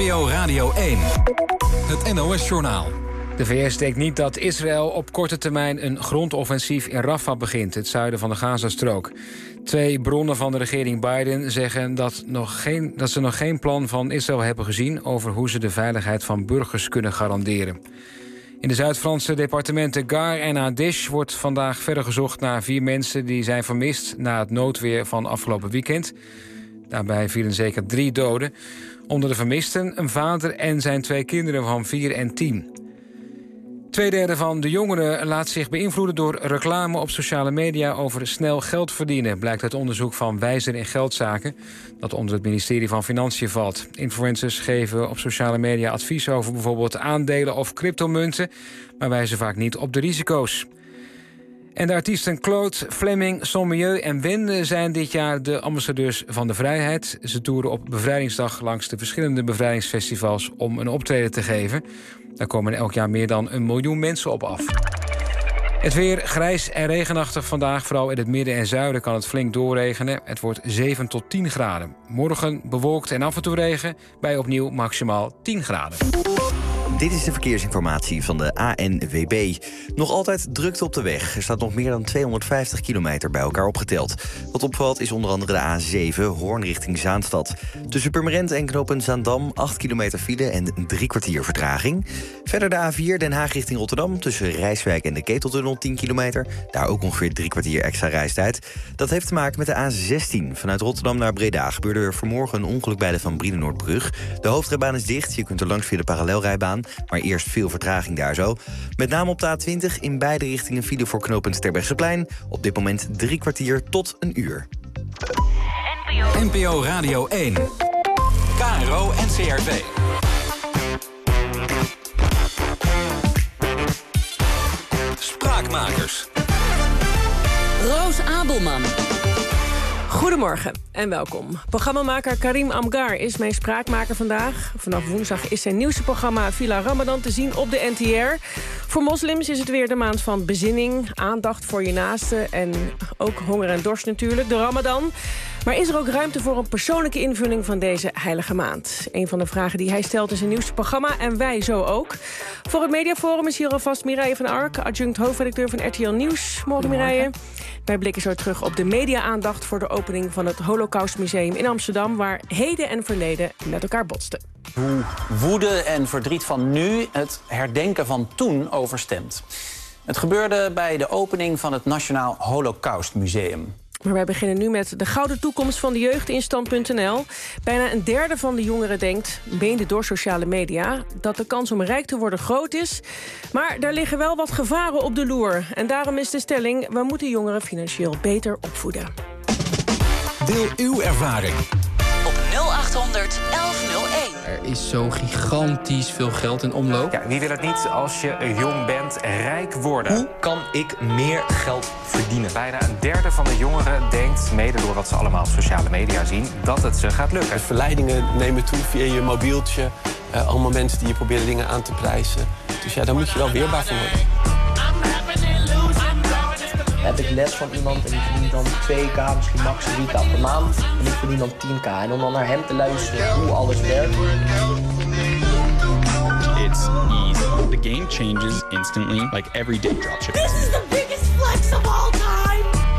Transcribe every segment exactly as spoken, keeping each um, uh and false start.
N P O Radio één. Het N O S-journaal. De V S denkt niet dat Israël op korte termijn een grondoffensief in Rafah begint, het zuiden van de Gazastrook. Twee bronnen van de regering Biden zeggen dat, nog geen, dat ze nog geen plan van Israël hebben gezien over hoe ze de veiligheid van burgers kunnen garanderen. In de Zuid-Franse departementen Gare en Ardèche wordt vandaag verder gezocht naar vier mensen die zijn vermist na het noodweer van afgelopen weekend. Daarbij vielen zeker drie doden. Onder de vermisten een vader en zijn twee kinderen van vier en tien. Tweederde van de jongeren laat zich beïnvloeden door reclame op sociale media over snel geld verdienen, blijkt uit onderzoek van Wijzer in Geldzaken, dat onder het ministerie van Financiën valt. Influencers geven op sociale media advies over bijvoorbeeld aandelen of cryptomunten, maar wijzen vaak niet op de risico's. En de artiesten Claude, Fleming, Sommieu en Wende zijn dit jaar de ambassadeurs van de vrijheid. Ze toeren op Bevrijdingsdag langs de verschillende bevrijdingsfestivals om een optreden te geven. Daar komen elk jaar meer dan een miljoen mensen op af. Het weer grijs en regenachtig vandaag. Vooral in het midden en zuiden kan het flink doorregenen. Het wordt zeven tot tien graden. Morgen bewolkt en af en toe regen. Bij opnieuw maximaal tien graden. Dit is de verkeersinformatie van de A N W B. Nog altijd drukte op de weg. Er staat nog meer dan tweehonderdvijftig kilometer bij elkaar opgeteld. Wat opvalt is onder andere de A zeven, Hoorn richting Zaanstad. Tussen Purmerend en knooppunt Zaandam acht kilometer file en drie kwartier vertraging. Verder de A vier, Den Haag richting Rotterdam. Tussen Rijswijk en de Keteltunnel tien kilometer. Daar ook ongeveer drie kwartier extra reistijd. Dat heeft te maken met de A zestien. Vanuit Rotterdam naar Breda gebeurde er vanmorgen een ongeluk bij de Van Brienenoordbrug. De hoofdrijbaan is dicht. Je kunt er langs via de parallelrijbaan. Maar eerst veel vertraging daar zo. Met name op de A twintig in beide richtingen file voor knooppunt Terbrechtseplein. Op dit moment drie kwartier tot een uur. N P O Radio één. K R O en C R V. Spraakmakers. Roos Abelman. Goedemorgen en welkom. Programmamaker Karim Amgar is mijn spraakmaker vandaag. Vanaf woensdag is zijn nieuwste programma Villa Ramadan te zien op de N T R. Voor moslims is het weer de maand van bezinning, aandacht voor je naasten en ook honger en dorst natuurlijk, de Ramadan. Maar is er ook ruimte voor een persoonlijke invulling van deze heilige maand? Een van de vragen die hij stelt in zijn nieuwste programma en wij zo ook. Voor het Mediaforum is hier alvast Mireille van Ark, adjunct hoofdredacteur van R T L Nieuws. Morgen Mireille. Wij blikken zo terug op de media-aandacht voor de opening van het Holocaustmuseum in Amsterdam, waar heden en verleden met elkaar botsten. Hoe woede en verdriet van nu het herdenken van toen overstemt. Het gebeurde bij de opening van het Nationaal Holocaustmuseum. Maar wij beginnen nu met de gouden toekomst van de jeugd in stand punt n l. Bijna een derde van de jongeren denkt, mede door sociale media, dat de kans om rijk te worden groot is. Maar daar liggen wel wat gevaren op de loer. En daarom is de stelling, we moeten jongeren financieel beter opvoeden. Deel uw ervaring. Op nul acht honderd elf nul één. Er is zo gigantisch veel geld in omloop. Ja, wie wil het niet als je jong bent, rijk worden? Hoe kan ik meer geld verdienen? Bijna een derde van de jongeren denkt, mede door wat ze allemaal op sociale media zien, dat het ze gaat lukken. De verleidingen nemen toe via je mobieltje. Uh, allemaal mensen die je proberen dingen aan te prijzen. Dus ja, daar moet je wel weerbaar voor worden. Heb ik les van iemand en die verdient dan twee k, misschien max drie k per maand. En ik verdien dan tien k. En om dan naar hem te luisteren hoe alles werkt. It's easy. The game changes instantly, like everyday dropshipping. This is the biggest flex of all time!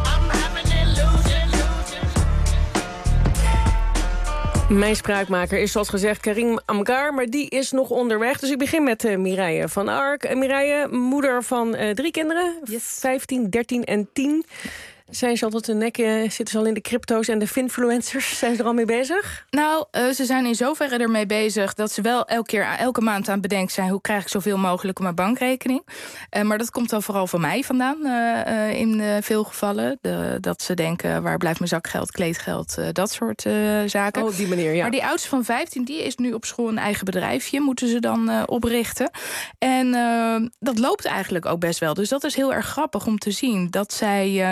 Mijn spraakmaker is zoals gezegd Karim Amgar, maar die is nog onderweg. Dus ik begin met uh, Mireille van Ark. Uh, Mireille, moeder van uh, drie kinderen, yes. vijftien, dertien en tien. Zijn ze al tot de nek, uh, zitten ze al in de crypto's en de finfluencers? Zijn ze er al mee bezig? Nou, uh, ze zijn in zoverre ermee bezig dat ze wel elke keer, elke maand aan het bedenken zijn hoe krijg ik zoveel mogelijk op mijn bankrekening. Uh, maar dat komt dan vooral van mij vandaan uh, uh, in uh, veel gevallen. De, dat ze denken, waar blijft mijn zakgeld, kleedgeld, uh, dat soort uh, zaken. Oh, op die manier, ja. Maar die oudste van vijftien, die is nu op school een eigen bedrijfje, moeten ze dan uh, oprichten. En uh, dat loopt eigenlijk ook best wel. Dus dat is heel erg grappig om te zien dat zij Uh,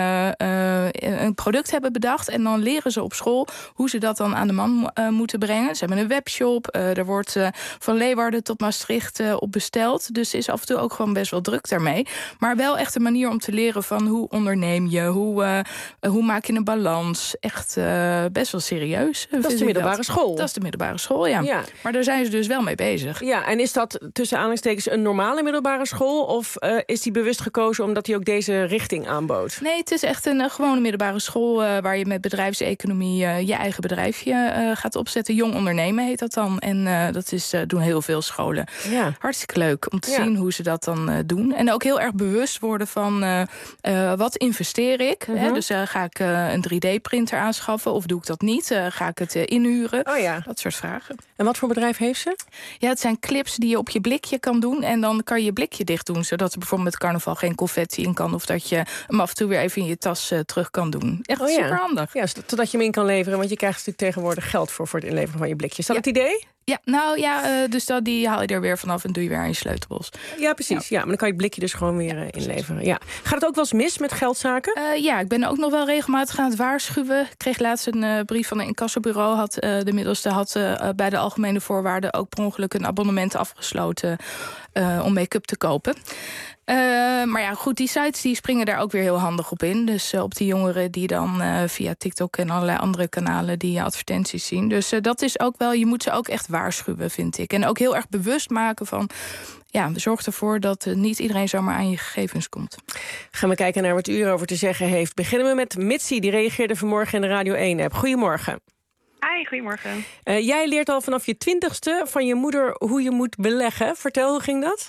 uh, een product hebben bedacht. En dan leren ze op school hoe ze dat dan aan de man uh, moeten brengen. Ze hebben een webshop. Uh, er wordt uh, van Leeuwarden tot Maastricht uh, op besteld. Dus is af en toe ook gewoon best wel druk daarmee. Maar wel echt een manier om te leren van hoe onderneem je. Hoe, uh, hoe maak je een balans. Echt uh, best wel serieus. Dat is de middelbare dat. school. Dat is de middelbare school, ja. ja. Maar daar zijn ze dus wel mee bezig. Ja, en is dat tussen aanhalingstekens een normale middelbare school? Of uh, is die bewust gekozen omdat hij ook deze richting aanbood? Nee, het is echt een uh, gewone middelbare school... Uh, waar je met bedrijfseconomie uh, je eigen bedrijfje uh, gaat opzetten. Jong ondernemen heet dat dan. En uh, dat is, uh, doen heel veel scholen. Ja. Hartstikke leuk om te ja. zien hoe ze dat dan uh, doen. En ook heel erg bewust worden van uh, uh, wat investeer ik. Uh-huh. Hè? Dus uh, ga ik uh, een drie D-printer aanschaffen of doe ik dat niet? Uh, ga ik het uh, inhuren? Oh ja. Dat soort vragen. En wat voor bedrijf heeft ze? Ja, het zijn clips die je op je blikje kan doen. En dan kan je je blikje dicht doen. Zodat er bijvoorbeeld met carnaval geen confetti in kan. Of dat je hem af en toe weer even in je tas uh, terug kan doen. Echt oh, ja. super handig. Ja, totdat je hem in kan leveren. Want je krijgt natuurlijk tegenwoordig geld voor, voor het inleveren van je blikje. Is dat ja. het idee? Ja, nou ja, uh, dus dat, die haal je er weer vanaf en doe je weer aan je sleutelbos. Ja, precies. Ja. Ja, maar dan kan je het blikje dus gewoon weer uh, inleveren. Ja. Gaat het ook wel eens mis met geldzaken? Uh, ja, ik ben ook nog wel regelmatig aan het waarschuwen. Ik kreeg laatst een uh, brief van een incassobureau. Had, uh, de middelste had uh, bij de algemene voorwaarden ook per ongeluk een abonnement afgesloten uh, om make-up te kopen. Uh, maar ja, goed, die sites die springen daar ook weer heel handig op in. Dus uh, op die jongeren die dan uh, via TikTok en allerlei andere kanalen die advertenties zien. Dus uh, dat is ook wel, je moet ze ook echt waarschuwen, vind ik. En ook heel erg bewust maken van, ja, zorg ervoor dat uh, niet iedereen zomaar aan je gegevens komt. Gaan we kijken naar wat u hierover te zeggen heeft. Beginnen we met Mitsi, die reageerde vanmorgen in de Radio één-app. Goedemorgen. Hi, goedemorgen. Uh, jij leert al vanaf je twintigste van je moeder hoe je moet beleggen. Vertel, hoe ging dat?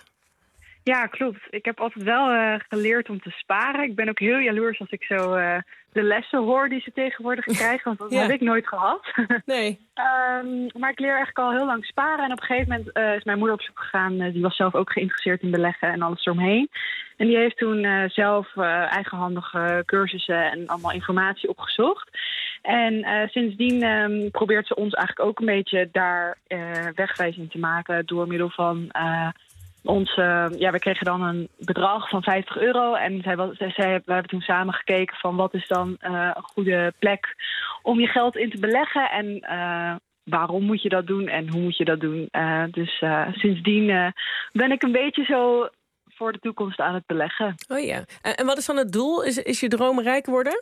Ja, klopt. Ik heb altijd wel uh, geleerd om te sparen. Ik ben ook heel jaloers als ik zo uh, de lessen hoor die ze tegenwoordig krijgen. Want dat ja. heb ik nooit gehad. Nee. um, maar ik leer eigenlijk al heel lang sparen. En op een gegeven moment uh, is mijn moeder op zoek gegaan. Uh, die was zelf ook geïnteresseerd in beleggen en alles eromheen. En die heeft toen uh, zelf uh, eigenhandige cursussen en allemaal informatie opgezocht. En uh, sindsdien um, probeert ze ons eigenlijk ook een beetje daar uh, wegwijs in te maken door middel van... Uh, Ons, uh, ja, we kregen dan een bedrag van vijftig euro. En zij, zij, zij, we hebben toen samen gekeken van wat is dan uh, een goede plek om je geld in te beleggen. En uh, waarom moet je dat doen en hoe moet je dat doen. Uh, dus uh, sindsdien uh, ben ik een beetje zo voor de toekomst aan het beleggen. Oh ja. En, en wat is dan het doel? Is, is je droom rijk worden?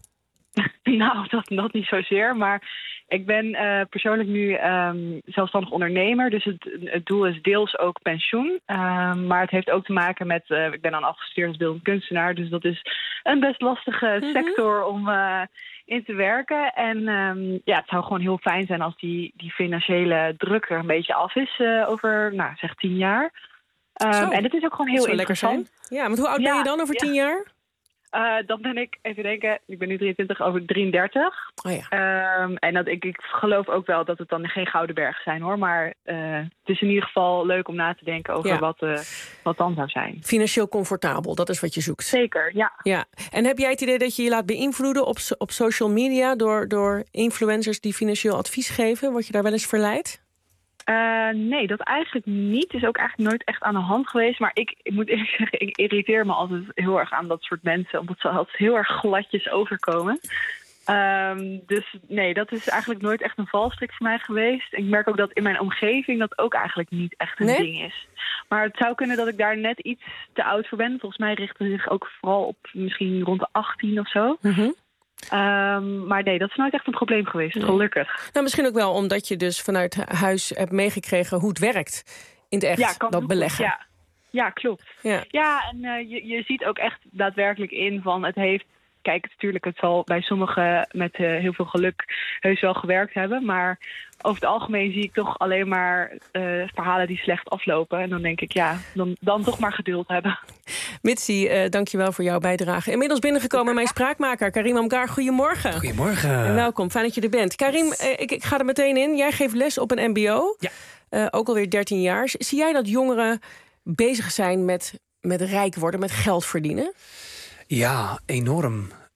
Nou, dat, dat niet zozeer, maar... Ik ben uh, persoonlijk nu um, zelfstandig ondernemer. Dus het, het doel is deels ook pensioen. Um, maar het heeft ook te maken met... Uh, ik ben dan afgestudeerd als beeldend kunstenaar. Dus dat is een best lastige mm-hmm. sector om uh, in te werken. En um, ja, het zou gewoon heel fijn zijn als die, die financiële druk er een beetje af is uh, over, nou, zeg tien jaar. Um, en het is ook gewoon heel interessant. Ja, maar hoe oud ja, ben je dan over ja. tien jaar? Uh, dan ben ik, even denken, ik ben nu drieëntwintig, over drieëndertig. Oh ja. Um, en dat, ik, ik geloof ook wel dat het dan geen gouden bergen zijn, hoor. Maar uh, het is in ieder geval leuk om na te denken over ja. wat, uh, wat dan zou zijn. Financieel comfortabel, dat is wat je zoekt. Zeker, ja. ja. En heb jij het idee dat je je laat beïnvloeden op, op social media... Door, door influencers die financieel advies geven? Word je daar wel eens verleid? Uh, nee, dat eigenlijk niet. Is ook eigenlijk nooit echt aan de hand geweest. Maar ik, ik moet eerlijk zeggen, ik irriteer me altijd heel erg aan dat soort mensen. Omdat ze altijd heel erg gladjes overkomen. Um, dus nee, dat is eigenlijk nooit echt een valstrik voor mij geweest. Ik merk ook dat in mijn omgeving dat ook eigenlijk niet echt een nee? ding is. Maar het zou kunnen dat ik daar net iets te oud voor ben. Volgens mij richten ze zich ook vooral op misschien rond de achttien of zo. Mm-hmm. Um, maar nee, dat is nooit echt een probleem geweest, nee. gelukkig. Nou, misschien ook wel omdat je dus vanuit huis hebt meegekregen hoe het werkt in het echt, ja, kan dat beleggen. Ja, ja klopt. Ja, ja en uh, je, je ziet ook echt daadwerkelijk in van het heeft... Kijk, natuurlijk, het zal bij sommigen met uh, heel veel geluk heus wel gewerkt hebben. Maar over het algemeen zie ik toch alleen maar uh, verhalen die slecht aflopen. En dan denk ik, ja, dan, dan toch maar geduld hebben. Mitsi, uh, dank je wel voor jouw bijdrage. Inmiddels binnengekomen mijn spraakmaker, Karim Amgar. Goedemorgen. Goedemorgen. En welkom, fijn dat je er bent. Karim, uh, ik, ik ga er meteen in. Jij geeft les op een mbo. Ja. Uh, ook alweer dertien jaar. Zie jij dat jongeren bezig zijn met, met rijk worden, met geld verdienen? Ja, enorm.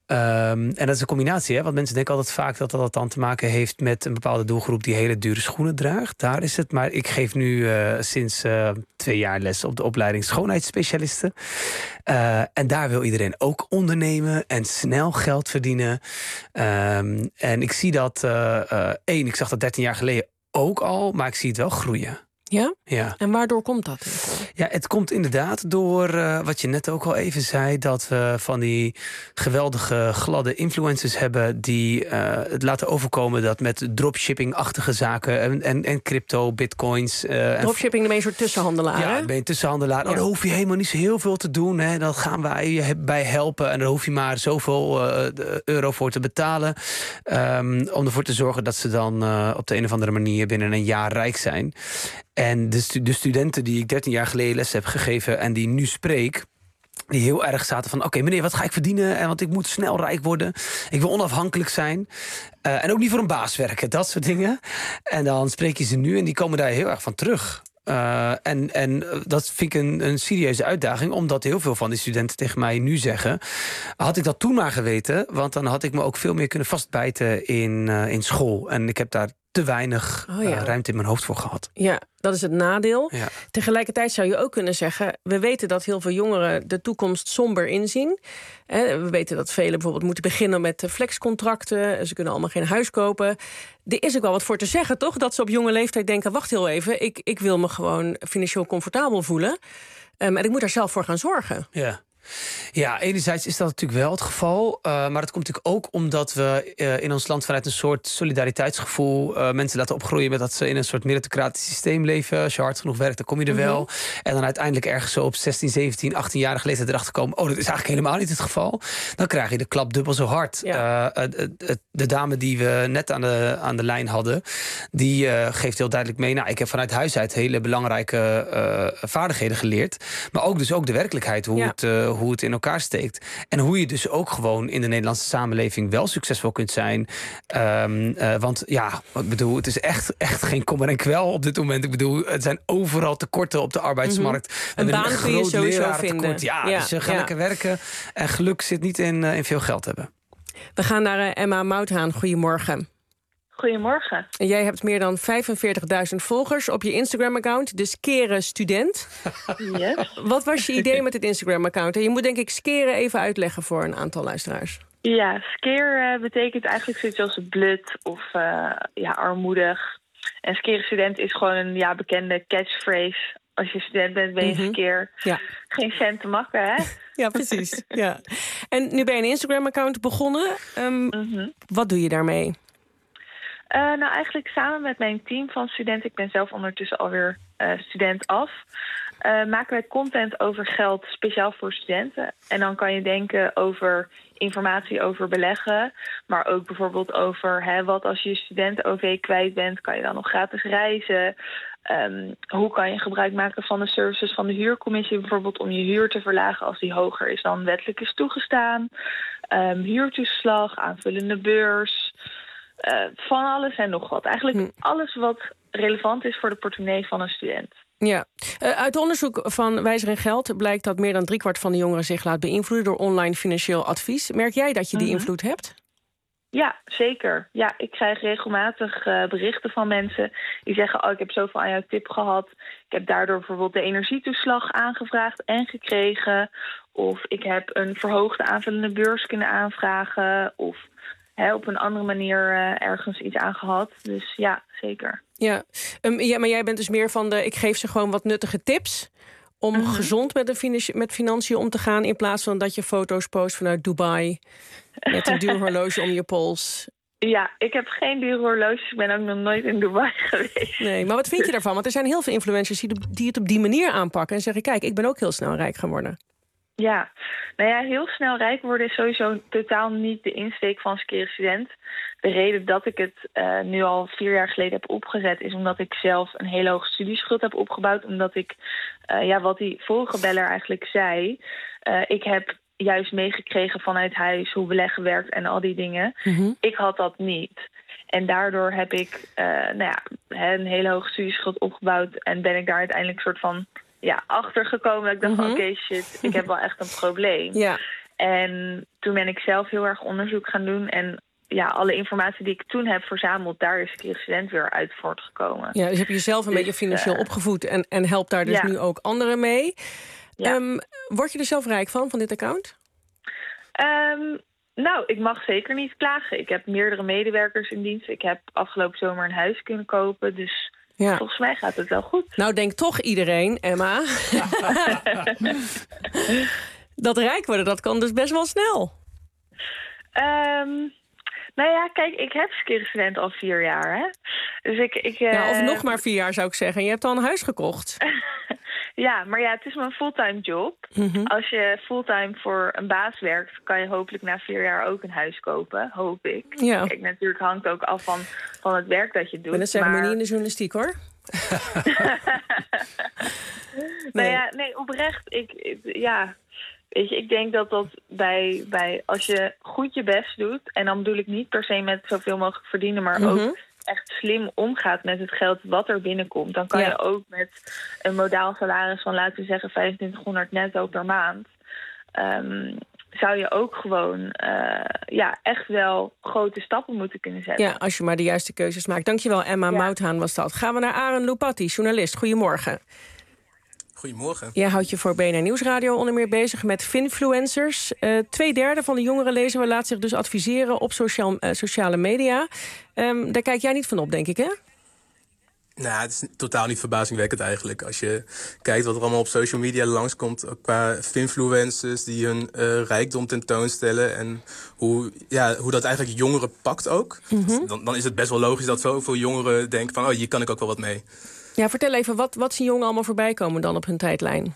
Um, en dat is een combinatie, hè? Want mensen denken altijd vaak dat dat dan te maken heeft met een bepaalde doelgroep die hele dure schoenen draagt. Daar is het. Maar ik geef nu uh, sinds uh, twee jaar les op de opleiding schoonheidsspecialisten. Uh, en daar wil iedereen ook ondernemen en snel geld verdienen. Um, en ik zie dat, uh, uh, één, ik zag dat dertien jaar geleden ook al, maar ik zie het wel groeien. Ja? Ja. En waardoor komt dat? Ja, het komt inderdaad door uh, wat je net ook al even zei, dat we van die geweldige gladde influencers hebben die uh, het laten overkomen dat met dropshipping-achtige zaken en, en, en crypto, bitcoins. Uh, Dropshipping, de een soort tussenhandelaar. Ja, hè? ben je tussenhandelaar. Ja. Oh, daar hoef je helemaal niet zo heel veel te doen. Hè. Dan gaan wij je bij helpen en daar hoef je maar zoveel uh, euro voor te betalen. Um, om ervoor te zorgen dat ze dan uh, op de een of andere manier binnen een jaar rijk zijn. En de, stu- de studenten die ik dertien jaar geleden les heb gegeven en die nu spreek, die heel erg zaten van, oké, okay, meneer, wat ga ik verdienen? En want ik moet snel rijk worden. Ik wil onafhankelijk zijn. Uh, en ook niet voor een baas werken, dat soort dingen. En dan spreek je ze nu en die komen daar heel erg van terug. Uh, en, en dat vind ik een, een serieuze uitdaging, omdat heel veel van die studenten tegen mij nu zeggen, had ik dat toen maar geweten, want dan had ik me ook veel meer kunnen vastbijten in, uh, in school. En ik heb daar te weinig oh, ja. uh, ruimte in mijn hoofd voor gehad. Ja, dat is het nadeel. Ja. Tegelijkertijd zou je ook kunnen zeggen, we weten dat heel veel jongeren de toekomst somber inzien. We weten dat velen bijvoorbeeld moeten beginnen met flexcontracten. Ze kunnen allemaal geen huis kopen. Er is ook wel wat voor te zeggen, toch? Dat ze op jonge leeftijd denken, wacht heel even, ik, ik wil me gewoon financieel comfortabel voelen. Um, en ik moet daar zelf voor gaan zorgen. Ja. Ja, enerzijds is dat natuurlijk wel het geval. Uh, maar dat komt natuurlijk ook omdat we uh, in ons land vanuit een soort solidariteitsgevoel uh, mensen laten opgroeien met dat ze in een soort meritocratisch systeem leven. Als je hard genoeg werkt, dan kom je er wel. Mm-hmm. En dan uiteindelijk ergens zo op zestien, zeventien, achttienjarige leeftijd erachter komen, oh, dat is eigenlijk helemaal niet het geval. Dan krijg je de klap dubbel zo hard. Ja. Uh, uh, uh, de dame die we net aan de, aan de lijn hadden, die uh, geeft heel duidelijk mee, nou, ik heb vanuit huis uit hele belangrijke uh, vaardigheden geleerd. Maar ook dus ook de werkelijkheid, hoe, ja. het, uh, hoe het in elkaar steekt. En hoe je dus ook gewoon in de Nederlandse samenleving wel succesvol kunt zijn. Um, uh, want ja, ik bedoel, het is echt, echt geen kommer en kwel op dit moment. Ik bedoel, het zijn overal tekorten op de arbeidsmarkt. Mm-hmm. Een baan kun je sowieso vinden. Ja, ja, dus je gaat ja. lekker werken. En geluk zit niet in, uh, in veel geld hebben. We gaan naar uh, Emma Mouthaan. Goedemorgen. Goedemorgen. En jij hebt meer dan vijfenveertigduizend volgers op je Instagram-account. De Skere Student. Yes. Wat was je idee met het Instagram-account? Je moet denk ik Skere even uitleggen voor een aantal luisteraars. Ja, Skere uh, betekent eigenlijk zoiets als blut of uh, ja, armoedig. En Skere Student is gewoon een ja, bekende catchphrase. Als je student bent, ben je mm-hmm. skeer. Ja. Geen cent te makken, hè? Ja, precies. Ja. En nu ben je een Instagram-account begonnen. Um, mm-hmm. Wat doe je daarmee? Uh, nou, eigenlijk samen met mijn team van studenten, ik ben zelf ondertussen alweer uh, student af, uh, maken wij content over geld speciaal voor studenten. En dan kan je denken over informatie over beleggen, maar ook bijvoorbeeld over hè, wat als je je studenten-O V kwijt bent, kan je dan nog gratis reizen? Um, hoe kan je gebruik maken van de services van de huurcommissie, bijvoorbeeld om je huur te verlagen als die hoger is dan wettelijk is toegestaan? Um, huurtoeslag, aanvullende beurs. Uh, van alles en nog wat. Eigenlijk hm. alles wat relevant is voor de portemonnee van een student. Ja. Uh, uit onderzoek van Wijzer en Geld blijkt dat meer dan driekwart van de jongeren zich laat beïnvloeden door online financieel advies. Merk jij dat je die mm-hmm. invloed hebt? Ja, zeker. Ja, ik krijg regelmatig uh, berichten van mensen die zeggen, oh, ik heb zoveel aan jouw tip gehad. Ik heb daardoor bijvoorbeeld de energietoeslag aangevraagd en gekregen. Of ik heb een verhoogde aanvullende beurs kunnen aanvragen. Of He, op een andere manier uh, ergens iets aan gehad. Dus ja, zeker. Ja. Um, ja, maar jij bent dus meer van de, ik geef ze gewoon wat nuttige tips om mm-hmm. gezond met, de financi- met financiën om te gaan, in plaats van dat je foto's post vanuit Dubai met een duur horloge om je pols. Ja, ik heb geen dure horloges. Ik ben ook nog nooit in Dubai geweest. Nee, maar wat vind je daarvan? Want er zijn heel veel influencers die, die het op die manier aanpakken en zeggen, kijk, ik ben ook heel snel rijk geworden. Ja, nou ja, heel snel rijk worden is sowieso totaal niet de insteek van Skere Student. De reden dat ik het uh, nu al vier jaar geleden heb opgezet is omdat ik zelf een hele hoge studieschuld heb opgebouwd. Omdat ik, uh, ja, wat die vorige beller eigenlijk zei, uh, ik heb juist meegekregen vanuit huis hoe beleggen werkt en al die dingen. Mm-hmm. Ik had dat niet. En daardoor heb ik uh, nou ja, een hele hoge studieschuld opgebouwd en ben ik daar uiteindelijk soort van ja, achtergekomen. Ik dacht, mm-hmm. oké, okay, shit, ik heb wel echt een probleem. Ja. En toen ben ik zelf heel erg onderzoek gaan doen. En ja, alle informatie die ik toen heb verzameld, daar is Skere Student weer uit voortgekomen. Ja, dus heb je jezelf een dus, beetje financieel uh, opgevoed en, en helpt daar dus ja. nu ook anderen mee. Ja. Um, word je er zelf rijk van, van dit account? Um, nou, ik mag zeker niet klagen. Ik heb meerdere medewerkers in dienst. Ik heb afgelopen zomer een huis kunnen kopen, dus ja. volgens mij gaat het wel goed. Nou, denkt toch iedereen, Emma, dat rijk worden, dat kan dus best wel snel. Um, nou ja, kijk, ik heb Skere Student al vier jaar, hè. Dus ik... ik uh... ja, of nog maar vier jaar, zou ik zeggen. Je hebt al een huis gekocht. Ja, maar ja, het is mijn fulltime job. Mm-hmm. Als je fulltime voor een baas werkt, kan je hopelijk na vier jaar ook een huis kopen, hoop ik. Ja. Kijk, natuurlijk hangt ook af van, van het werk dat je doet. Maar dat zeggen maar... we niet in de journalistiek, hoor. nee. Nou ja, nee, oprecht, ik, ik, ja... Weet je, ik denk dat dat bij, bij als je goed je best doet, en dan bedoel ik niet per se met zoveel mogelijk verdienen, maar mm-hmm. ook echt slim omgaat met het geld wat er binnenkomt, dan kan ja. je ook met een modaal salaris van, laten we zeggen, vijfentwintighonderd netto per maand, um, zou je ook gewoon uh, ja, echt wel grote stappen moeten kunnen zetten. Ja, als je maar de juiste keuzes maakt. Dankjewel, Emma ja. Mouthaan was dat. Gaan we naar Aaron Lupatti, journalist. Goedemorgen. Goedemorgen. Jij houdt je voor B N R Nieuwsradio onder meer bezig met finfluencers. Uh, twee derde van de jongeren, lezen we, laat zich dus adviseren op sociaal, uh, sociale media. Um, daar kijk jij niet van op, denk ik, hè? Nou, het is totaal niet verbazingwekkend eigenlijk. Als je kijkt wat er allemaal op social media langskomt qua finfluencers die hun uh, rijkdom tentoonstellen en hoe, ja, hoe dat eigenlijk jongeren pakt ook. Mm-hmm. Dan, dan is het best wel logisch dat zoveel jongeren denken van, oh, hier kan ik ook wel wat mee. Ja, vertel even, wat, wat zien jongeren allemaal voorbij komen dan op hun tijdlijn?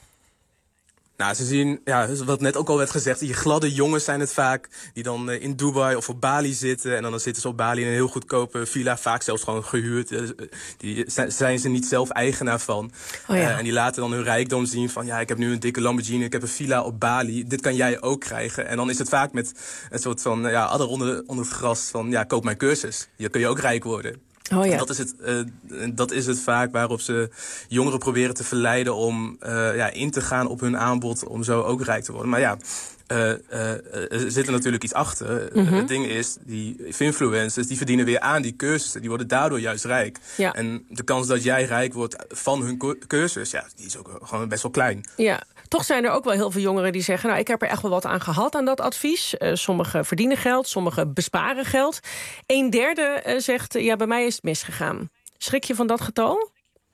Nou, ze zien, ja, wat net ook al werd gezegd, die gladde jongens zijn het vaak, die dan uh, in Dubai of op Bali zitten. En dan zitten ze op Bali in een heel goedkope villa, vaak zelfs gewoon gehuurd. Uh, die zijn ze niet zelf eigenaar van. Oh ja. uh, en die laten dan hun rijkdom zien van, ja, ik heb nu een dikke Lamborghini, ik heb een villa op Bali. Dit kan jij ook krijgen. En dan is het vaak met een soort van, ja, adder onder, onder het gras van, ja, koop mijn cursus. Hier kun je ook rijk worden. Oh ja. En dat is het, uh, dat is het vaak waarop ze jongeren proberen te verleiden om uh, ja, in te gaan op hun aanbod om zo ook rijk te worden. Maar ja, uh, uh, er zit er natuurlijk iets achter. Mm-hmm. Het ding is, die influencers die verdienen weer aan die cursussen. Die worden daardoor juist rijk. Ja. En de kans dat jij rijk wordt van hun cursus, ja, die is ook gewoon best wel klein. Ja. Toch zijn er ook wel heel veel jongeren die zeggen, nou, ik heb er echt wel wat aan gehad aan dat advies. Uh, sommigen verdienen geld, sommigen besparen geld. Een derde uh, zegt, uh, ja, bij mij is het misgegaan. Schrik je van dat getal?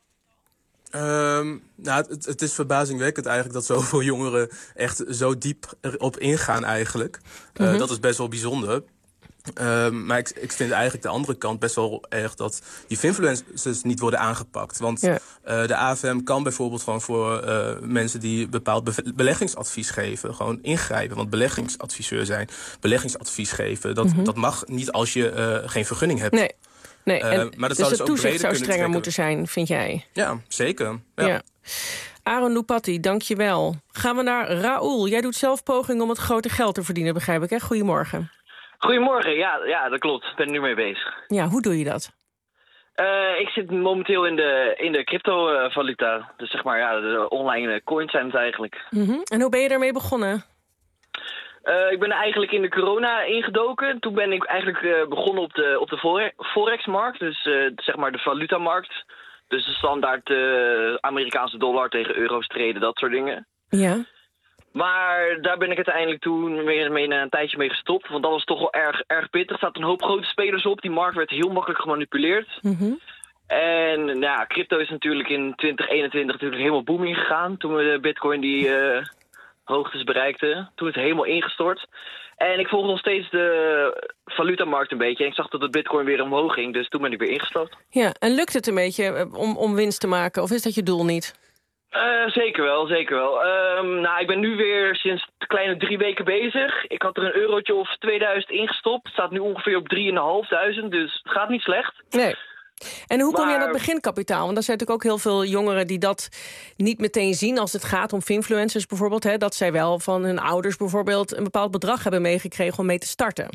Um, nou, het, het is verbazingwekkend eigenlijk dat zoveel jongeren echt zo diep erop ingaan eigenlijk. Uh, mm-hmm. Dat is best wel bijzonder. Um, maar ik, ik vind eigenlijk de andere kant best wel erg dat die influencers niet worden aangepakt. Want ja. uh, de A F M kan bijvoorbeeld gewoon voor uh, mensen die bepaald be- beleggingsadvies geven, gewoon ingrijpen. Want beleggingsadviseur zijn, beleggingsadvies geven, dat, mm-hmm. dat mag niet als je uh, geen vergunning hebt. Nee, nee. Uh, en maar dat dus zou het dus toezicht zou strenger trekken. moeten zijn, vind jij? Ja, zeker. Ja. Ja. Aaron Lupatti, dank je wel. Gaan we naar Raoul. Jij doet zelf pogingen om het grote geld te verdienen, begrijp ik, hè? Goedemorgen. Goedemorgen, ja, ja, dat klopt. Ik ben er nu mee bezig. Ja, hoe doe je dat? Uh, ik zit momenteel in de, in de cryptovaluta. Dus zeg maar, ja, de online coins zijn het eigenlijk. Mm-hmm. En hoe ben je daarmee begonnen? Uh, ik ben eigenlijk in de corona ingedoken. Toen ben ik eigenlijk uh, begonnen op de, op de Forex-markt. Dus uh, zeg maar de valutamarkt. Dus de standaard uh, Amerikaanse dollar tegen euro's treden, dat soort dingen. Ja. Maar daar ben ik uiteindelijk toen mee, mee een tijdje mee gestopt. Want dat was toch wel erg, erg pittig. Er zaten een hoop grote spelers op. Die markt werd heel makkelijk gemanipuleerd. Mm-hmm. En nou ja, crypto is natuurlijk in twintig eenentwintig natuurlijk helemaal booming gegaan. Toen we de bitcoin die uh, hoogtes bereikten. Toen is het helemaal ingestort. En ik volgde nog steeds de valutamarkt een beetje. En ik zag dat de bitcoin weer omhoog ging. Dus toen ben ik weer ingestapt. Ja, en lukt het een beetje om, om winst te maken? Of is dat je doel niet? Uh, zeker wel, zeker wel. Um, nou, ik ben nu weer sinds een kleine drie weken bezig. Ik had er een eurotje of tweeduizend ingestopt. Het staat nu ongeveer op drieduizend vijfhonderd, dus het gaat niet slecht. Nee. En hoe kom maar... je aan dat beginkapitaal? Want er zijn natuurlijk ook heel veel jongeren die dat niet meteen zien als het gaat om finfluencers bijvoorbeeld. Hè, dat zij wel van hun ouders bijvoorbeeld een bepaald bedrag hebben meegekregen om mee te starten.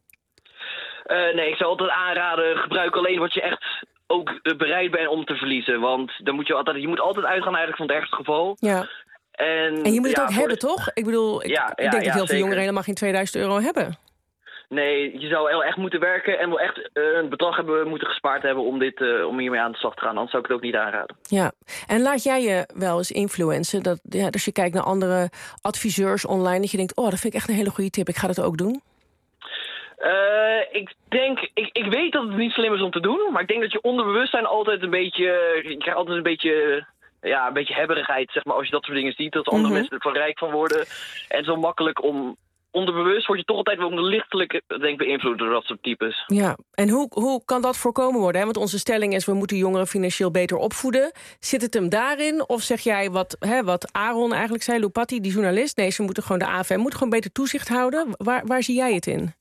Uh, nee, ik zou altijd aanraden, gebruik alleen wat je echt ook bereid bent om te verliezen. Want dan moet je, altijd, je moet altijd uitgaan eigenlijk van het ergste geval. Ja. En, En je moet het ja, ook voor hebben, de- toch? Ik bedoel, ik, Ja, ik ja, denk dat ja, heel veel zeker. jongeren helemaal geen tweeduizend euro hebben. Nee, je zou wel echt moeten werken en wel echt eh, een bedrag hebben moeten gespaard hebben om, dit, eh, om hiermee aan de slag te gaan. Anders zou ik het ook niet aanraden. Ja, en laat jij je wel eens influencen? Dat, ja, als je kijkt naar andere adviseurs online, dat je denkt, oh, dat vind ik echt een hele goede tip, ik ga dat ook doen. Eh, ik denk, ik, ik weet dat het niet slim is om te doen, maar ik denk dat je onderbewustzijn altijd een beetje, je krijgt altijd een beetje, ja, een beetje hebberigheid, zeg maar, als je dat soort dingen ziet, dat andere Mhm. mensen er van rijk van worden. En zo makkelijk om, onderbewust word je toch altijd wel lichtelijk, denk ik, beïnvloed door dat soort types. Ja, en hoe, hoe kan dat voorkomen worden? Hè? Want onze stelling is, we moeten jongeren financieel beter opvoeden. Zit het hem daarin? Of zeg jij wat, hè, wat Aaron eigenlijk zei, Lupati, die journalist? Nee, ze moeten gewoon, de A F M moet gewoon beter toezicht houden. Waar, waar zie jij het in?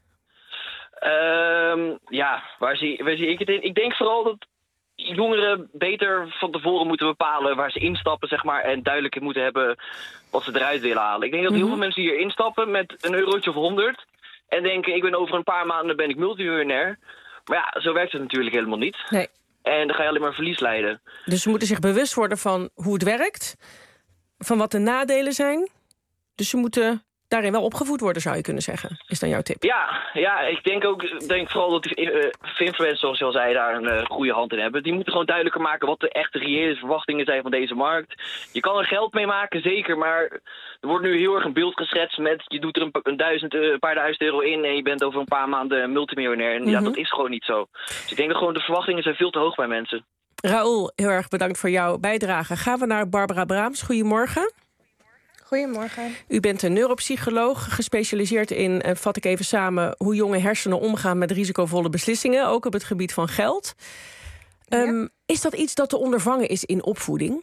Ehm, ja, waar zie, waar zie ik het in? Ik denk vooral dat jongeren beter van tevoren moeten bepalen waar ze instappen, zeg maar, en duidelijk moeten hebben wat ze eruit willen halen. Ik denk dat heel Mhm. veel mensen hier instappen met een eurotje of honderd en denken, ik ben over een paar maanden ben ik multimiljonair. Maar ja, zo werkt het natuurlijk helemaal niet. Nee. En dan ga je alleen maar verlies leiden. Dus ze moeten zich bewust worden van hoe het werkt. Van wat de nadelen zijn. Dus ze moeten daarin wel opgevoed worden, zou je kunnen zeggen. Is dan jouw tip? Ja, ja, ik denk ook, denk vooral dat die uh, influencers, zoals je al zei, daar een uh, goede hand in hebben. Die moeten gewoon duidelijker maken wat de echte reële verwachtingen zijn van deze markt. Je kan er geld mee maken, zeker, maar er wordt nu heel erg een beeld geschetst met je doet er een, pa- een, duizend, uh, een paar duizend euro in en je bent over een paar maanden multimiljonair. En ja, Mhm. dat is gewoon niet zo. Dus ik denk dat gewoon de verwachtingen zijn veel te hoog bij mensen. Raoul, heel erg bedankt voor jouw bijdrage. Gaan we naar Barbara Braams. Goedemorgen. Goedemorgen. U bent een neuropsycholoog, gespecialiseerd in, uh, vat ik even samen, hoe jonge hersenen omgaan met risicovolle beslissingen, ook op het gebied van geld. Um, ja. Is dat iets dat te ondervangen is in opvoeding?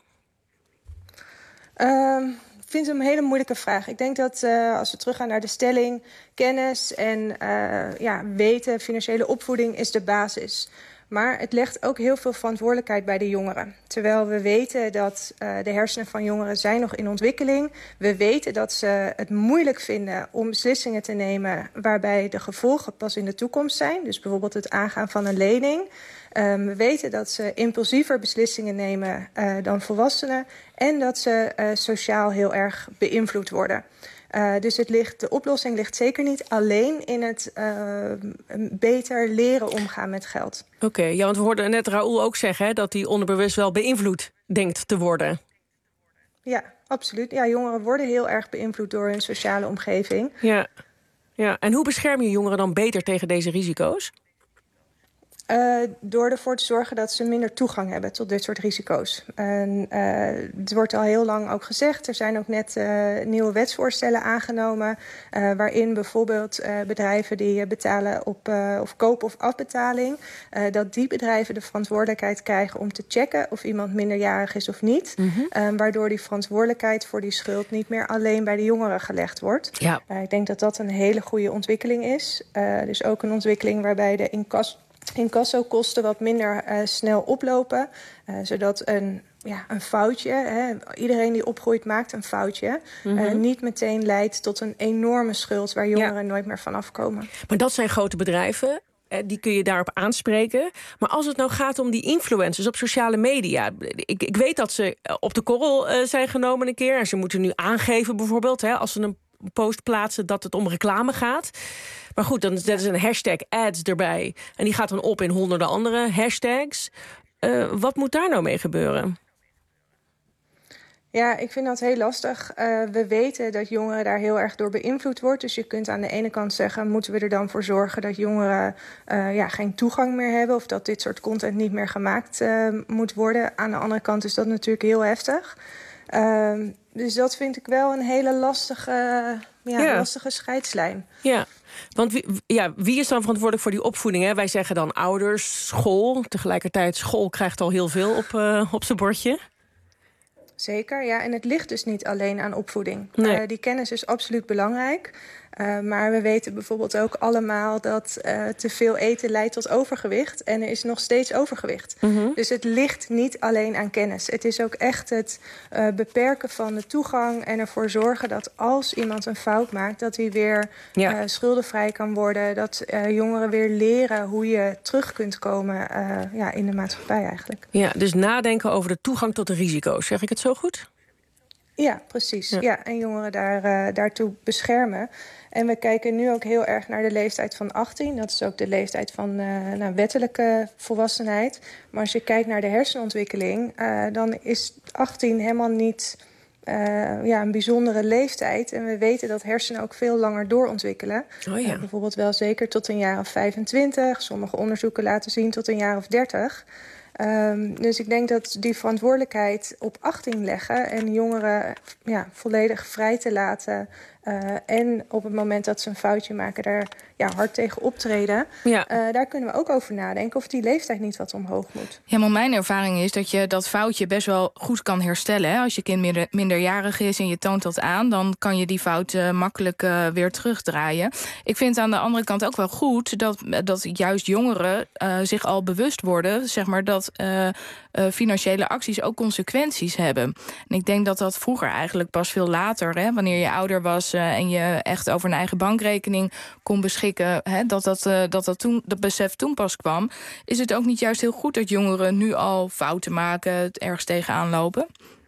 Um, ik vind het een hele moeilijke vraag. Ik denk dat uh, als we teruggaan naar de stelling, kennis en uh, ja, weten, financiële opvoeding is de basis. Maar het legt ook heel veel verantwoordelijkheid bij de jongeren. Terwijl we weten dat uh, de hersenen van jongeren zijn nog in ontwikkeling. We weten dat ze het moeilijk vinden om beslissingen te nemen waarbij de gevolgen pas in de toekomst zijn. Dus bijvoorbeeld het aangaan van een lening. Um, we weten dat ze impulsiever beslissingen nemen uh, dan volwassenen. En dat ze uh, sociaal heel erg beïnvloed worden. Uh, dus het ligt, de oplossing ligt zeker niet alleen in het uh, beter leren omgaan met geld. Oké, okay, ja, want we hoorden net Raoul ook zeggen, hè, dat hij onderbewust wel beïnvloed denkt te worden. Ja, absoluut. Ja, jongeren worden heel erg beïnvloed door hun sociale omgeving. Ja, ja. En hoe bescherm je jongeren dan beter tegen deze risico's? Uh, door ervoor te zorgen dat ze minder toegang hebben tot dit soort risico's. En, uh, het wordt al heel lang ook gezegd. Er zijn ook net uh, nieuwe wetsvoorstellen aangenomen. Uh, waarin bijvoorbeeld uh, bedrijven die betalen op uh, of koop- of afbetaling. Uh, dat die bedrijven de verantwoordelijkheid krijgen om te checken of iemand minderjarig is of niet. Mm-hmm. Uh, waardoor die verantwoordelijkheid voor die schuld niet meer alleen bij de jongeren gelegd wordt. Ja. Uh, ik denk dat dat een hele goede ontwikkeling is. Uh, dus ook een ontwikkeling waarbij de incasso Incassokosten wat minder uh, snel oplopen. Uh, zodat een, ja, een foutje, hè, iedereen die opgroeit maakt een foutje. Mm-hmm. Uh, niet meteen leidt tot een enorme schuld waar jongeren ja. nooit meer van afkomen. Maar dat zijn grote bedrijven. Die kun je daarop aanspreken. Maar als het nou gaat om die influencers op sociale media. Ik, ik weet dat ze op de korrel uh, zijn genomen een keer. En ze moeten nu aangeven bijvoorbeeld, hè, als ze een post plaatsen, dat het om reclame gaat. Maar goed, dan zetten ze een hashtag ads erbij. En die gaat dan op in honderden andere hashtags. Uh, wat moet daar nou mee gebeuren? Ja, ik vind dat heel lastig. Uh, we weten dat jongeren daar heel erg door beïnvloed wordt. Dus je kunt aan de ene kant zeggen, moeten we er dan voor zorgen dat jongeren uh, ja, geen toegang meer hebben, of dat dit soort content niet meer gemaakt uh, moet worden. Aan de andere kant is dat natuurlijk heel heftig. Uh, dus dat vind ik wel een hele lastige, ja, ja. lastige scheidslijn. Ja, want wie, ja, wie is dan verantwoordelijk voor die opvoeding? Hè? Wij zeggen dan ouders, school. Tegelijkertijd, school krijgt al heel veel op, uh, op zijn bordje. Zeker, ja. En het ligt dus niet alleen aan opvoeding. Nee. Uh, die kennis is absoluut belangrijk. Uh, maar we weten bijvoorbeeld ook allemaal dat uh, te veel eten leidt tot overgewicht. En er is nog steeds overgewicht. Mm-hmm. Dus het ligt niet alleen aan kennis. Het is ook echt het uh, beperken van de toegang en ervoor zorgen dat als iemand een fout maakt, dat hij weer ja. uh, schuldenvrij kan worden. Dat uh, jongeren weer leren hoe je terug kunt komen uh, ja, in de maatschappij eigenlijk. Ja, dus nadenken over de toegang tot de risico's. Zeg ik het zo goed? Ja, precies. Ja. Ja, en jongeren daar, uh, daartoe beschermen. En we kijken nu ook heel erg naar de leeftijd van achttien. Dat is ook de leeftijd van uh, nou, wettelijke volwassenheid. Maar als je kijkt naar de hersenontwikkeling, Uh, dan is achttien helemaal niet Uh, ja, een bijzondere leeftijd. En we weten dat hersenen ook veel langer doorontwikkelen. Oh ja. Uh, bijvoorbeeld wel zeker tot een jaar of vijfentwintig. Sommige onderzoeken laten zien tot een jaar of dertig. Um, dus ik denk dat die verantwoordelijkheid op achttien leggen en jongeren ja, volledig vrij te laten. Uh, en op het moment dat ze een foutje maken, daar ja, hard tegen optreden. Ja. Uh, daar kunnen we ook over nadenken of die leeftijd niet wat omhoog moet. Ja, maar mijn ervaring is dat je dat foutje best wel goed kan herstellen. Hè? Als je kind minder, minderjarig is en je toont dat aan, dan kan je die fout uh, makkelijk uh, weer terugdraaien. Ik vind aan de andere kant ook wel goed dat, dat juist jongeren uh, zich al bewust worden, zeg maar, dat uh, uh, financiële acties ook consequenties hebben. En ik denk dat dat vroeger eigenlijk pas veel later, hè, wanneer je ouder was uh, en je echt over een eigen bankrekening kon beschikken, hè, dat, dat, uh, dat, dat, toen, dat besef toen pas kwam. Is het ook niet juist heel goed dat jongeren nu al fouten maken, het ergens tegenaan lopen?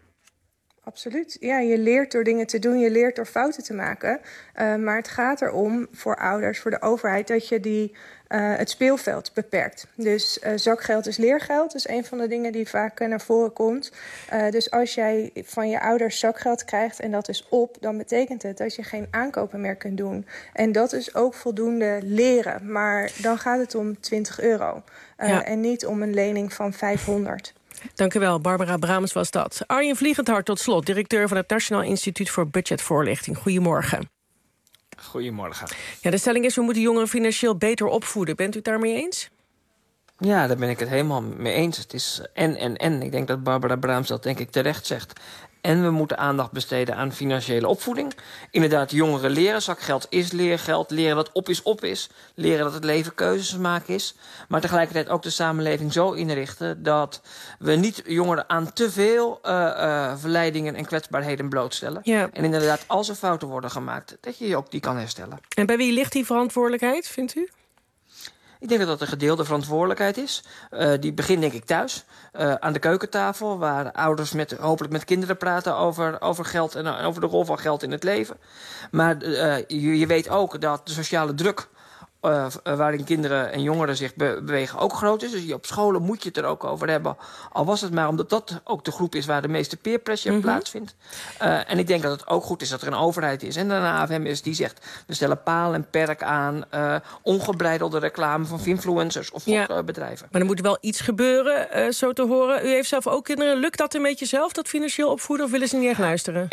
Absoluut. Ja, je leert door dingen te doen, je leert door fouten te maken. Uh, maar het gaat erom voor ouders, voor de overheid, dat je die, uh, het speelveld beperkt. Dus uh, zakgeld is leergeld, dat is een van de dingen die vaak uh, naar voren komt. Uh, dus als jij van je ouders zakgeld krijgt en dat is op, dan betekent het dat je geen aankopen meer kunt doen. En dat is ook voldoende leren, maar dan gaat het om twintig euro. Uh, ja. En niet om een lening van vijfhonderd. Dank u wel, Barbara Bramens was dat. Arjen Vliegendhart tot slot, directeur van het Nationaal Instituut voor Budgetvoorlichting. Goedemorgen. Goedemorgen. Ja, de stelling is, we moeten jongeren financieel beter opvoeden. Bent u het daarmee eens? Ja, daar ben ik het helemaal mee eens. Het is en, en, en. Ik denk dat Barbara Braams dat denk ik terecht zegt. En we moeten aandacht besteden aan financiële opvoeding. Inderdaad, jongeren leren. Zakgeld is leergeld. Leren dat op is op is. Leren dat het leven keuzes maken is. Maar tegelijkertijd ook de samenleving zo inrichten dat we niet jongeren aan te veel uh, uh, verleidingen en kwetsbaarheden blootstellen. Ja. En inderdaad, als er fouten worden gemaakt, dat je ook die kan herstellen. En bij wie ligt die verantwoordelijkheid, vindt u? Ik denk dat dat een gedeelde verantwoordelijkheid is. Uh, die begint denk ik thuis, uh, aan de keukentafel, waar ouders met, hopelijk met kinderen praten over, over geld en over de rol van geld in het leven. Maar uh, je, je weet ook dat de sociale druk Uh, waarin kinderen en jongeren zich be- bewegen ook groot is. Dus op scholen moet je het er ook over hebben. Al was het maar omdat dat ook de groep is waar de meeste peer pressure mm-hmm. plaatsvindt. Uh, en ik denk dat het ook goed is dat er een overheid is. En een A F M is die zegt, we stellen paal en perk aan uh, ongebreidelde reclame van influencers of ja. uh, bedrijven. Maar er moet wel iets gebeuren, uh, zo te horen. U heeft zelf ook kinderen. Lukt dat een beetje zelf, dat financieel opvoeden? Of willen ze niet echt luisteren?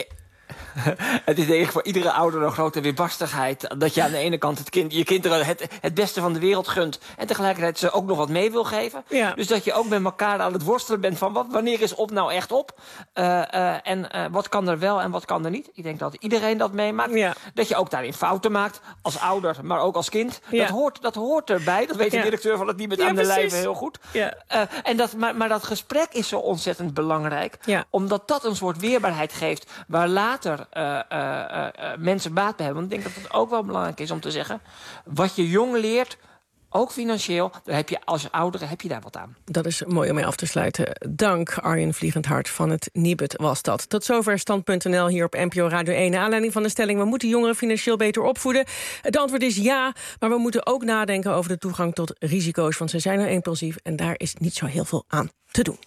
Het is denk ik voor iedere ouder een grote weerbarstigheid dat je aan de ene kant het kind, je kinderen het, het beste van de wereld gunt en tegelijkertijd ze ook nog wat mee wil geven. Ja. Dus dat je ook met elkaar aan het worstelen bent van wat, wanneer is op nou echt op? Uh, uh, en uh, wat kan er wel en wat kan er niet? Ik denk dat iedereen dat meemaakt. Ja. Dat je ook daarin fouten maakt als ouder, maar ook als kind. Ja. Dat, hoort, dat hoort erbij. Dat weet de ja. directeur van het Nibud ja, aan de lijve heel goed. Ja. Uh, en dat, maar, maar dat gesprek is zo ontzettend belangrijk. Ja. Omdat dat een soort weerbaarheid geeft waar later Uh, uh, uh, uh, mensen baat bij hebben. Want ik denk dat het ook wel belangrijk is om te zeggen, wat je jong leert, ook financieel, daar heb je als ouderen heb je daar wat aan. Dat is mooi om mee af te sluiten. Dank, Arjen Vliegendhart van het Nibud was dat. Tot zover stand punt n l hier op N P O Radio één. Naar aanleiding van de stelling, we moeten jongeren financieel beter opvoeden. Het antwoord is ja, maar we moeten ook nadenken over de toegang tot risico's, want ze zijn nou impulsief en daar is niet zo heel veel aan te doen.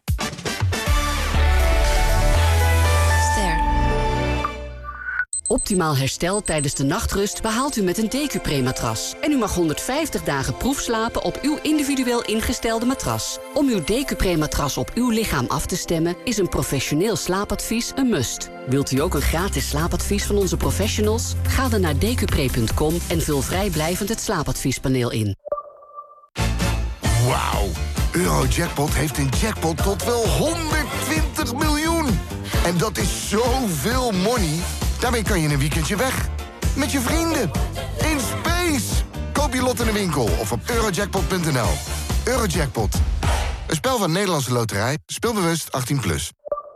Optimaal herstel tijdens de nachtrust behaalt u met een Decupre-matras. En u mag honderdvijftig dagen proefslapen op uw individueel ingestelde matras. Om uw Decupre-matras op uw lichaam af te stemmen is een professioneel slaapadvies een must. Wilt u ook een gratis slaapadvies van onze professionals? Ga dan naar decupre punt com en vul vrijblijvend het slaapadviespaneel in. Wauw, Eurojackpot heeft een jackpot tot wel honderdtwintig miljoen. En dat is zoveel money. Daarmee kan je een weekendje weg. Met je vrienden. In space. Koop je lot in de winkel of op eurojackpot punt n l. Eurojackpot. Een spel van Nederlandse Loterij. Speelbewust achttien plus.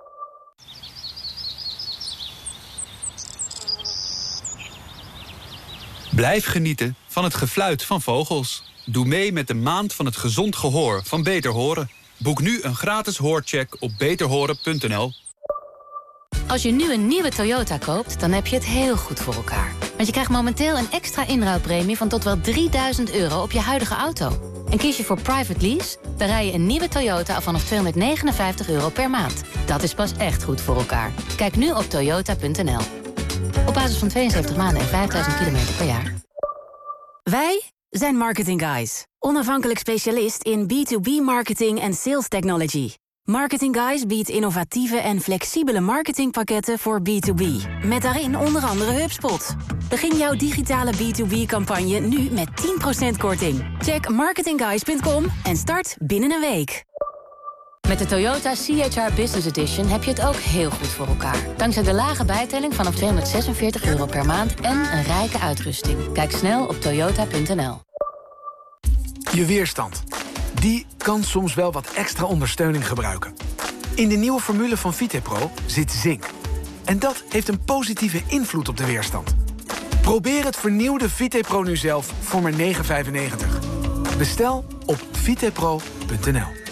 Blijf genieten van het gefluit van vogels. Doe mee met de Maand van het Gezond Gehoor van Beter Horen. Boek nu een gratis hoorcheck op beter horen punt n l. Als je nu een nieuwe Toyota koopt, dan heb je het heel goed voor elkaar. Want je krijgt momenteel een extra inruilpremie van tot wel drieduizend euro op je huidige auto. En kies je voor private lease, dan rij je een nieuwe Toyota af vanaf tweehonderdnegenenvijftig euro per maand. Dat is pas echt goed voor elkaar. Kijk nu op toyota punt n l. Op basis van tweeënzeventig maanden en vijfduizend kilometer per jaar. Wij zijn Marketing Guys. Onafhankelijk specialist in B twee B marketing en sales technology. Marketing Guys biedt innovatieve en flexibele marketingpakketten voor B twee B. Met daarin onder andere HubSpot. Begin jouw digitale B twee B-campagne nu met tien procent korting. Check marketing guys punt com en start binnen een week. Met de Toyota C H R Business Edition heb je het ook heel goed voor elkaar. Dankzij de lage bijtelling vanaf tweehonderdzesenveertig euro per maand en een rijke uitrusting. Kijk snel op toyota punt n l. Je weerstand. Die kan soms wel wat extra ondersteuning gebruiken. In de nieuwe formule van Vitepro zit zink. En dat heeft een positieve invloed op de weerstand. Probeer het vernieuwde Vitepro nu zelf voor maar negen vijfennegentig. Bestel op vitepro punt n l.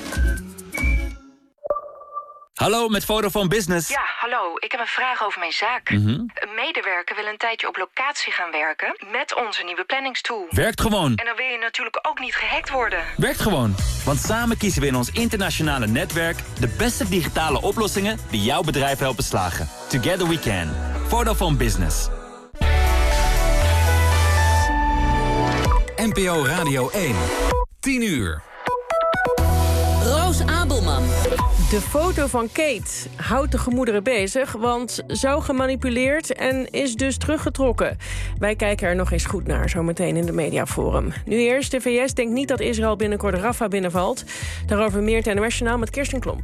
Hallo, met Vodafone Business. Ja, hallo. Ik heb een vraag over mijn zaak. Mm-hmm. Een medewerker wil een tijdje op locatie gaan werken met onze nieuwe planningstool. Werkt gewoon. En dan wil je natuurlijk ook niet gehackt worden. Werkt gewoon. Want samen kiezen we in ons internationale netwerk de beste digitale oplossingen die jouw bedrijf helpen slagen. Together we can. Vodafone Business. N P O Radio één. tien uur. Roos Abelman. De foto van Kate houdt de gemoederen bezig, want zou gemanipuleerd en is dus teruggetrokken. Wij kijken er nog eens goed naar, zometeen in de Mediaforum. Nu eerst, de V S denkt niet dat Israël binnenkort Rafah binnenvalt. Daarover meer het N O S-journaal met Kirsten Klomp.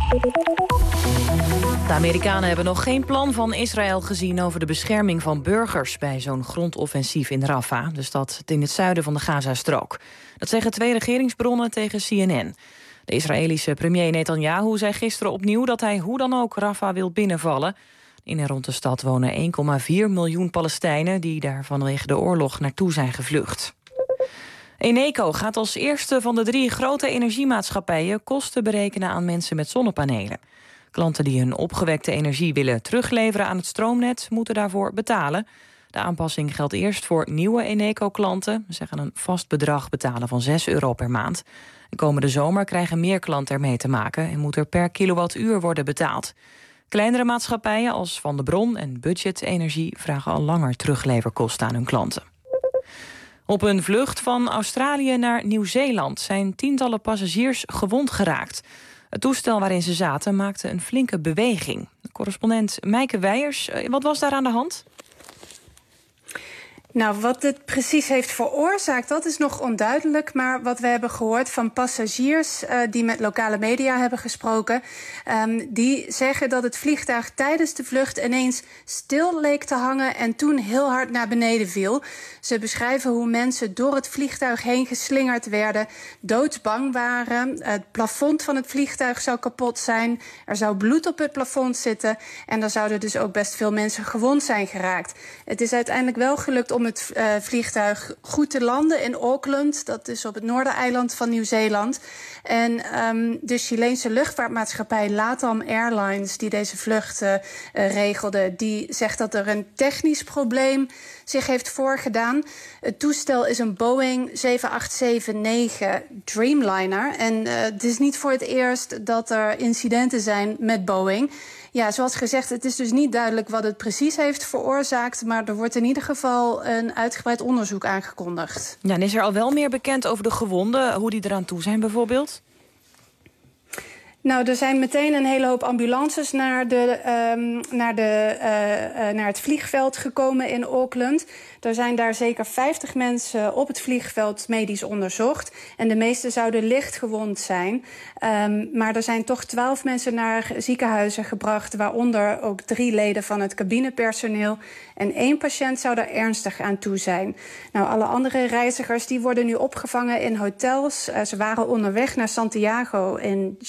De Amerikanen hebben nog geen plan van Israël gezien over de bescherming van burgers bij zo'n grondoffensief in Rafah, de stad in het zuiden van de Gazastrook. Dat zeggen twee regeringsbronnen tegen C N N. De Israëlische premier Netanyahu zei gisteren opnieuw dat hij hoe dan ook Rafah wil binnenvallen. In en rond de stad wonen één komma vier miljoen Palestijnen die daar vanwege de oorlog naartoe zijn gevlucht. Eneco gaat als eerste van de drie grote energiemaatschappijen kosten berekenen aan mensen met zonnepanelen. Klanten die hun opgewekte energie willen terugleveren aan het stroomnet moeten daarvoor betalen. De aanpassing geldt eerst voor nieuwe Eneco-klanten. Ze gaan een vast bedrag betalen van zes euro per maand. De komende zomer krijgen meer klanten ermee te maken en moet er per kilowattuur worden betaald. Kleinere maatschappijen als Van de Bron en Budget Energie vragen al langer terugleverkosten aan hun klanten. Op een vlucht van Australië naar Nieuw-Zeeland zijn tientallen passagiers gewond geraakt. Het toestel waarin ze zaten maakte een flinke beweging. Correspondent Mijke Weijers, wat was daar aan de hand? Nou, wat het precies heeft veroorzaakt, dat is nog onduidelijk. Maar wat we hebben gehoord van passagiers uh, die met lokale media hebben gesproken, Um, die zeggen dat het vliegtuig tijdens de vlucht ineens stil leek te hangen en toen heel hard naar beneden viel. Ze beschrijven hoe mensen door het vliegtuig heen geslingerd werden, doodsbang waren. Het plafond van het vliegtuig zou kapot zijn. Er zou bloed op het plafond zitten. En er zouden dus ook best veel mensen gewond zijn geraakt. Het is uiteindelijk wel gelukt om het uh, vliegtuig goed te landen in Auckland. Dat is op het noordereiland van Nieuw-Zeeland. En um, de Chileense luchtvaartmaatschappij Latam Airlines, die deze vlucht uh, uh, regelde, die zegt dat er een technisch probleem zich heeft voorgedaan. Het toestel is een Boeing zeven acht zeven negen Dreamliner. En uh, het is niet voor het eerst dat er incidenten zijn met Boeing. Ja, zoals gezegd, het is dus niet duidelijk wat het precies heeft veroorzaakt, maar er wordt in ieder geval een uitgebreid onderzoek aangekondigd. Ja, en is er al wel meer bekend over de gewonden, hoe die eraan toe zijn bijvoorbeeld? Nou, er zijn meteen een hele hoop ambulances naar, de, um, naar, de, uh, uh, naar het vliegveld gekomen in Auckland. Er zijn daar zeker vijftig mensen op het vliegveld medisch onderzocht. En de meeste zouden licht gewond zijn. Um, maar er zijn toch twaalf mensen naar ziekenhuizen gebracht, waaronder ook drie leden van het cabinepersoneel. En één patiënt zou er ernstig aan toe zijn. Nou, alle andere reizigers die worden nu opgevangen in hotels. Uh, ze waren onderweg naar Santiago in Chili.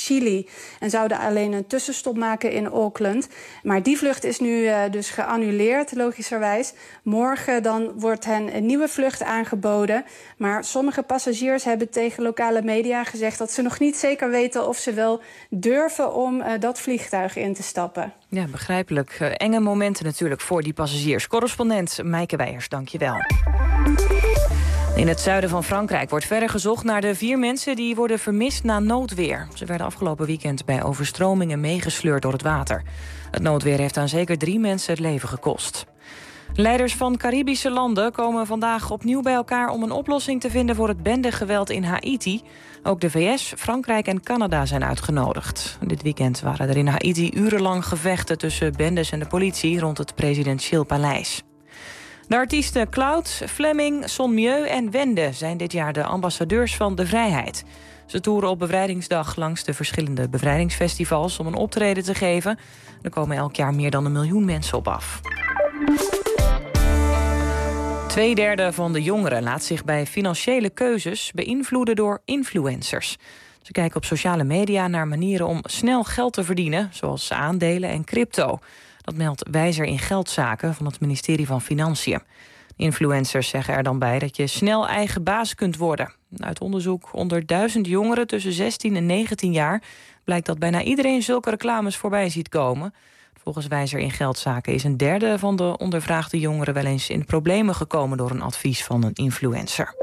Bali en zouden alleen een tussenstop maken in Auckland. Maar die vlucht is nu uh, dus geannuleerd, logischerwijs. Morgen dan wordt hen een nieuwe vlucht aangeboden. Maar sommige passagiers hebben tegen lokale media gezegd dat ze nog niet zeker weten of ze wel durven om uh, dat vliegtuig in te stappen. Ja, begrijpelijk. Uh, enge momenten natuurlijk voor die passagiers. Correspondent Meike Weijers, dank je wel. In het zuiden van Frankrijk wordt verder gezocht naar de vier mensen die worden vermist na noodweer. Ze werden afgelopen weekend bij overstromingen meegesleurd door het water. Het noodweer heeft aan zeker drie mensen het leven gekost. Leiders van Caribische landen komen vandaag opnieuw bij elkaar om een oplossing te vinden voor het bendegeweld in Haiti. Ook de V S, Frankrijk en Canada zijn uitgenodigd. Dit weekend waren er in Haiti urenlang gevechten tussen bendes en de politie rond het presidentieel paleis. De artiesten Cloud, Fleming, Son Mieu en Wende zijn dit jaar de ambassadeurs van de vrijheid. Ze toeren op bevrijdingsdag langs de verschillende bevrijdingsfestivals om een optreden te geven. Er komen elk jaar meer dan een miljoen mensen op af. Tweederde van de jongeren laat zich bij financiële keuzes beïnvloeden door influencers. Ze kijken op sociale media naar manieren om snel geld te verdienen, zoals aandelen en crypto. Dat meldt Wijzer in Geldzaken van het ministerie van Financiën. Influencers zeggen er dan bij dat je snel eigen baas kunt worden. Uit onderzoek onder duizend jongeren tussen zestien en negentien jaar blijkt dat bijna iedereen zulke reclames voorbij ziet komen. Volgens Wijzer in Geldzaken is een derde van de ondervraagde jongeren wel eens in problemen gekomen door een advies van een influencer.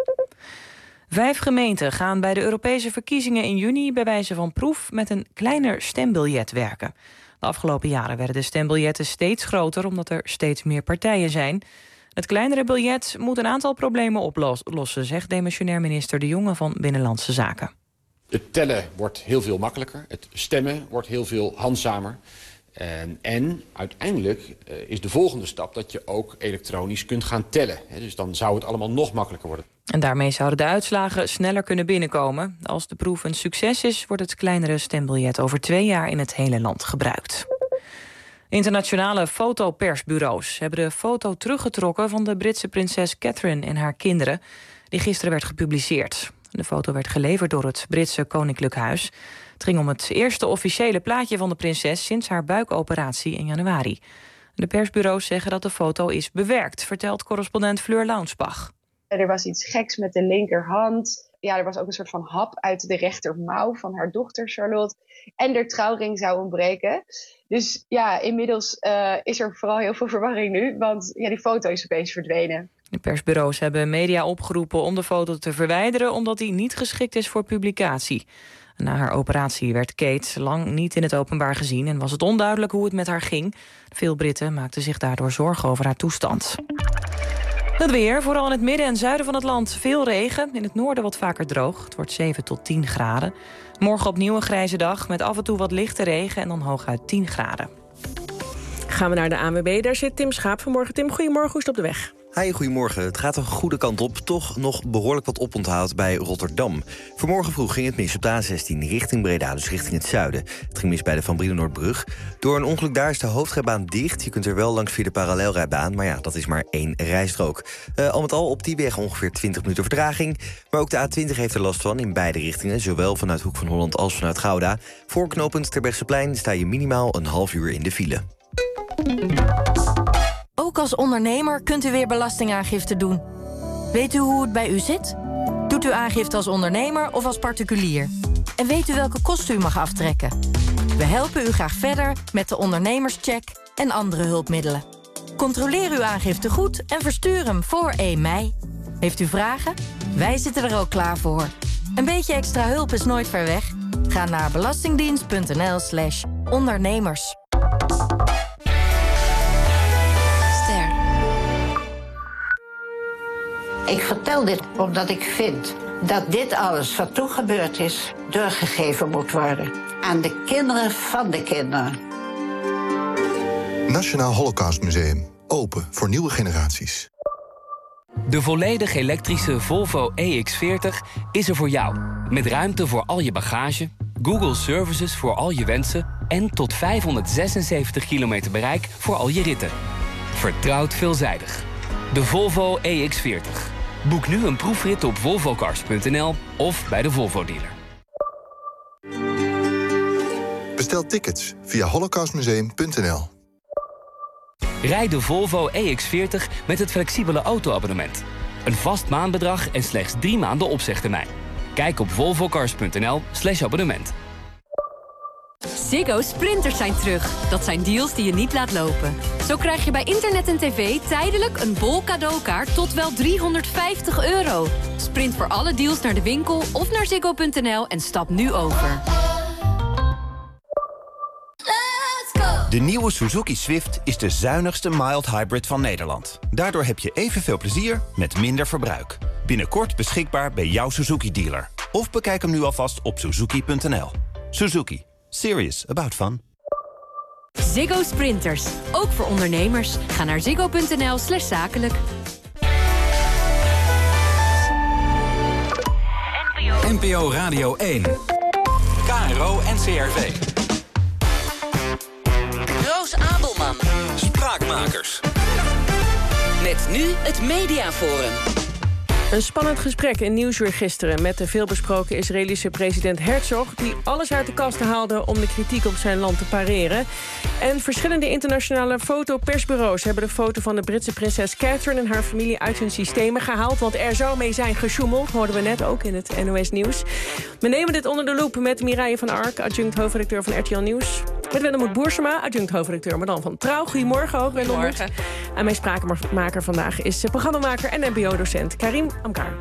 Vijf gemeenten gaan bij de Europese verkiezingen in juni bij wijze van proef met een kleiner stembiljet werken. De afgelopen jaren werden de stembiljetten steeds groter omdat er steeds meer partijen zijn. Het kleinere biljet moet een aantal problemen oplossen, zegt demissionair minister De Jonge van Binnenlandse Zaken. Het tellen wordt heel veel makkelijker, het stemmen wordt heel veel handzamer. En, en uiteindelijk uh, is de volgende stap dat je ook elektronisch kunt gaan tellen. He, dus dan zou het allemaal nog makkelijker worden. En daarmee zouden de uitslagen sneller kunnen binnenkomen. Als de proef een succes is, wordt het kleinere stembiljet over twee jaar in het hele land gebruikt. Internationale fotopersbureaus hebben de foto teruggetrokken van de Britse prinses Catherine en haar kinderen, die gisteren werd gepubliceerd. De foto werd geleverd door het Britse Koninklijk Huis. Het ging om het eerste officiële plaatje van de prinses sinds haar buikoperatie in januari. De persbureaus zeggen dat de foto is bewerkt, vertelt correspondent Fleur Launsbach. Er was iets geks met de linkerhand. Ja, er was ook een soort van hap uit de rechtermouw van haar dochter Charlotte. En de trouwring zou ontbreken. Dus ja, inmiddels uh, is er vooral heel veel verwarring nu. Want ja, die foto is opeens verdwenen. De persbureaus hebben media opgeroepen om de foto te verwijderen, omdat die niet geschikt is voor publicatie. Na haar operatie werd Kate lang niet in het openbaar gezien en was het onduidelijk hoe het met haar ging. Veel Britten maakten zich daardoor zorgen over haar toestand. Het weer, vooral in het midden en zuiden van het land veel regen. In het noorden wat vaker droog. Het wordt zeven tot tien graden. Morgen opnieuw een grijze dag met af en toe wat lichte regen en dan hooguit tien graden. Gaan we naar de A N W B, daar zit Tim Schaap vanmorgen. Tim, goedemorgen, hoe is het op de weg? Hi, goedemorgen. Het gaat een goede kant op. Toch nog behoorlijk wat oponthoud bij Rotterdam. Vanmorgen vroeg ging het mis op de A zestien richting Breda, dus richting het zuiden. Het ging mis bij de Van Brienenoordbrug. Door een ongeluk daar is de hoofdrijbaan dicht. Je kunt er wel langs via de parallelrijbaan, maar ja, dat is maar één rijstrook. Uh, al met al op die weg ongeveer twintig minuten vertraging. Maar ook de A twintig heeft er last van in beide richtingen, zowel vanuit Hoek van Holland als vanuit Gouda. Voor knooppunt Terbrechtseplein sta je minimaal een half uur in de file. Ook als ondernemer kunt u weer belastingaangifte doen. Weet u hoe het bij u zit? Doet u aangifte als ondernemer of als particulier? En weet u welke kosten u mag aftrekken? We helpen u graag verder met de ondernemerscheck en andere hulpmiddelen. Controleer uw aangifte goed en verstuur hem voor één mei. Heeft u vragen? Wij zitten er ook klaar voor. Een beetje extra hulp is nooit ver weg. Ga naar belastingdienst.nl slash ondernemers. Ik vertel dit omdat ik vind dat dit alles wat toen gebeurd is doorgegeven moet worden aan de kinderen van de kinderen. Nationaal Holocaustmuseum. Open voor nieuwe generaties. De volledig elektrische Volvo E X veertig is er voor jou. Met ruimte voor al je bagage, Google Services voor al je wensen en tot vijfhonderdzesenzeventig kilometer bereik voor al je ritten. Vertrouwd veelzijdig. De Volvo E X veertig. Boek nu een proefrit op volvocars punt n l of bij de Volvo-dealer. Bestel tickets via holocaustmuseum punt n l. Rijd de Volvo E X veertig met het flexibele auto-abonnement. Een vast maandbedrag en slechts drie maanden opzegtermijn. Kijk op volvocars punt n l slash abonnement. Ziggo Sprinters zijn terug. Dat zijn deals die je niet laat lopen. Zo krijg je bij internet en tv tijdelijk een bol cadeaukaart tot wel driehonderdvijftig euro. Sprint voor alle deals naar de winkel of naar ziggo punt n l en stap nu over. De nieuwe Suzuki Swift is de zuinigste mild hybrid van Nederland. Daardoor heb je evenveel plezier met minder verbruik. Binnenkort beschikbaar bij jouw Suzuki-dealer. Of bekijk hem nu alvast op suzuki punt n l. Suzuki. Serious about fun. Ziggo Sprinters. Ook voor ondernemers. Ga naar ziggo punt n l slash zakelijk. N P O Radio één. K R O N C R V. Roos Abelman. Spraakmakers. Met nu het Mediaforum. Een spannend gesprek in Nieuwsuur gisteren met de veelbesproken Israëlische president Herzog, die alles uit de kast haalde om de kritiek op zijn land te pareren. En verschillende internationale fotopersbureaus hebben de foto van de Britse prinses Catherine en haar familie uit hun systemen gehaald, want er zou mee zijn gesjoemeld, hoorden we net ook in het N O S Nieuws. We nemen dit onder de loep met Mireille van Ark, adjunct hoofdredacteur van R T L Nieuws. Met Wendelmoed Boersema, adjunct hoofdredacteur, maar dan van Trouw. Goedemorgen ook, Wendelmoed. En mijn spraakmaker vandaag is programmamaker en N B O-docent Karim Amkar.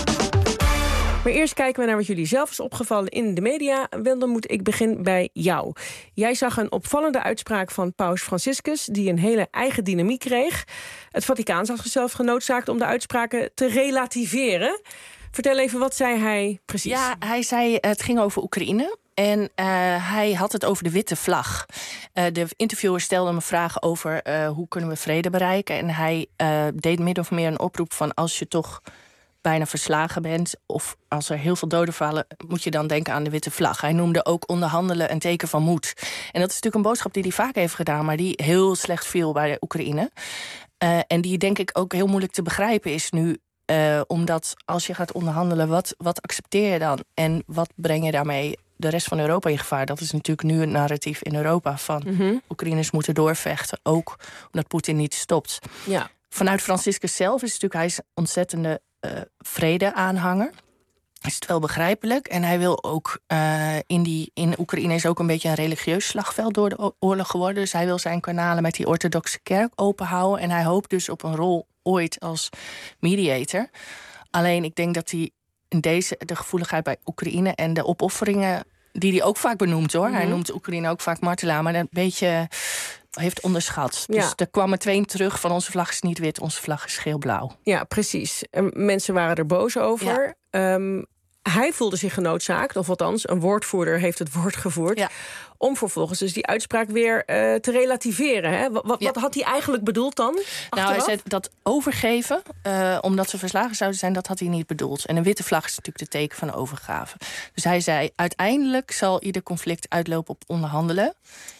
Maar eerst kijken we naar wat jullie zelf is opgevallen in de media. Wendelmoed, ik begin bij jou. Jij zag een opvallende uitspraak van paus Franciscus, die een hele eigen dynamiek kreeg. Het Vaticaan zag zichzelf genoodzaakt om de uitspraken te relativeren. Vertel even, wat zei hij precies? Ja, hij zei, het ging over Oekraïne. En uh, hij had het over de witte vlag. Uh, de interviewer stelde hem vragen over uh, hoe kunnen we vrede bereiken. En hij uh, deed min of meer een oproep van als je toch bijna verslagen bent, of als er heel veel doden vallen, moet je dan denken aan de witte vlag. Hij noemde ook onderhandelen een teken van moed. En dat is natuurlijk een boodschap die hij vaak heeft gedaan, maar die heel slecht viel bij de Oekraïne. Uh, en die denk ik ook heel moeilijk te begrijpen is nu. Uh, omdat als je gaat onderhandelen, wat, wat accepteer je dan? En wat breng je daarmee de rest van Europa in gevaar? Dat is natuurlijk nu een narratief in Europa van mm-hmm. Oekraïners moeten doorvechten, ook omdat Poetin niet stopt. Ja. Vanuit Franciscus zelf is natuurlijk, hij is een ontzettende uh, vrede-aanhanger. Is het wel begrijpelijk. En hij wil ook, uh, in, die, in Oekraïne is ook een beetje een religieus slagveld door de oorlog geworden. Dus hij wil zijn kanalen met die orthodoxe kerk openhouden. En hij hoopt dus op een rol ooit als mediator. Alleen ik denk dat hij in deze, de gevoeligheid bij Oekraïne en de opofferingen die hij ook vaak benoemt, hoor. Mm-hmm. Hij noemt Oekraïne ook vaak martelaar, maar een beetje heeft onderschat. Ja. Dus er kwam meteen terug van onze vlag is niet wit, onze vlag is geel-blauw. Ja, precies. En mensen waren er boos over. Ja. Um, hij voelde zich genoodzaakt, of althans, een woordvoerder heeft het woord gevoerd, ja. om vervolgens dus die uitspraak weer uh, te relativeren. Hè? Wat, wat, ja. wat had hij eigenlijk bedoeld dan? Achteraf? Nou, hij zei dat overgeven, uh, omdat ze verslagen zouden zijn, dat had hij niet bedoeld. En een witte vlag is natuurlijk de teken van overgave. Dus hij zei, uiteindelijk zal ieder conflict uitlopen op onderhandelen.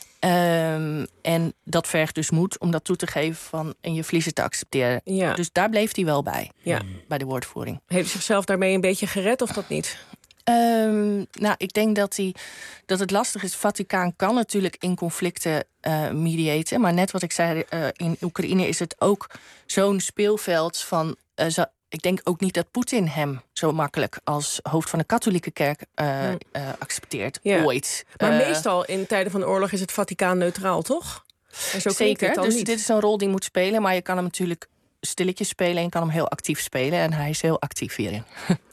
Um, en dat vergt dus moed om dat toe te geven van en je verliezen te accepteren. Ja. Dus daar bleef hij wel bij, ja. bij de woordvoering. Heeft hij zichzelf daarmee een beetje gered of dat niet? Um, nou, ik denk dat, hij, dat het lastig is. Het Vaticaan kan natuurlijk in conflicten uh, mediaten. Maar net wat ik zei, uh, in Oekraïne is het ook zo'n speelveld van Uh, zo, ik denk ook niet dat Poetin hem zo makkelijk als hoofd van de katholieke kerk uh, uh, accepteert. Ja. Ooit. Maar uh, meestal in tijden van oorlog is het Vaticaan neutraal, toch? En zo zeker, dus niet. Dit is een rol die moet spelen. Maar je kan hem natuurlijk stilletjes spelen en je kan hem heel actief spelen. En hij is heel actief hierin.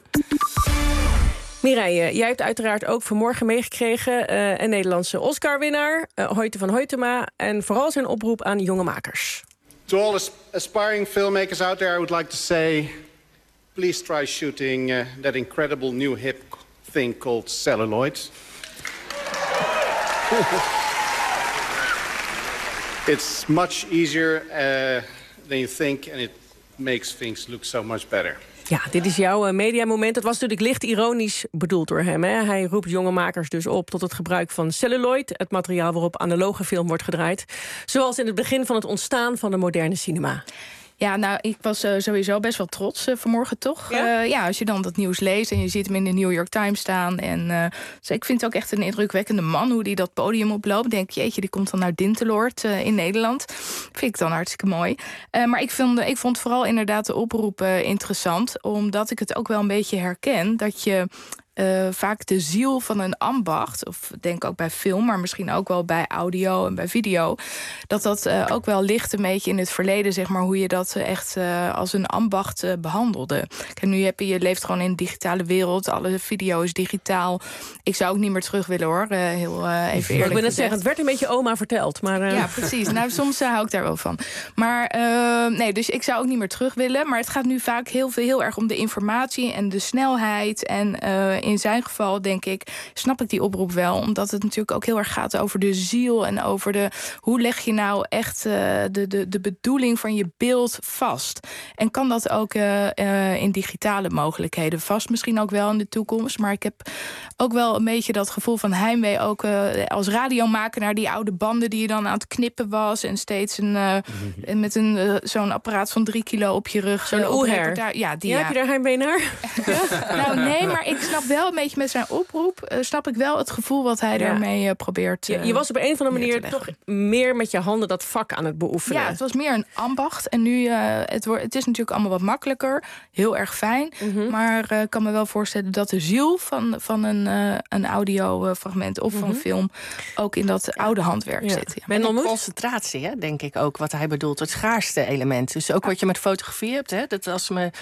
Mireille, jij hebt uiteraard ook vanmorgen meegekregen Uh, een Nederlandse Oscar-winnaar, uh, Hoyte van Hoytema. En vooral zijn oproep aan jonge makers. To all aspiring filmmakers out there, I would like to say, please try shooting uh, that incredible new hip thing called celluloid. It's much easier uh, than you think, and it makes things look so much better. Ja, dit is jouw uh, mediamoment. Het was natuurlijk licht ironisch bedoeld door hem. Hè? Hij roept jonge makers dus op tot het gebruik van celluloid, het materiaal waarop analoge film wordt gedraaid, zoals in het begin van het ontstaan van de moderne cinema. Ja, nou, ik was uh, sowieso best wel trots uh, vanmorgen toch. Ja? Uh, ja, als je dan dat nieuws leest en je ziet hem in de New York Times staan. En uh, dus ik vind het ook echt een indrukwekkende man, hoe die dat podium oploopt. Denk, jeetje, die komt dan uit Dinteloord uh, in Nederland. Vind ik dan hartstikke mooi. Uh, maar ik vond, ik vond vooral inderdaad de oproep uh, interessant, omdat ik het ook wel een beetje herken, dat je Uh, vaak de ziel van een ambacht, of denk ook bij film, maar misschien ook wel bij audio en bij video, dat dat uh, ook wel ligt een beetje in het verleden, zeg maar, hoe je dat uh, echt uh, als een ambacht uh, behandelde. Kijk, nu heb je, je leeft gewoon in een digitale wereld, alle video is digitaal. Ik zou ook niet meer terug willen, hoor, uh, heel uh, even eerlijk. Ik wil net zeggen, het werd een beetje oma verteld, maar uh... ja, precies. Nou, soms uh, hou ik daar wel van. Maar uh, nee, dus ik zou ook niet meer terug willen. Maar het gaat nu vaak heel veel, heel erg om de informatie en de snelheid en uh, in zijn geval, denk ik, snap ik die oproep wel. Omdat het natuurlijk ook heel erg gaat over de ziel en over de, hoe leg je nou echt uh, de, de, de bedoeling van je beeld vast. En kan dat ook uh, uh, in digitale mogelijkheden vast? Misschien ook wel in de toekomst. Maar ik heb ook wel een beetje dat gevoel van heimwee, ook uh, als radiomaker, naar die oude banden die je dan aan het knippen was. En steeds een, uh, mm-hmm. met een uh, zo'n apparaat van drie kilo op je rug. Zo'n oeher. Ja, die ja, ja. Heb je daar heimwee naar? Nou, nee, maar ik snap wel een beetje met zijn oproep, uh, snap ik wel het gevoel wat hij ja. daarmee uh, probeert uh, je, je was op een of andere manier toch meer met je handen dat vak aan het beoefenen. Ja, het was meer een ambacht. En nu, uh, het, wordt, het is natuurlijk allemaal wat makkelijker. Heel erg fijn. Mm-hmm. Maar ik uh, kan me wel voorstellen dat de ziel van, van een, uh, een audiofragment of mm-hmm. van film ook in dat oude handwerk ja. zit. Ja. En de concentratie, hè, denk ik ook, wat hij bedoelt. Het schaarste element. Dus ook wat je met fotografie hebt. Hè, dat als me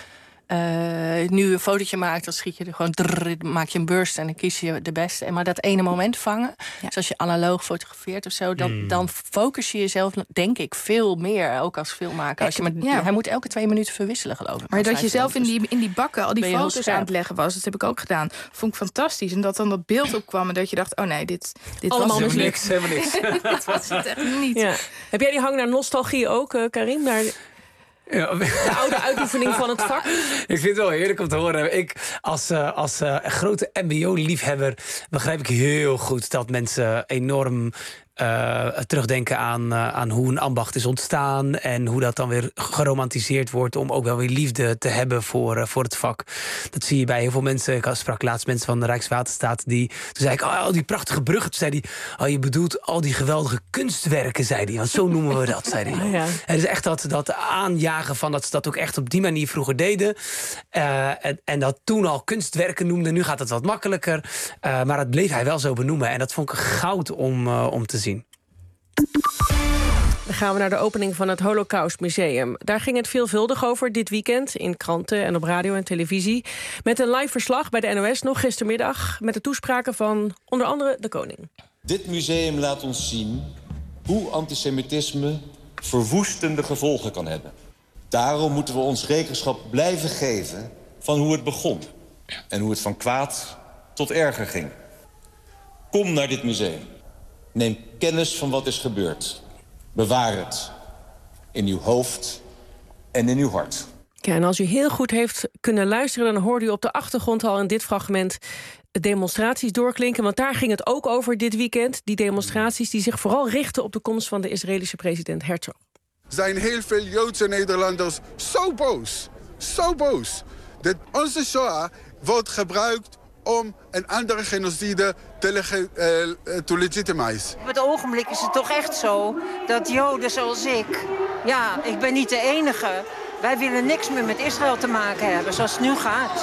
Uh, nu een fotootje maakt, dan schiet je er gewoon drrr, maak je een burst en dan kies je de beste. En maar dat ene moment vangen, ja. dus als je analoog fotografeert of zo, dan, mm. dan focus je jezelf, denk ik, veel meer, ook als filmmaker. Als je met, ja. Hij moet elke twee minuten verwisselen, geloof ik. Maar dat je zelf in die, in die bakken al die foto's aan het leggen was, dat heb ik ook gedaan. Vond ik fantastisch. En dat dan dat beeld opkwam en dat je dacht, oh nee, dit, dit allemaal was niks. Helemaal niks. Dit was het echt niet. Ja. Heb jij die hang naar nostalgie ook, uh, Karim? Naar Ja. De oude uitoefening van het vak? Ik vind het wel heerlijk om te horen. Ik, als, uh, als uh, grote M B O-liefhebber begrijp ik heel goed dat mensen enorm Uh, terugdenken aan, uh, aan hoe een ambacht is ontstaan en hoe dat dan weer geromantiseerd wordt om ook wel weer liefde te hebben voor, uh, voor het vak. Dat zie je bij heel veel mensen. Ik sprak laatst mensen van de Rijkswaterstaat die, toen zei ik, oh, al die prachtige bruggen. Toen zei hij, oh, je bedoelt al die geweldige kunstwerken, zei hij. Want zo noemen we dat, zei hij. Oh, ja. Het is echt dat, dat aanjagen van dat ze dat ook echt op die manier vroeger deden. Uh, en, en dat toen al kunstwerken noemden. Nu gaat het wat makkelijker. Uh, maar dat bleef hij wel zo benoemen. En dat vond ik goud om, uh, om te zien. Dan gaan we naar de opening van het Holocaust Museum. Daar ging het veelvuldig over dit weekend in kranten en op radio en televisie. Met een live verslag bij de N O S nog gistermiddag met de toespraken van onder andere de koning. Dit museum laat ons zien hoe antisemitisme verwoestende gevolgen kan hebben. Daarom moeten we ons rekenschap blijven geven van hoe het begon. En hoe het van kwaad tot erger ging. Kom naar dit museum. Neem kennis van wat is gebeurd. Bewaar het in uw hoofd en in uw hart. Ja, en als u heel goed heeft kunnen luisteren, dan hoorde u op de achtergrond al in dit fragment demonstraties doorklinken. Want daar ging het ook over dit weekend. Die demonstraties die zich vooral richten op de komst van de Israëlische president Herzog. Er zijn heel veel Joodse Nederlanders zo boos. Zo boos. Dat onze Shoah wordt gebruikt om een andere genocide te, lege, uh, te legitimiseren. Op het ogenblik is het toch echt zo dat Joden zoals ik, ja, ik ben niet de enige. Wij willen niks meer met Israël te maken hebben, zoals het nu gaat.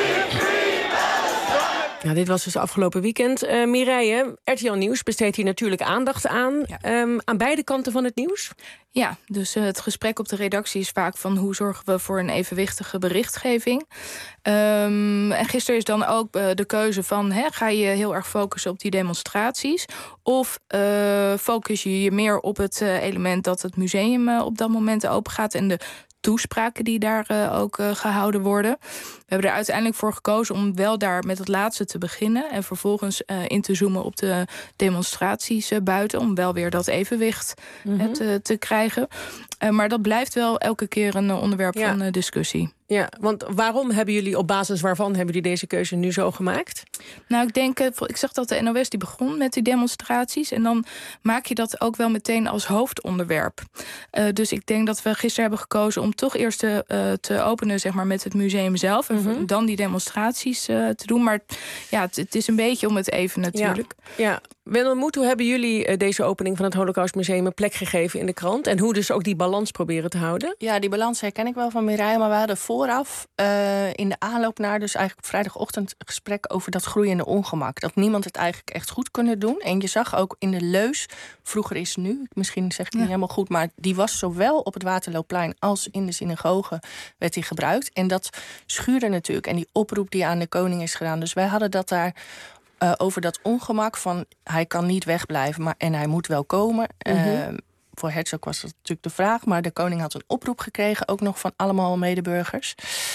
Ja, dit was dus afgelopen weekend. Uh, Mireille, R T L Nieuws besteedt hier natuurlijk aandacht aan. Ja. Um, aan beide kanten van het nieuws? Ja, dus uh, het gesprek op de redactie is vaak van hoe zorgen we voor een evenwichtige berichtgeving. Um, en gisteren is dan ook uh, de keuze van, hè, ga je heel erg focussen op die demonstraties? Of uh, focus je je meer op het uh, element dat het museum uh, op dat moment open gaat en de toespraken die daar uh, ook uh, gehouden worden. We hebben er uiteindelijk voor gekozen om wel daar met het laatste te beginnen en vervolgens uh, in te zoomen op de demonstraties uh, buiten, om wel weer dat evenwicht mm-hmm. uh, te, te krijgen. Uh, maar dat blijft wel elke keer een uh, onderwerp ja. van uh, discussie. Ja, want waarom hebben jullie, op basis waarvan hebben jullie deze keuze nu zo gemaakt? Nou, ik denk, ik zag dat de N O S die begon met die demonstraties. En dan maak je dat ook wel meteen als hoofdonderwerp. Uh, dus ik denk dat we gisteren hebben gekozen om toch eerst te, uh, te openen, zeg maar, met het museum zelf. En mm-hmm. dan die demonstraties uh, te doen. Maar ja, het, het is een beetje om het even natuurlijk. Ja, ja. Willem Moet, hoe hebben jullie uh, deze opening van het Holocaustmuseum een plek gegeven in de krant? En hoe dus ook die balans proberen te houden? Ja, die balans herken ik wel van Mireille. Maar we hadden vooraf uh, in de aanloop naar dus eigenlijk op vrijdagochtend gesprek over dat groeiende ongemak. Dat niemand het eigenlijk echt goed kunnen doen. En je zag ook in de leus, vroeger is nu, misschien zeg ik niet ja. helemaal goed, maar die was zowel op het Waterloopplein als in de synagoge werd die gebruikt. En dat schuurde natuurlijk. En die oproep die aan de koning is gedaan. Dus wij hadden dat daar uh, over dat ongemak van hij kan niet wegblijven, maar en hij moet wel komen. Mm-hmm. Uh, voor Herzog was dat natuurlijk de vraag, maar de koning had een oproep gekregen, ook nog van allemaal medeburgers.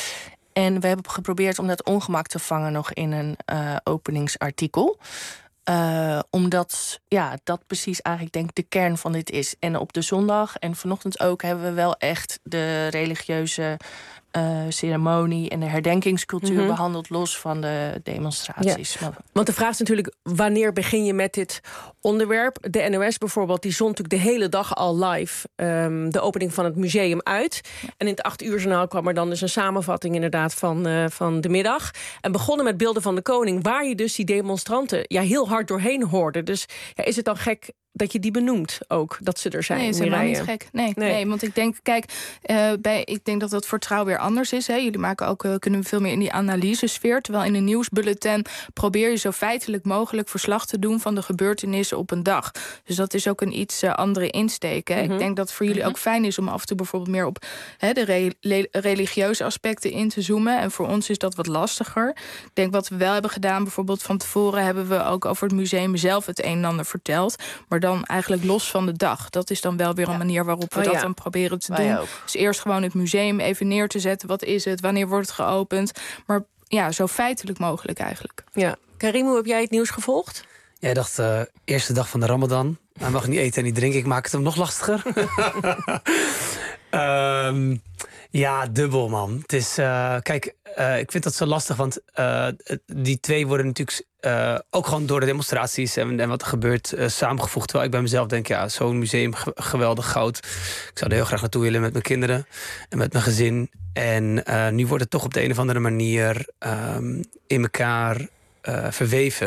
En we hebben geprobeerd om dat ongemak te vangen nog in een uh, openingsartikel. Uh, omdat ja, dat precies eigenlijk denk ik de kern van dit is. En op de zondag en vanochtend ook hebben we wel echt de religieuze uh, ceremonie en de herdenkingscultuur mm-hmm. behandeld los van de demonstraties. Ja. Want de vraag is natuurlijk, wanneer begin je met dit onderwerp? De N O S bijvoorbeeld, die zond natuurlijk de hele dag al live um, de opening van het museum uit. Ja. En in het acht uur journaal kwam er dan dus een samenvatting inderdaad van, uh, van de middag. En begonnen met beelden van de koning, waar je dus die demonstranten ja, heel hard doorheen hoorde. Dus ja, is het dan gek dat je die benoemt ook, dat ze er zijn? Nee, is helemaal niet gek. Nee, nee. nee, want ik denk, kijk, uh, bij, ik denk dat dat voor Trouw weer anders is. Hè. Jullie maken ook, uh, kunnen veel meer in die analysesfeer. Terwijl in een nieuwsbulletin probeer je zo feitelijk mogelijk verslag te doen van de gebeurtenissen op een dag. Dus dat is ook een iets uh, andere insteek. Hè. Mm-hmm. Ik denk dat het voor jullie mm-hmm. ook fijn is om af en toe bijvoorbeeld meer op hè, de re- le- religieuze aspecten in te zoomen. En voor ons is dat wat lastiger. Ik denk wat we wel hebben gedaan, bijvoorbeeld van tevoren hebben we ook over het museum zelf het een en ander verteld. Maar dan eigenlijk los van de dag. Dat is dan wel weer een ja. manier waarop we oh, dat ja. dan proberen te Wij doen. Ook. Dus eerst gewoon het museum even neer te zetten. Wat is het? Wanneer wordt het geopend? Maar ja, zo feitelijk mogelijk eigenlijk. Ja. Karim, hoe heb jij het nieuws gevolgd? Jij dacht, uh, eerste dag van de Ramadan. Hij mag niet eten en niet drinken. Ik maak het hem nog lastiger. um, ja, dubbel, man. Het is, uh, kijk, uh, ik vind dat zo lastig, want uh, die twee worden natuurlijk uh, ook gewoon door de demonstraties en, en wat er gebeurt uh, samengevoegd. Terwijl ik bij mezelf denk, ja, zo'n museum, ge- geweldig goud. Ik zou er heel graag naartoe willen met mijn kinderen en met mijn gezin. En uh, nu wordt het toch op de een of andere manier um, in elkaar Uh, verweven.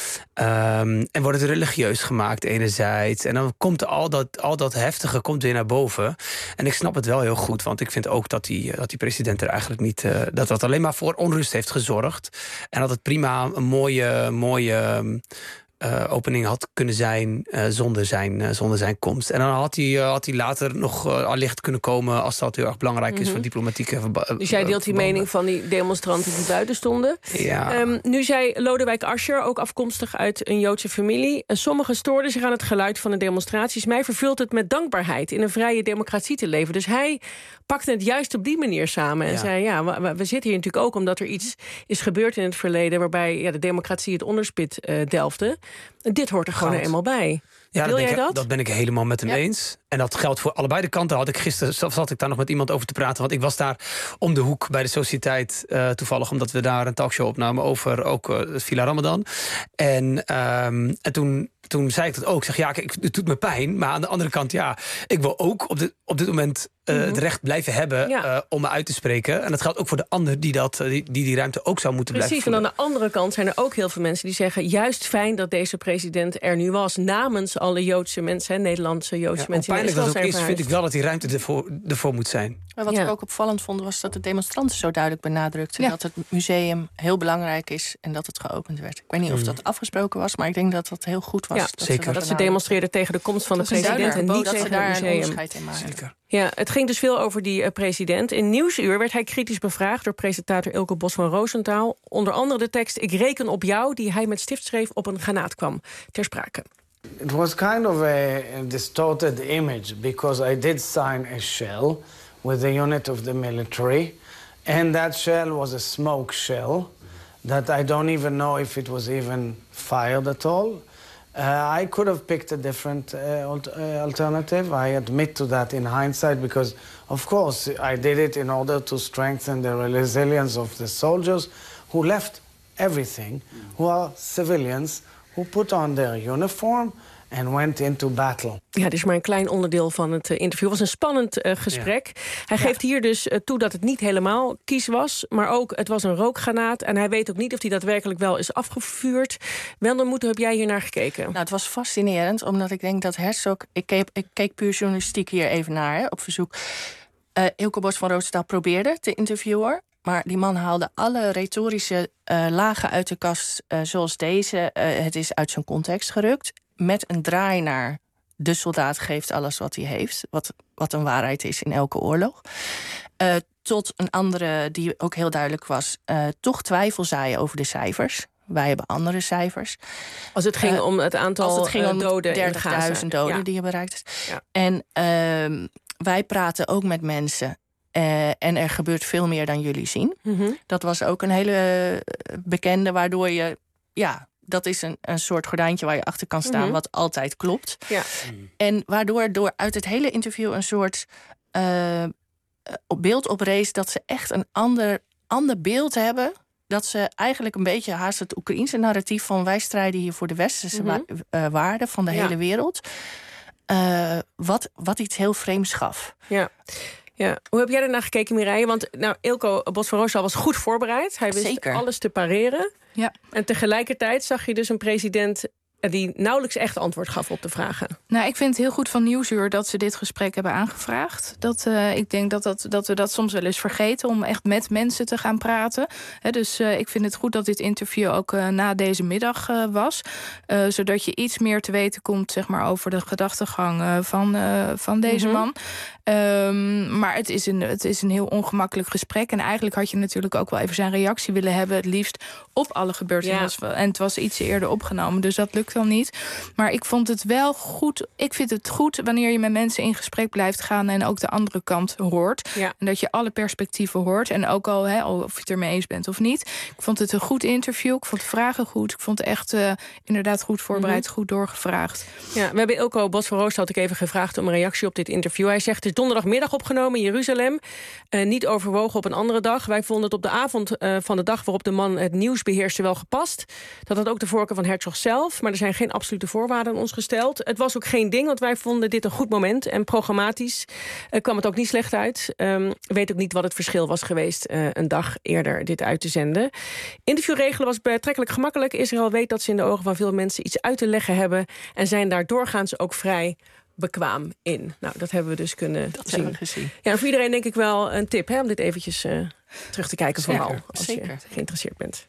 Um, en wordt het religieus gemaakt enerzijds. En dan komt al dat, al dat heftige komt weer naar boven. En ik snap het wel heel goed. Want ik vind ook dat die, dat die president er eigenlijk niet Uh, dat dat alleen maar voor onrust heeft gezorgd. En dat het prima een mooie, mooie Uh, opening had kunnen zijn uh, zonder, zijn, uh, zonder zijn komst. En dan had hij, uh, had hij later nog uh, allicht kunnen komen als dat heel erg belangrijk mm-hmm. is voor diplomatieke verba- Dus jij deelt die verbanden. mening van die demonstranten die buiten stonden. Ja. Um, nu zei Lodewijk Asscher, ook afkomstig uit een Joodse familie, en sommigen stoorden zich aan het geluid van de demonstraties. Mij vervult het met dankbaarheid in een vrije democratie te leven. Dus hij pakte het juist op die manier samen en ja. zei, ja, we, we zitten hier natuurlijk ook omdat er iets is gebeurd in het verleden waarbij ja, de democratie het onderspit uh, delfde. Dit hoort er gewoon Goud. eenmaal bij. Ja, Wil dat jij ben ik, dat? Dat ben ik helemaal met hem ja. eens. En dat geldt voor allebei de kanten. Had ik gisteren zat ik daar nog met iemand over te praten. Want ik was daar om de hoek bij de Sociëteit uh, toevallig. Omdat we daar een talkshow opnamen over ook uh, het Villa Ramadan. En, um, en toen, toen zei ik dat ook. Ik zeg, ja, kijk, het doet me pijn. Maar aan de andere kant, ja, ik wil ook op dit, op dit moment Uh, mm-hmm. het recht blijven hebben ja. uh, om me uit te spreken. En dat geldt ook voor de ander die dat, die, die die ruimte ook zou moeten Precies, blijven Precies, en aan de andere kant zijn er ook heel veel mensen die zeggen, juist fijn dat deze president er nu was, namens alle Joodse mensen, hè, Nederlandse Joodse ja, mensen. Pijnlijk dat het ook is, vind ik wel dat die ruimte ervoor, ervoor moet zijn. Maar wat ja. ik ook opvallend vond, was dat de demonstranten zo duidelijk benadrukten ja. dat het museum heel belangrijk is en dat het geopend werd. Ik weet niet of dat afgesproken was, maar ik denk dat dat heel goed was. Ja, dat zeker. Ze dat ze demonstreerden tegen de komst van de president en niet tegen het museum. Zeker. Ja, het ging dus veel over die uh, president. In Nieuwsuur werd hij kritisch bevraagd door presentator Ilke Bos van Roosentaal. Onder andere de tekst "Ik reken op jou" die hij met stift schreef op een granaat kwam. Ter sprake. It was kind of a distorted image because I did sign a shell with the unit of the military. And that shell was a smoke shell that I don't even know if it was even fired at all. Uh, I could have picked a different uh, alt- uh, alternative. I admit to that in hindsight because, of course, I did it in order to strengthen the resilience of the soldiers who left everything, who are civilians, who put on their uniform and went into battle. Ja, dit is maar een klein onderdeel van het uh, interview. Het was een spannend uh, gesprek. Ja. Hij geeft ja. hier dus uh, toe dat het niet helemaal kies was, maar ook het was een rookgranaat. En hij weet ook niet of die daadwerkelijk wel is afgevuurd. Wendel, hoe heb jij hier naar gekeken? Nou, het was fascinerend, omdat ik denk dat Herzog... Ik keek, ik keek puur journalistiek hier even naar, hè, op verzoek. Uh, Eelco Bos van Roosendaal probeerde te interviewen, maar die man haalde alle retorische uh, lagen uit de kast, uh, zoals deze. Uh, het is uit zijn context gerukt, met een draai naar de soldaat geeft alles wat hij heeft, wat, wat een waarheid is in elke oorlog. Uh, tot een andere die ook heel duidelijk was, uh, toch twijfel zaaien over de cijfers. Wij hebben andere cijfers. Als het ging uh, om het aantal als het ging om uh, doden dertigduizend doden ja. die je bereikt is. Ja. En uh, wij praten ook met mensen. Uh, en er gebeurt veel meer dan jullie zien. Mm-hmm. Dat was ook een hele bekende, waardoor je... ja. Dat is een, een soort gordijntje waar je achter kan staan, mm-hmm. wat altijd klopt. Ja. En waardoor door uit het hele interview een soort uh, op beeld oprees dat ze echt een ander, ander beeld hebben. Dat ze eigenlijk een beetje haast het Oekraïense narratief van wij strijden hier voor de westerse mm-hmm. wa- uh, waarden van de ja. hele wereld. Uh, wat, wat iets heel vreemds gaf. Ja. Ja. Hoe heb jij ernaar gekeken, Mireille? Want nou, Eelco Bos van Roosendaal was goed voorbereid. Hij wist Zeker. alles te pareren. Ja. En tegelijkertijd zag je dus een president die nauwelijks echt antwoord gaf op de vragen. Nou, ik vind het heel goed van Nieuwsuur dat ze dit gesprek hebben aangevraagd. Dat, uh, ik denk dat, dat, dat we dat soms wel eens vergeten om echt met mensen te gaan praten. He, dus uh, ik vind het goed dat dit interview ook uh, na deze middag uh, was. Uh, zodat je iets meer te weten komt, zeg maar, over de gedachtegang uh, van, uh, van deze mm-hmm. man. Um, maar het is, een, het is een heel ongemakkelijk gesprek. En eigenlijk had je natuurlijk ook wel even zijn reactie willen hebben. Het liefst op alle gebeurtenissen. Ja. En het was iets eerder opgenomen, dus dat lukt dan niet. Maar ik vond het wel goed. Ik vind het goed wanneer je met mensen in gesprek blijft gaan en ook de andere kant hoort. Ja. En dat je alle perspectieven hoort. En ook al, hè, of je het ermee eens bent of niet. Ik vond het een goed interview. Ik vond de vragen goed. Ik vond het echt uh, inderdaad goed voorbereid, mm-hmm. goed doorgevraagd. Ja, we hebben Eelco Bos van Roosendaal had ik even gevraagd om een reactie op dit interview. Hij zegt, het is donderdagmiddag opgenomen in Jeruzalem. Uh, niet overwogen op een andere dag. Wij vonden het op de avond uh, van de dag waarop de man het nieuws beheerste wel gepast. Dat had ook de voorkeur van Herzog zelf. Maar er zijn geen absolute voorwaarden aan ons gesteld. Het was ook geen ding, want wij vonden dit een goed moment. En programmatisch uh, kwam het ook niet slecht uit. Um, weet ook niet wat het verschil was geweest uh, een dag eerder dit uit te zenden. Interviewregelen was betrekkelijk gemakkelijk. Israël weet dat ze in de ogen van veel mensen iets uit te leggen hebben. En zijn daar doorgaans ook vrij bekwaam in. Nou, dat hebben we dus kunnen dat zien. Hebben we gezien. Ja, voor iedereen denk ik wel een tip, hè, om dit eventjes uh, terug te kijken. Zeker, vooral als zeker. je geïnteresseerd bent.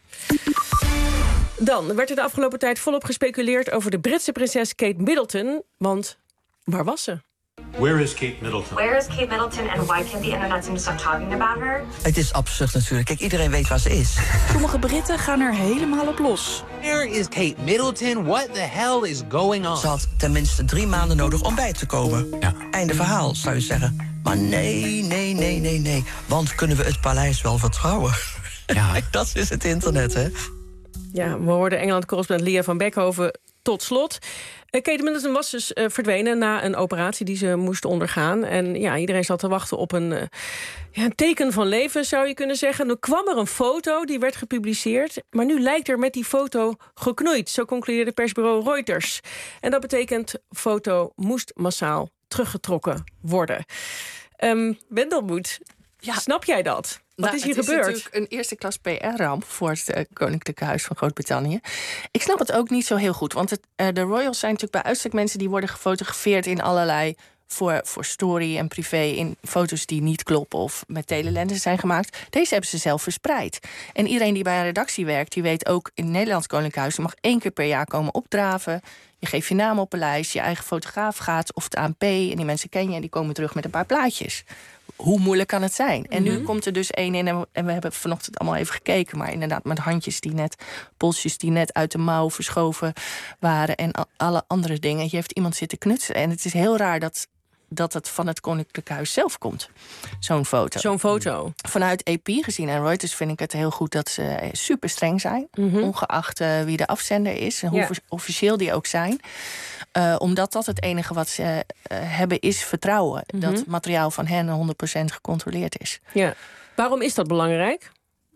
Dan werd er de afgelopen tijd volop gespeculeerd over de Britse prinses Kate Middleton. Want waar was ze? Where is Kate Middleton? Where is Kate Middleton and why can't the internet seem to stop talking about her? Het is absurd natuurlijk. Kijk, iedereen weet waar ze is. Sommige Britten gaan er helemaal op los. Where is Kate Middleton? What the hell is going on? Ze had tenminste drie maanden nodig om bij te komen. Ja. Einde verhaal, zou je zeggen. Maar nee, nee, nee, nee, nee. Want kunnen we het paleis wel vertrouwen? Ja. Dat is het internet, hè? Ja, we hoorden Engeland-correspondent Lia van Beckhoven tot slot. Uh, Kate Middleton was dus uh, verdwenen na een operatie die ze moest ondergaan. En ja, iedereen zat te wachten op een, uh, ja, een teken van leven, zou je kunnen zeggen. Nu kwam er een foto, die werd gepubliceerd. Maar nu lijkt er met die foto geknoeid. Zo concludeerde persbureau Reuters. En dat betekent, foto moest massaal teruggetrokken worden. Um, Wendelmoed, ja. Snap jij dat? Wat nou, is hier het gebeurd? Het is natuurlijk een eerste klas P R-ramp voor het uh, Koninklijke Huis van Groot-Brittannië. Ik snap het ook niet zo heel goed. Want het, uh, de royals zijn natuurlijk bij uitstek mensen die worden gefotografeerd in allerlei voor, voor story en privé, in foto's die niet kloppen of met telelenzen zijn gemaakt. Deze hebben ze zelf verspreid. En iedereen die bij een redactie werkt, die weet ook in het Nederlands Koninklijk Huis, je mag één keer per jaar komen opdraven. Je geeft je naam op een lijst, je eigen fotograaf gaat of het A N P en die mensen ken je en die komen terug met een paar plaatjes. Hoe moeilijk kan het zijn? En nu mm-hmm. komt er dus één in en we, en we hebben vanochtend allemaal even gekeken, maar inderdaad met handjes die net, polsjes die net uit de mouw verschoven waren en a- alle andere dingen. Je heeft iemand zitten knutselen en het is heel raar dat dat het van het Koninklijk Huis zelf komt. Zo'n foto. Zo'n foto. Vanuit A P gezien en Reuters vind ik het heel goed dat ze super streng zijn. Mm-hmm. Ongeacht uh, wie de afzender is en hoe ja. officieel die ook zijn. Uh, omdat dat het enige wat ze uh, hebben is vertrouwen. Mm-hmm. Dat het materiaal van hen honderd procent gecontroleerd is. Ja. Waarom is dat belangrijk?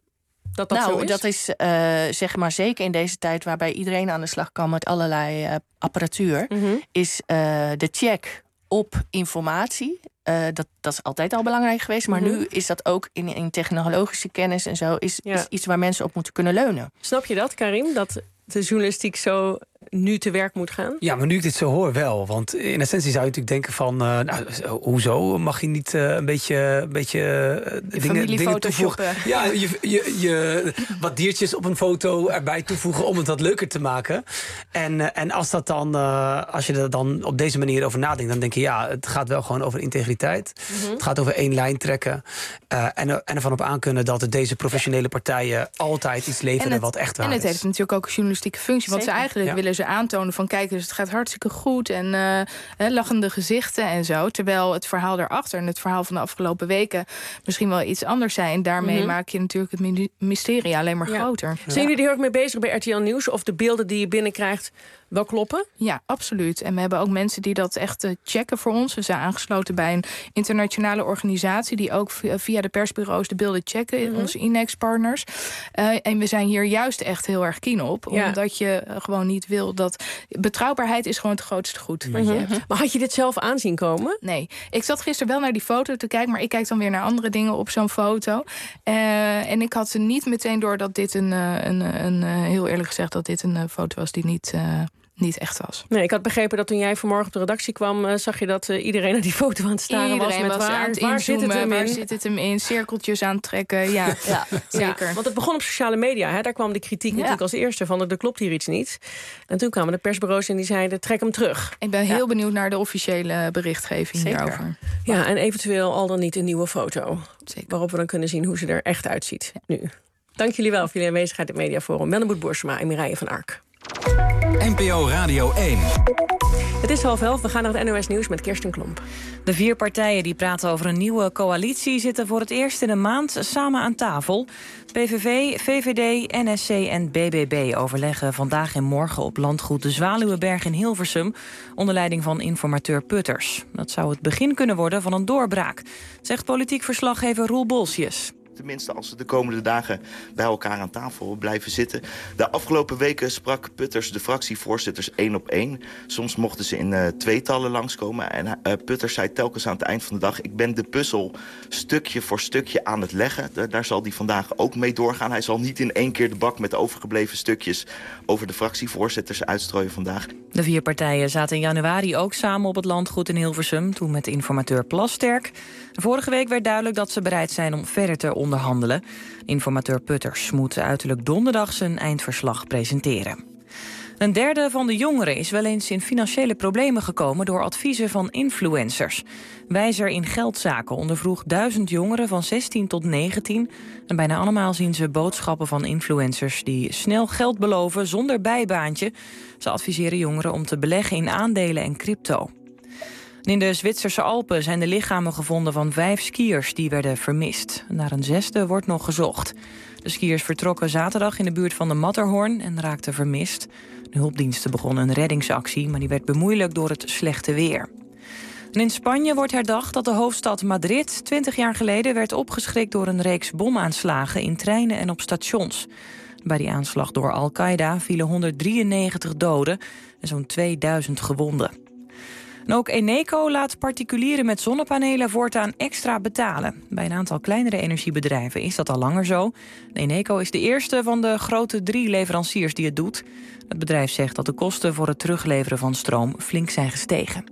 Dat dat nou, zo is? dat is uh, zeg maar zeker in deze tijd waarbij iedereen aan de slag kan met allerlei uh, apparatuur, mm-hmm. is uh, de check op informatie. Uh, dat, dat is altijd al belangrijk geweest, maar mm-hmm. nu is dat ook in, in technologische kennis en zo is, ja. is iets waar mensen op moeten kunnen leunen. Snap je dat, Karim? Dat de journalistiek zo nu te werk moet gaan? Ja, maar nu ik dit zo hoor wel. Want in essentie zou je natuurlijk denken van... Uh, nou, hoezo mag je niet uh, een beetje, een beetje uh, dingen, dingen toevoegen? Ja, je, je, je wat diertjes op een foto erbij toevoegen om het wat leuker te maken. En, uh, en als dat dan, uh, als je er dan op deze manier over nadenkt, dan denk je, ja, het gaat wel gewoon over integriteit. Mm-hmm. Het gaat over één lijn trekken. Uh, en, en ervan op aankunnen dat het deze professionele partijen altijd iets leveren het, wat echt waar is. En het heeft natuurlijk ook een journalistieke functie. Want Zeker. ze eigenlijk ja. willen ze aantonen van kijk, dus het gaat hartstikke goed en uh, he, lachende gezichten en zo. Terwijl het verhaal daarachter en het verhaal van de afgelopen weken misschien wel iets anders zijn. Daarmee mm-hmm. maak je natuurlijk het mysterie alleen maar ja. groter. Ja. Zijn jullie er heel erg mee bezig bij R T L Nieuws of de beelden die je binnenkrijgt wel kloppen? Ja, absoluut. En we hebben ook mensen die dat echt uh, checken voor ons. We zijn aangesloten bij een internationale organisatie die ook via de persbureaus de beelden checken, mm-hmm. onze INEX-partners. Uh, en we zijn hier juist echt heel erg keen op, ja. omdat je uh, gewoon niet wil dat... Betrouwbaarheid is gewoon het grootste goed wat mm-hmm. je hebt. Maar had je dit zelf aanzien komen? Nee. Ik zat gisteren wel naar die foto te kijken, maar ik kijk dan weer naar andere dingen op zo'n foto. Uh, en ik had ze niet meteen door dat dit een, een, een, een heel eerlijk gezegd, dat dit een foto was die niet... Uh, niet echt was. Nee, ik had begrepen dat toen jij vanmorgen op de redactie kwam, uh, zag je dat uh, iedereen naar die foto aan het staren iedereen was. Met was waar, aan het waar zit het hem waar in? zit het hem in? Cirkeltjes aan het trekken. Ja, ja zeker. Ja, want het begon op sociale media. Hè? Daar kwam de kritiek ja. natuurlijk als eerste van, er klopt hier iets niet. En toen kwamen de persbureaus en die zeiden, trek hem terug. Ik ben heel ja. benieuwd naar de officiële berichtgeving zeker. hierover. Ja, en eventueel al dan niet een nieuwe foto. Zeker. Waarop we dan kunnen zien hoe ze er echt uitziet ja. nu. Dank jullie wel voor jullie aanwezigheid in het Mediaforum. Mellenboet Boersma en Mireille van Ark. N P O Radio één. Het is half elf, we gaan naar het N O S Nieuws met Kirsten Klomp. De vier partijen die praten over een nieuwe coalitie zitten voor het eerst in een maand samen aan tafel. P V V, V V D, N S C en B B B overleggen vandaag en morgen op landgoed de Zwaluwenberg in Hilversum onder leiding van informateur Putters. Dat zou het begin kunnen worden van een doorbraak, zegt politiek verslaggever Roel Bolsius. Tenminste, als ze de komende dagen bij elkaar aan tafel blijven zitten. De afgelopen weken sprak Putters de fractievoorzitters één op één. Soms mochten ze in uh, tweetallen langskomen. En uh, Putters zei telkens aan het eind van de dag, ik ben de puzzel stukje voor stukje aan het leggen. Da- daar zal hij vandaag ook mee doorgaan. Hij zal niet in één keer de bak met overgebleven stukjes over de fractievoorzitters uitstrooien vandaag. De vier partijen zaten in januari ook samen op het landgoed in Hilversum, toen met informateur Plasterk. Vorige week werd duidelijk dat ze bereid zijn om verder te onderhandelen. Informateur Putters moet uiterlijk donderdag zijn eindverslag presenteren. Een derde van de jongeren is wel eens in financiële problemen gekomen door adviezen van influencers. Wijzer in Geldzaken ondervroeg duizend jongeren van zestien tot negentien. En bijna allemaal zien ze boodschappen van influencers die snel geld beloven zonder bijbaantje. Ze adviseren jongeren om te beleggen in aandelen en crypto. In de Zwitserse Alpen zijn de lichamen gevonden van vijf skiers die werden vermist. Naar een zesde wordt nog gezocht. De skiers vertrokken zaterdag in de buurt van de Matterhorn en raakten vermist. De hulpdiensten begonnen een reddingsactie, maar die werd bemoeilijkt door het slechte weer. En in Spanje wordt herdacht dat de hoofdstad Madrid twintig jaar geleden werd opgeschrikt door een reeks bomaanslagen in treinen en op stations. Bij die aanslag door Al-Qaeda vielen honderddrieënnegentig doden en zo'n tweeduizend gewonden. En ook Eneco laat particulieren met zonnepanelen voortaan extra betalen. Bij een aantal kleinere energiebedrijven is dat al langer zo. Eneco is de eerste van de grote drie leveranciers die het doet. Het bedrijf zegt dat de kosten voor het terugleveren van stroom flink zijn gestegen.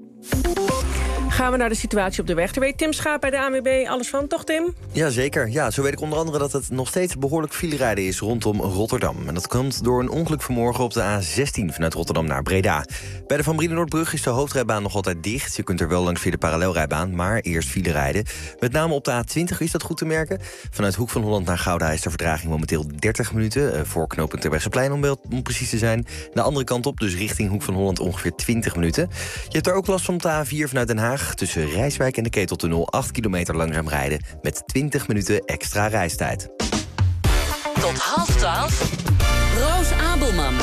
Gaan we naar de situatie op de weg. Daar weet Tim Schaap bij de A N W B alles van, toch Tim? Jazeker. Ja, zo weet ik onder andere dat het nog steeds behoorlijk filerijden is rondom Rotterdam. En dat komt door een ongeluk vanmorgen op de A zestien vanuit Rotterdam naar Breda. Bij de Van Brienenoordbrug is de hoofdrijbaan nog altijd dicht. Je kunt er wel langs via de parallelrijbaan, maar eerst filerijden. Met name op de A twintig is dat goed te merken. Vanuit Hoek van Holland naar Gouda is de vertraging momenteel dertig minuten. Uh, voor knooppunt Terbrechtseplein om, om precies te zijn. De andere kant op, dus richting Hoek van Holland ongeveer twintig minuten. Je hebt er ook last van op de A vier vanuit Den Haag. vandaag. Tussen Rijswijk en de Keteltunnel acht kilometer langzaam rijden... met twintig minuten extra reistijd. Tot half twaalf. Roos Abelman.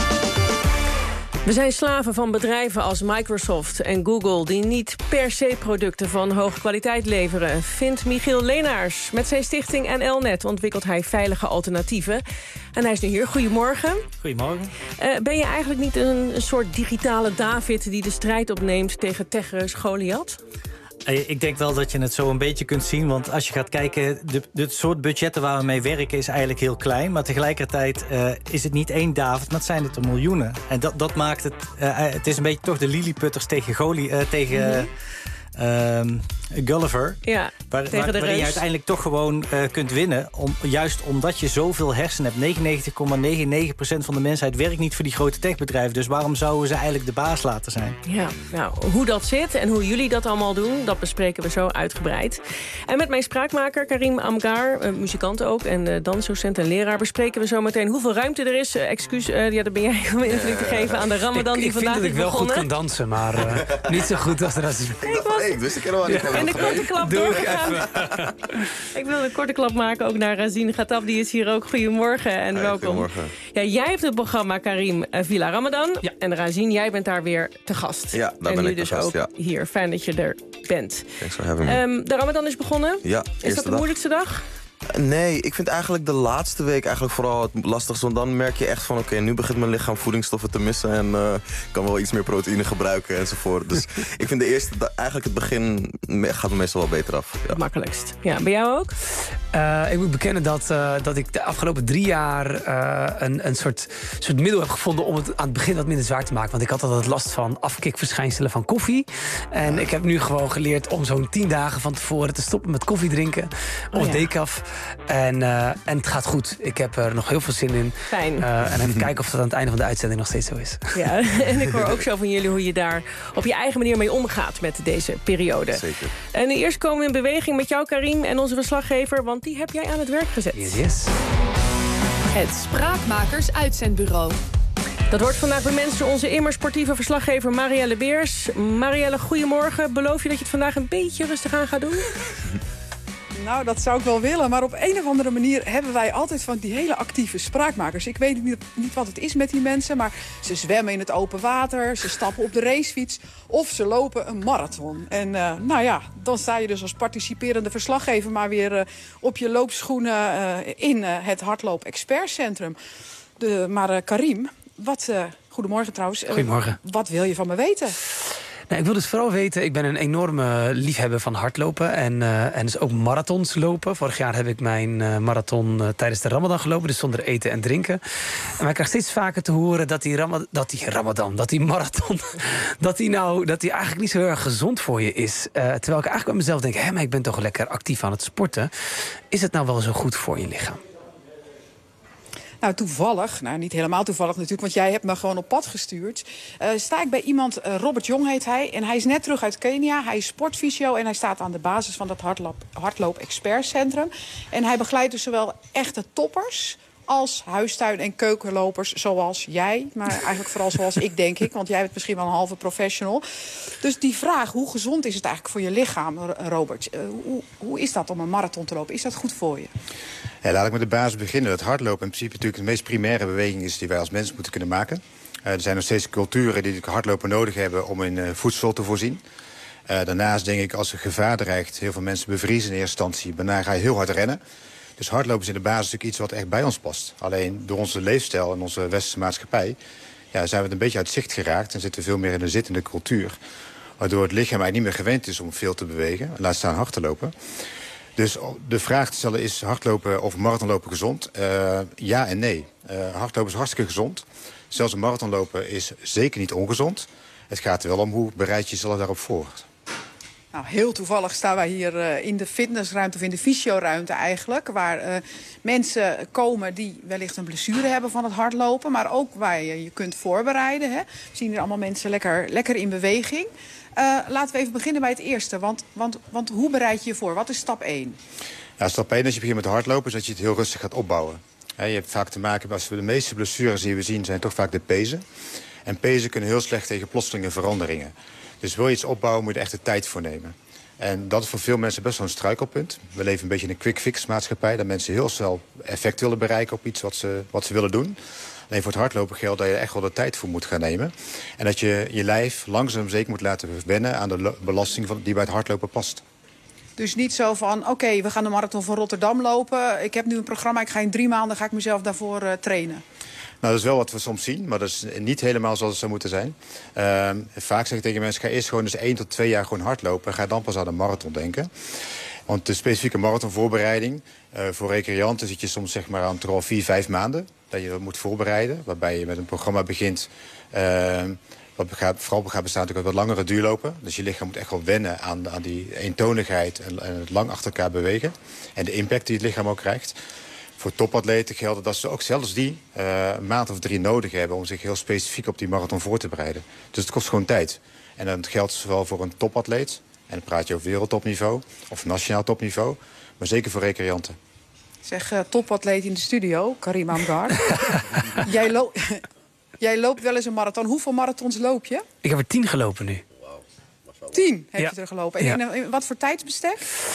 We zijn slaven van bedrijven als Microsoft en Google... die niet per se producten van hoge kwaliteit leveren... vindt Michiel Leenaars. Met zijn stichting N L Net ontwikkelt hij veilige alternatieven. En hij is nu hier. Goedemorgen. Goedemorgen. Uh, ben je eigenlijk niet een, een soort digitale David... die de strijd opneemt tegen techreus Goliath? Ik denk wel dat je het zo een beetje kunt zien. Want als je gaat kijken, de, de soort budgetten waar we mee werken is eigenlijk heel klein. Maar tegelijkertijd uh, is het niet één David, maar het zijn het er miljoenen. En dat, dat maakt het... Uh, het is een beetje toch de Lilliputters tegen Goli, uh, tegen... Mm-hmm. Um, Gulliver, ja, waar, tegen waar, de waarin je reus. uiteindelijk toch gewoon uh, kunt winnen. Om, juist omdat je zoveel hersenen hebt. negenennegentig komma negenennegentig procent van de mensheid werkt niet voor die grote techbedrijven. Dus waarom zouden ze eigenlijk de baas laten zijn? Ja, nou, hoe dat zit en hoe jullie dat allemaal doen... dat bespreken we zo uitgebreid. En met mijn spraakmaker Karim Amgar, uh, muzikant ook... en uh, dansdocent en leraar, bespreken we zo meteen... hoeveel ruimte er is. Uh, excuus, uh, ja, daar ben jij om invloed te geven aan de Ramadan ik, die ik vandaag is begonnen. Ik vind dat ik wel begonnen. goed kan dansen, maar uh, niet zo goed als de rest. Ik dacht één, dus ik ken hem wel niet. En de korte klap doorgegaan. Ik wil een korte klap maken ook naar Razin Ghattab. Die is hier ook. Goedemorgen en Hey, welkom. Goedemorgen. Ja, jij hebt het programma Karim uh, Villa Ramadan. Ja. En Razin, jij bent daar weer te gast. Ja, daar en ben nu ik te dus gast, ook ja. hier. Fijn dat je er bent. Thanks for having me. Um, de Ramadan is begonnen. Ja, is eerste dat de dag. moeilijkste dag? Nee, ik vind eigenlijk de laatste week eigenlijk vooral het lastigste. Want dan merk je echt van, oké, okay, nu begint mijn lichaam voedingsstoffen te missen. En uh, kan wel iets meer proteïne gebruiken enzovoort. Dus ik vind de eerste, eigenlijk het begin gaat me meestal wel beter af. Ja. Het makkelijkst. Ja, bij jou ook? Uh, ik moet bekennen dat, uh, dat ik de afgelopen drie jaar uh, een, een soort, soort middel heb gevonden om het aan het begin wat minder zwaar te maken. Want ik had altijd last van afkikverschijnselen van koffie. En ik heb nu gewoon geleerd om zo'n tien dagen van tevoren te stoppen met koffie drinken. Of oh ja. decaf. En, uh, en het gaat goed. Ik heb er nog heel veel zin in. Fijn. Uh, en even kijken of dat aan het einde van de uitzending nog steeds zo is. Ja, en ik hoor ook zo van jullie hoe je daar op je eigen manier mee omgaat met deze periode. Zeker. En eerst komen we in beweging met jou, Karim, en onze verslaggever, want die heb jij aan het werk gezet. Yes, yes. Het Spraakmakers Uitzendbureau. Dat wordt vandaag bij mensen onze immer sportieve verslaggever Marielle Beers. Marielle, goedemorgen. Beloof je dat je het vandaag een beetje rustig aan gaat doen? Nou, dat zou ik wel willen. Maar op een of andere manier hebben wij altijd van die hele actieve spraakmakers. Ik weet niet, niet wat het is met die mensen, maar ze zwemmen in het open water, ze stappen op de racefiets of ze lopen een marathon. En uh, nou ja, dan sta je dus als participerende verslaggever maar weer uh, op je loopschoenen uh, in uh, het Hardloop Expertcentrum. De, maar uh, Karim, wat, uh, goedemorgen trouwens. Uh, Goedemorgen. Wat wil je van me weten? Nou, ik wil dus vooral weten, ik ben een enorme liefhebber van hardlopen en, uh, en dus ook marathons lopen. Vorig jaar heb ik mijn uh, marathon uh, tijdens de Ramadan gelopen, dus zonder eten en drinken. En ik krijg steeds vaker te horen dat die, Rama- dat die Ramadan, dat die marathon, dat die nou, dat die eigenlijk niet zo heel erg gezond voor je is. Uh, terwijl ik eigenlijk bij mezelf denk, hé, maar ik ben toch lekker actief aan het sporten. Is het nou wel zo goed voor je lichaam? Nou, toevallig, nou niet helemaal toevallig natuurlijk, want jij hebt me gewoon op pad gestuurd. Uh, sta ik bij iemand, uh, Robert Jong heet hij, en hij is net terug uit Kenia. Hij is sportfysio en hij staat aan de basis van dat hardloop, hardloop expertcentrum. En hij begeleidt dus zowel echte toppers als huistuin- en keukenlopers zoals jij. Maar eigenlijk vooral zoals ik, denk ik. Want jij bent misschien wel een halve professional. Dus die vraag, hoe gezond is het eigenlijk voor je lichaam, Robert? Uh, hoe, hoe is dat om een marathon te lopen? Is dat goed voor je? Ja, laat ik met de basis beginnen. Het hardlopen in principe natuurlijk de meest primaire beweging is die wij als mens moeten kunnen maken. Uh, er zijn nog steeds culturen die hardlopen nodig hebben om in uh, voedsel te voorzien. Uh, daarnaast denk ik, als er gevaar dreigt, heel veel mensen bevriezen in eerste instantie. Daarna ga je heel hard rennen. Dus hardlopen is in de basis natuurlijk iets wat echt bij ons past. Alleen door onze leefstijl en onze westerse maatschappij ja, zijn we het een beetje uit zicht geraakt en zitten we veel meer in de zittende cultuur. Waardoor het lichaam eigenlijk niet meer gewend is om veel te bewegen. Laat staan hard te lopen. Dus de vraag te stellen is hardlopen of marathonlopen gezond? Uh, ja en nee. Uh, hardlopen is hartstikke gezond. Zelfs een marathonlopen is zeker niet ongezond. Het gaat er wel om hoe bereid je jezelf daarop voor. Nou, heel toevallig staan wij hier uh, in de fitnessruimte of in de fysioruimte eigenlijk. Waar uh, mensen komen die wellicht een blessure hebben van het hardlopen. Maar ook waar je je kunt voorbereiden. Hè. We zien hier allemaal mensen lekker, lekker in beweging. Uh, laten we even beginnen bij het eerste. Want, want, want hoe bereid je je voor? Wat is stap één? Ja, stap één als je begint met hardlopen is dat je het heel rustig gaat opbouwen. He, je hebt vaak te maken, als we de meeste blessures die we zien zijn toch vaak de pezen. En pezen kunnen heel slecht tegen plotselinge veranderingen. Dus wil je iets opbouwen, moet je er echt de tijd voor nemen. En dat is voor veel mensen best wel een struikelpunt. We leven een beetje in een quick-fix maatschappij. Dat mensen heel snel effect willen bereiken op iets wat ze, wat ze willen doen. Alleen voor het hardlopen geldt dat je er echt wel de tijd voor moet gaan nemen. En dat je je lijf langzaam zeker moet laten wennen aan de belasting van, die bij het hardlopen past. Dus niet zo van, oké, okay, we gaan de marathon van Rotterdam lopen. Ik heb nu een programma, ik ga in drie maanden ga ik mezelf daarvoor uh, trainen. Nou, dat is wel wat we soms zien, maar dat is niet helemaal zoals het zou moeten zijn. Uh, vaak zeg ik tegen mensen, ga eerst gewoon eens één tot twee jaar gewoon hardlopen. En ga dan pas aan de marathon denken. Want de specifieke marathonvoorbereiding, uh, voor recreanten zit je soms zeg maar aan toch al vier, vijf maanden. Dat je dat moet voorbereiden, waarbij je met een programma begint. Uh, wat gaat, vooral gaat bestaan natuurlijk uit wat langere duurlopen. Dus je lichaam moet echt wel wennen aan, aan die eentonigheid en, en het lang achter elkaar bewegen. En de impact die het lichaam ook krijgt. Voor topatleten geldt dat ze ook zelfs die uh, een maand of drie nodig hebben om zich heel specifiek op die marathon voor te bereiden. Dus het kost gewoon tijd. En dat geldt zowel voor een topatleet, en dan praat je over wereldtopniveau of nationaal topniveau, maar zeker voor recreanten. Zeg, uh, topatleet in de studio, Karim Amgar. Jij, lo Jij loopt wel eens een marathon. Hoeveel marathons loop je? Ik heb er tien gelopen nu. Tien heb ja. je er gelopen. En ja. in, in wat voor tijdsbestek?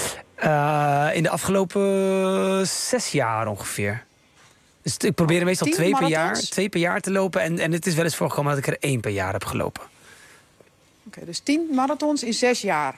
Uh, in de afgelopen zes jaar ongeveer. Dus ik probeer er meestal twee per, jaar, twee per jaar te lopen. En, en het is wel eens voorgekomen dat ik er één per jaar heb gelopen. Oké, okay, dus tien marathons in zes jaar.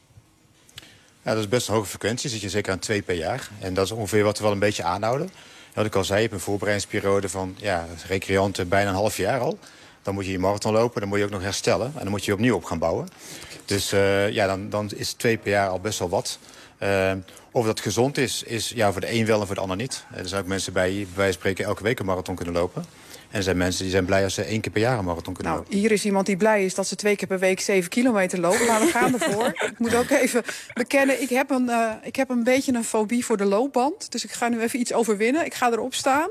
Ja, dat is best een hoge frequentie. Zit je zeker aan twee per jaar. En dat is ongeveer wat we wel een beetje aanhouden. Wat ik al zei, je hebt een voorbereidingsperiode van ja, recreanten bijna een half jaar al. Dan moet je je marathon lopen, dan moet je ook nog herstellen. En dan moet je je opnieuw op gaan bouwen. Dus uh, ja, dan, dan is twee per jaar al best wel wat. Uh, of dat gezond is, is ja, voor de een wel en voor de ander niet. Er zijn ook mensen bij die bij wijze van spreken elke week een marathon kunnen lopen. En er zijn mensen die zijn blij als ze één keer per jaar een marathon kunnen nou, lopen. Hier is iemand die blij is dat ze twee keer per week zeven kilometer lopen. Maar we gaan ervoor. Ik moet ook even bekennen, ik heb, een, uh, ik heb een beetje een fobie voor de loopband. Dus ik ga nu even iets overwinnen. Ik ga erop staan.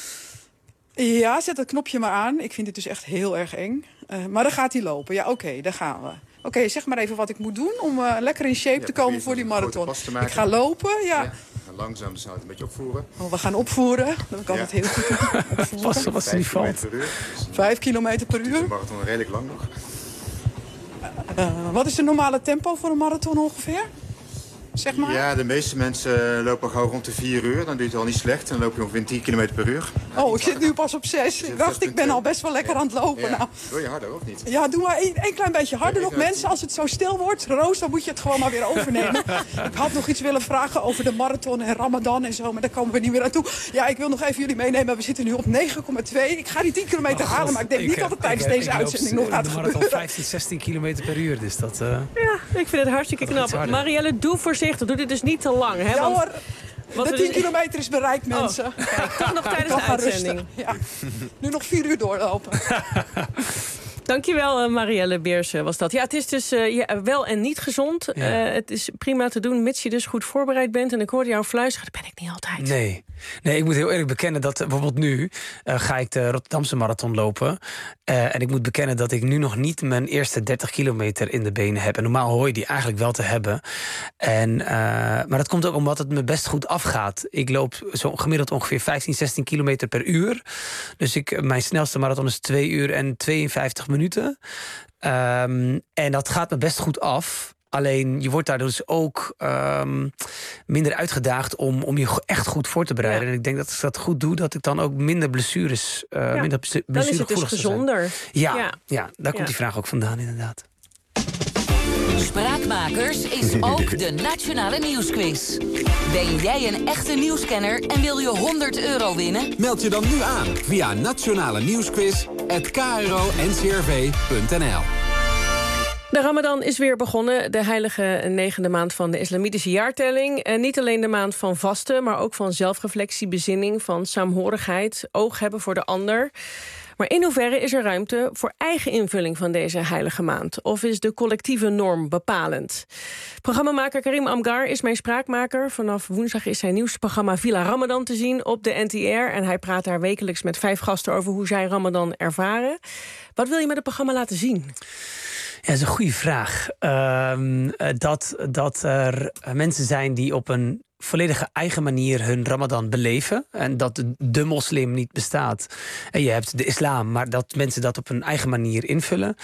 Ja, zet dat knopje maar aan. Ik vind het dus echt heel erg eng. Uh, maar dan gaat hij lopen. Ja, oké, okay, daar gaan we. Oké, okay, zeg maar even wat ik moet doen om uh, lekker in shape ja, te komen voor die marathon. Ik ga lopen, ja. ja. Langzaam de snelheid een beetje opvoeren. Oh, we gaan opvoeren. Dat heb ik altijd ja. heel goed opvoeren. Pas op als het niet valt. Vijf kilometer per uur. Dus de marathon redelijk lang nog. Uh, wat is de normale tempo voor een marathon ongeveer? Zeg maar. Ja, de meeste mensen lopen gauw rond de vier uur. Dan doe je het al niet slecht. Dan loop je ongeveer tien kilometer per uur. Oh, ik zit nu pas op zes. Ik dacht, ik ben al best wel lekker ja. aan het lopen. Ja. Nou. Wil je harder of niet? Ja, doe maar een klein beetje harder nog. Mensen, als het zo stil wordt, Roos, dan moet je het gewoon maar weer overnemen. Ik had nog iets willen vragen over de marathon en Ramadan en zo, maar daar komen we niet meer aan toe. Ja, ik wil nog even jullie meenemen. We zitten nu op negen komma twee. Ik ga die tien kilometer oh, halen, maar ik denk ik, niet dat het tijdens ik, deze ik uitzending nog gaat gebeuren. De marathon vijftien, zestien kilometer per uur, dus dat... Uh... Ja, ik vind het hartstikke knap. Marielle, doe voorzichtig. Doe dit dus niet te lang. Hè, ja hoor, want de tien dus... kilometer is bereikt, mensen. Oh, kijk, toch nog tijdens de uitzending. Ja. Nu nog vier uur doorlopen. Dankjewel, Marielle Beersen was dat. Ja, het is dus uh, ja, wel en niet gezond. Ja. Uh, het is prima te doen, mits je dus goed voorbereid bent. En ik hoorde jou fluisteren, dat ben ik niet altijd. Nee, nee ik moet heel eerlijk bekennen dat uh, bijvoorbeeld nu uh, ga ik de Rotterdamse marathon lopen. Uh, en ik moet bekennen dat ik nu nog niet mijn eerste dertig kilometer in de benen heb. En normaal hoor je die eigenlijk wel te hebben. En, uh, maar dat komt ook omdat het me best goed afgaat. Ik loop zo gemiddeld ongeveer vijftien, zestien kilometer per uur. Dus ik, mijn snelste marathon is twee uur en tweeënvijftig minuten. Um, en dat gaat me best goed af. Alleen je wordt daar dus ook um, minder uitgedaagd om, om je echt goed voor te bereiden. Ja. En ik denk dat als ik dat goed doe, dat ik dan ook minder blessures... Uh, ja. minder blessure dan is het dus gezonder. Ja, ja. ja, daar komt ja. die vraag ook vandaan inderdaad. Spraakmakers is ook de Nationale Nieuwsquiz. Ben jij een echte nieuwskenner en wil je honderd euro winnen? Meld je dan nu aan via nationale nieuwsquiz at k r o n c r v punt n l. De Ramadan is weer begonnen, de heilige negende maand van de islamitische jaartelling. En niet alleen de maand van vasten, maar ook van zelfreflectie, bezinning, van saamhorigheid, oog hebben voor de ander. Maar in hoeverre is er ruimte voor eigen invulling van deze heilige maand? Of is de collectieve norm bepalend? Programmamaker Karim Amgar is mijn spraakmaker. Vanaf woensdag is zijn nieuwste programma Villa Ramadan te zien op de N T R. En hij praat daar wekelijks met vijf gasten over hoe zij Ramadan ervaren. Wat wil je met het programma laten zien? Ja, dat is een goede vraag. Uh, dat, dat er mensen zijn die op een volledige eigen manier hun Ramadan beleven. En dat de, de moslim niet bestaat. En je hebt de islam, maar dat mensen dat op hun eigen manier invullen.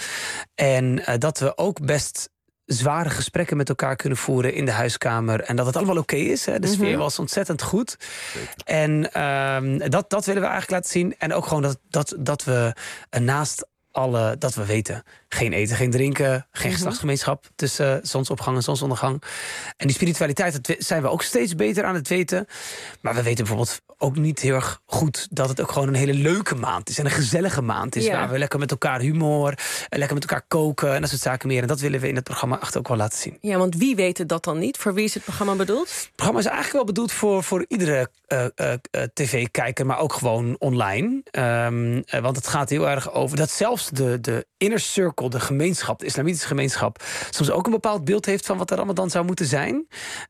En uh, dat we ook best zware gesprekken met elkaar kunnen voeren in de huiskamer. En dat het allemaal oké is. Hè. De sfeer mm-hmm. was ontzettend goed. Zeker. En uh, dat, dat willen we eigenlijk laten zien. En ook gewoon dat, dat, dat we uh, naast alle, dat we weten, geen eten, geen drinken, geen mm-hmm. geslachtsgemeenschap tussen zonsopgang en zonsondergang. En die spiritualiteit, dat zijn we ook steeds beter aan het weten. Maar we weten bijvoorbeeld ook niet heel erg goed dat het ook gewoon een hele leuke maand is en een gezellige maand is, ja. waar we lekker met elkaar humor, lekker met elkaar koken en dat soort zaken meer. En dat willen we in het programma echt ook wel laten zien. Ja, want wie weet het dat dan niet? Voor wie is het programma bedoeld? Het programma is eigenlijk wel bedoeld voor, voor iedere uh, uh, tv-kijker, maar ook gewoon online. Um, uh, want het gaat heel erg over dat zelfs de, de inner circle, de gemeenschap, de islamitische gemeenschap, soms ook een bepaald beeld heeft van wat de Ramadan zou moeten zijn.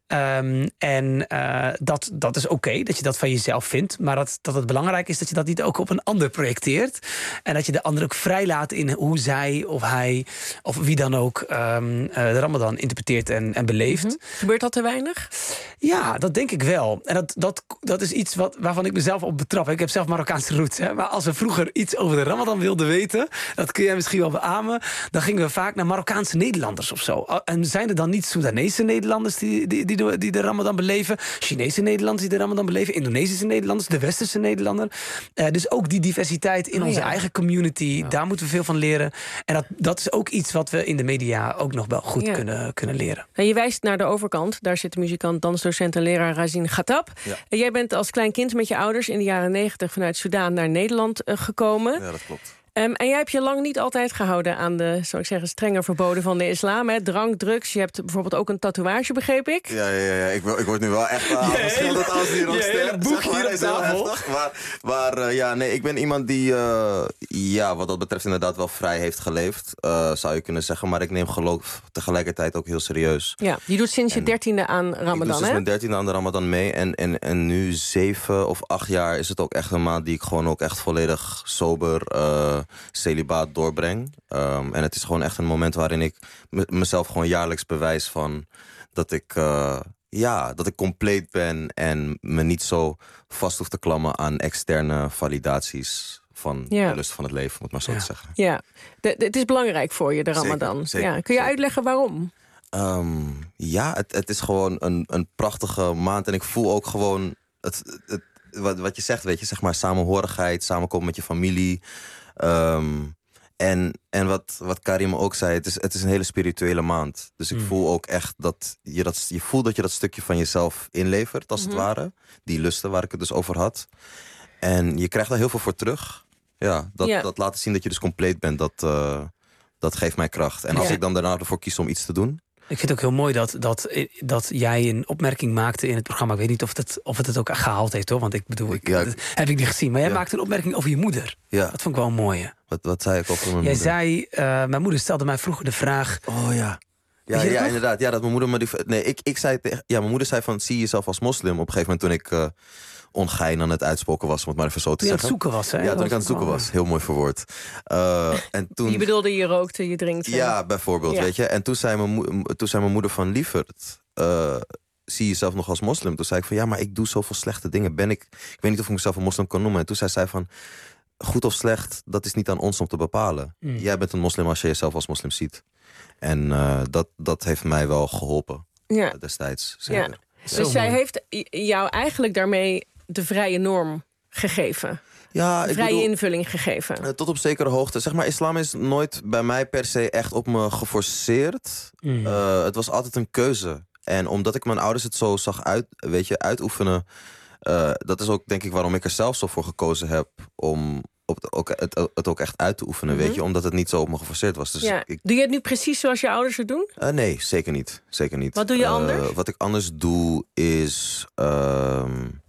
Um, en uh, dat, dat is oké, okay, dat je dat van jezelf vindt, maar dat, dat het belangrijk is dat je dat niet ook op een ander projecteert. En dat je de ander ook vrijlaat in hoe zij of hij of wie dan ook um, uh, de Ramadan interpreteert en, en beleeft. Mm-hmm. Gebeurt dat te weinig? Ja, dat denk ik wel. En dat, dat, dat is iets wat, waarvan ik mezelf op betrap. Ik heb zelf Marokkaanse roots. Hè? Maar als we vroeger iets over de Ramadan wilden weten, dat kun jij misschien wel beamen, dan gingen we vaak naar Marokkaanse Nederlanders of zo. En zijn er dan niet Soedanese Nederlanders die, die, die, de, die de Ramadan beleven? Chinese Nederlanders die de Ramadan beleven? Indonesische Nederlanders? De Westerse Nederlander? Uh, dus ook die diversiteit in oh, onze ja. eigen community, ja. daar moeten we veel van leren. En dat, dat is ook iets wat we in de media ook nog wel goed ja. kunnen, kunnen leren. En je wijst naar de overkant. Daar zit de muzikant, dansdocent en leraar Razin Khattab. Ja. En jij bent als klein kind met je ouders in de jaren negentig vanuit Soedan naar Nederland uh, gekomen. Ja, dat klopt. Um, en jij hebt je lang niet altijd gehouden aan de, zou ik zeggen, strenge verboden van de islam. Hè? Drank, drugs. Je hebt bijvoorbeeld ook een tatoeage, begreep ik. Ja, ja, ja. Ik, ik word nu wel echt aangeschilderd uh, als hier nog ster. boek hier op tafel. Maar, maar uh, ja, nee, ik ben iemand die, uh, ja, wat dat betreft inderdaad wel vrij heeft geleefd. Uh, zou je kunnen zeggen. Maar ik neem geloof tegelijkertijd ook heel serieus. Ja, je doet sinds je dertiende aan Ramadan, hè? Ik doe sinds mijn dertiende aan de Ramadan mee. En, en, en nu zeven of acht jaar is het ook echt een maand die ik gewoon ook echt volledig sober, uh, celibaat doorbreng. Um, en het is gewoon echt een moment waarin ik m- mezelf gewoon jaarlijks bewijs van dat ik, uh, ja, dat ik compleet ben en me niet zo vast hoef te klammen aan externe validaties van ja. de lust van het leven, om het maar zo ja. te zeggen. Ja, de, de, het is belangrijk voor je, de Ramadan. Zeker, zeker, ja. Kun je zeker. uitleggen waarom? Um, ja, het, het is gewoon een, een prachtige maand en ik voel ook gewoon het, het, wat, wat je zegt, weet je, zeg maar samenhorigheid, samenkomen met je familie. Um, en en wat, wat Karim ook zei, het is, het is een hele spirituele maand. Dus ik mm. voel ook echt dat je, dat je voelt dat je dat stukje van jezelf inlevert, als mm-hmm. het ware. Die lusten waar ik het dus over had. En je krijgt daar heel veel voor terug. Ja, dat, ja. dat laat zien dat je dus compleet bent, dat, uh, dat geeft mij kracht. En als ja. ik dan daarna ervoor kies om iets te doen. Ik vind het ook heel mooi dat, dat, dat jij een opmerking maakte in het programma. Ik weet niet of het, of het het ook gehaald heeft, hoor. Want ik bedoel, ik, ja, dat heb ik niet gezien. Maar jij ja. maakte een opmerking over je moeder. Ja. Dat vond ik wel een mooie. Wat, wat zei ik over mijn jij moeder? Jij zei, uh, mijn moeder stelde mij vroeger de vraag. Oh ja. Ja, ja inderdaad. Ja, dat mijn moeder me die, nee, ik, ik zei tegen, ja, mijn moeder zei van, zie jezelf als moslim. Op een gegeven moment toen ik uh, ongein aan het uitspoken was, om het maar even zo te toen zeggen. Toen je aan het zoeken was, hè? Ja, toen ik aan het zoeken was. Heel mooi verwoord. Uh, en toen, je bedoelde, je rookte, je drinkt. Ja, bijvoorbeeld, ja. weet je. En toen zei mijn, mo- toen zei mijn moeder van, lieverd, uh, zie jezelf nog als moslim? Toen zei ik van, ja, maar ik doe zoveel slechte dingen. Ben ik, ik weet niet of ik mezelf een moslim kan noemen. En toen zei zij van, goed of slecht, dat is niet aan ons om te bepalen. Mm. Jij bent een moslim als je jezelf als moslim ziet. En uh, dat, dat heeft mij wel geholpen ja. destijds. Zeker. Ja. Dus Zo zij mooi. heeft jou eigenlijk daarmee de vrije norm gegeven. Ja, de vrije bedoel, invulling gegeven. Uh, tot op zekere hoogte. Zeg maar, islam is nooit bij mij per se echt op me geforceerd. Mm. Uh, het was altijd een keuze. En omdat ik mijn ouders het zo zag uit, weet je, uitoefenen. Uh, dat is ook denk ik waarom ik er zelf zo voor gekozen heb om op het, ook, het, het ook echt uit te oefenen, mm-hmm. weet je, omdat het niet zo op me geforceerd was. Dus ja. ik, doe je het nu precies zoals je ouders het doen? Uh, nee, zeker niet. Zeker niet. Wat doe je uh, anders? Wat ik anders doe is, uh,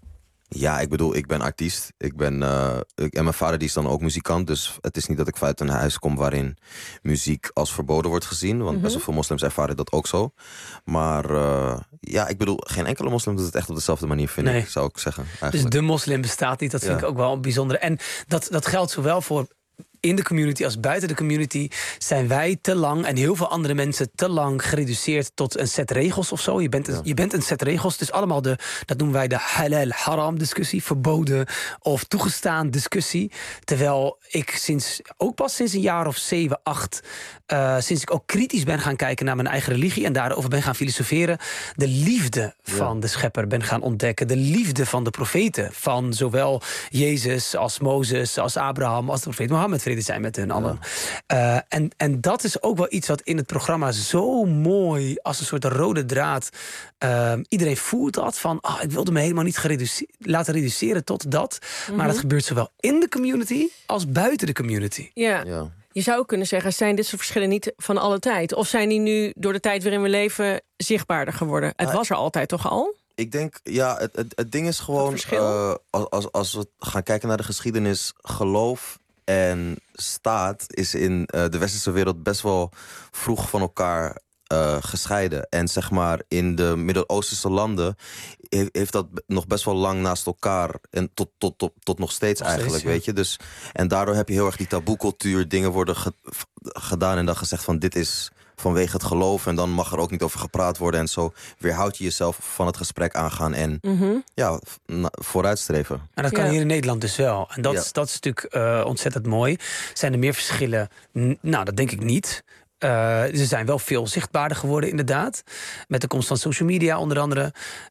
ja, ik bedoel, ik ben artiest. Ik ben, uh, ik, en mijn vader die is dan ook muzikant, dus het is niet dat ik vanuit een huis kom waarin muziek als verboden wordt gezien, want mm-hmm. best wel veel moslims ervaren dat ook zo. Maar uh, ja, ik bedoel, geen enkele moslim doet het echt op dezelfde manier, vind nee. ik, zou ik zeggen. Eigenlijk. Dus de moslim bestaat niet, dat vind ja. ik ook wel bijzonder. En dat, dat geldt zowel voor in de community als buiten de community zijn wij te lang en heel veel andere mensen te lang gereduceerd tot een set regels of zo. Je bent een, ja. je bent een set regels. Het is allemaal de, dat noemen wij de halal-haram discussie, verboden of toegestaan discussie. Terwijl ik sinds, ook pas sinds een jaar of zeven, acht, uh, sinds ik ook kritisch ben gaan kijken naar mijn eigen religie en daarover ben gaan filosoferen, de liefde van ja. de schepper ben gaan ontdekken. De liefde van de profeten. Van zowel Jezus als Mozes, als Abraham, als de profeet Mohammed, vrede zijn met hun allen. Ja. Uh, en, en dat is ook wel iets wat in het programma zo mooi als een soort rode draad. Uh, iedereen voelt dat van, oh, ik wilde me helemaal niet gereduce- laten reduceren tot dat. Mm-hmm. Maar dat gebeurt zowel in de community als buiten de community. Ja. ja. Je zou kunnen zeggen, zijn dit soort verschillen niet van alle tijd? Of zijn die nu door de tijd waarin we leven zichtbaarder geworden? Het was er altijd toch al? Ik denk, ja, het, het, het ding is gewoon, uh, als, als we gaan kijken naar de geschiedenis, geloof en staat is in uh, de westerse wereld best wel vroeg van elkaar uh, gescheiden. En zeg maar in de Midden-Oosterse landen heeft, heeft dat nog best wel lang naast elkaar en tot, tot, tot, tot nog steeds nog eigenlijk, steeds, ja. weet je. Dus, en daardoor heb je heel erg die taboecultuur, dingen worden ge, gedaan en dan gezegd van dit is vanwege het geloof en dan mag er ook niet over gepraat worden en zo weerhoud je jezelf van het gesprek aangaan en mm-hmm. ja, vooruitstreven. En dat kan ja. hier in Nederland dus wel. En dat, ja. is, dat is natuurlijk uh, ontzettend mooi. Zijn er meer verschillen? N- nou, dat denk ik niet. Uh, ze zijn wel veel zichtbaarder geworden, inderdaad. Met de komst van social media, onder andere.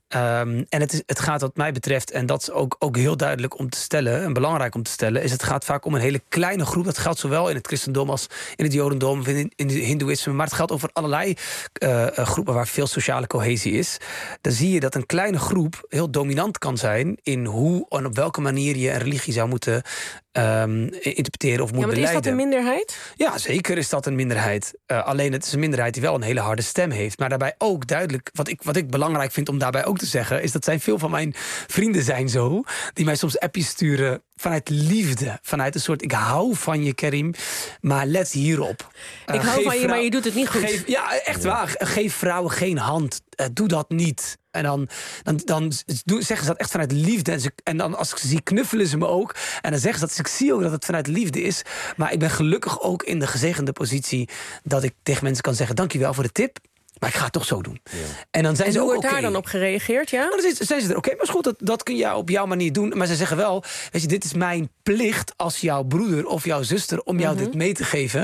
Um, en het, is, het gaat wat mij betreft, en dat is ook, ook heel duidelijk om te stellen, en belangrijk om te stellen, is het gaat vaak om een hele kleine groep. Dat geldt zowel in het christendom als in het jodendom, of in, in het hindoeïsme. Maar het geldt over allerlei uh, groepen waar veel sociale cohesie is. Dan zie je dat een kleine groep heel dominant kan zijn in hoe en op welke manier je een religie zou moeten Um, interpreteren of moet ja, maar beleiden. Is dat een minderheid? Ja, zeker is dat een minderheid. Uh, alleen het is een minderheid die wel een hele harde stem heeft. Maar daarbij ook duidelijk, wat ik, wat ik belangrijk vind om daarbij ook te zeggen, is dat zijn veel van mijn vrienden zijn zo, die mij soms appjes sturen vanuit liefde. Vanuit een soort, ik hou van je, Karim, maar let hierop. Uh, ik hou van je, vrouw, maar je doet het niet goed. Geef, ja, echt ja. waar. Geef vrouwen geen hand. Uh, doe dat niet. En dan, dan, dan zeggen ze dat echt vanuit liefde. En, ze, en dan als ik ze zie, knuffelen ze me ook. En dan zeggen ze dat. Dus ik zie ook dat het vanuit liefde is. Maar ik ben gelukkig ook in de gezegende positie dat ik tegen mensen kan zeggen, dankjewel voor de tip. Maar ik ga het toch zo doen. Ja. En dan zijn en ze hoe ook wordt okay. daar dan op gereageerd? Ja? Nou, dan zijn ze er oké, okay, maar is goed, dat, dat kun je op jouw manier doen. Maar ze zeggen wel, weet je, dit is mijn plicht als jouw broeder of jouw zuster om jou mm-hmm. dit mee te geven.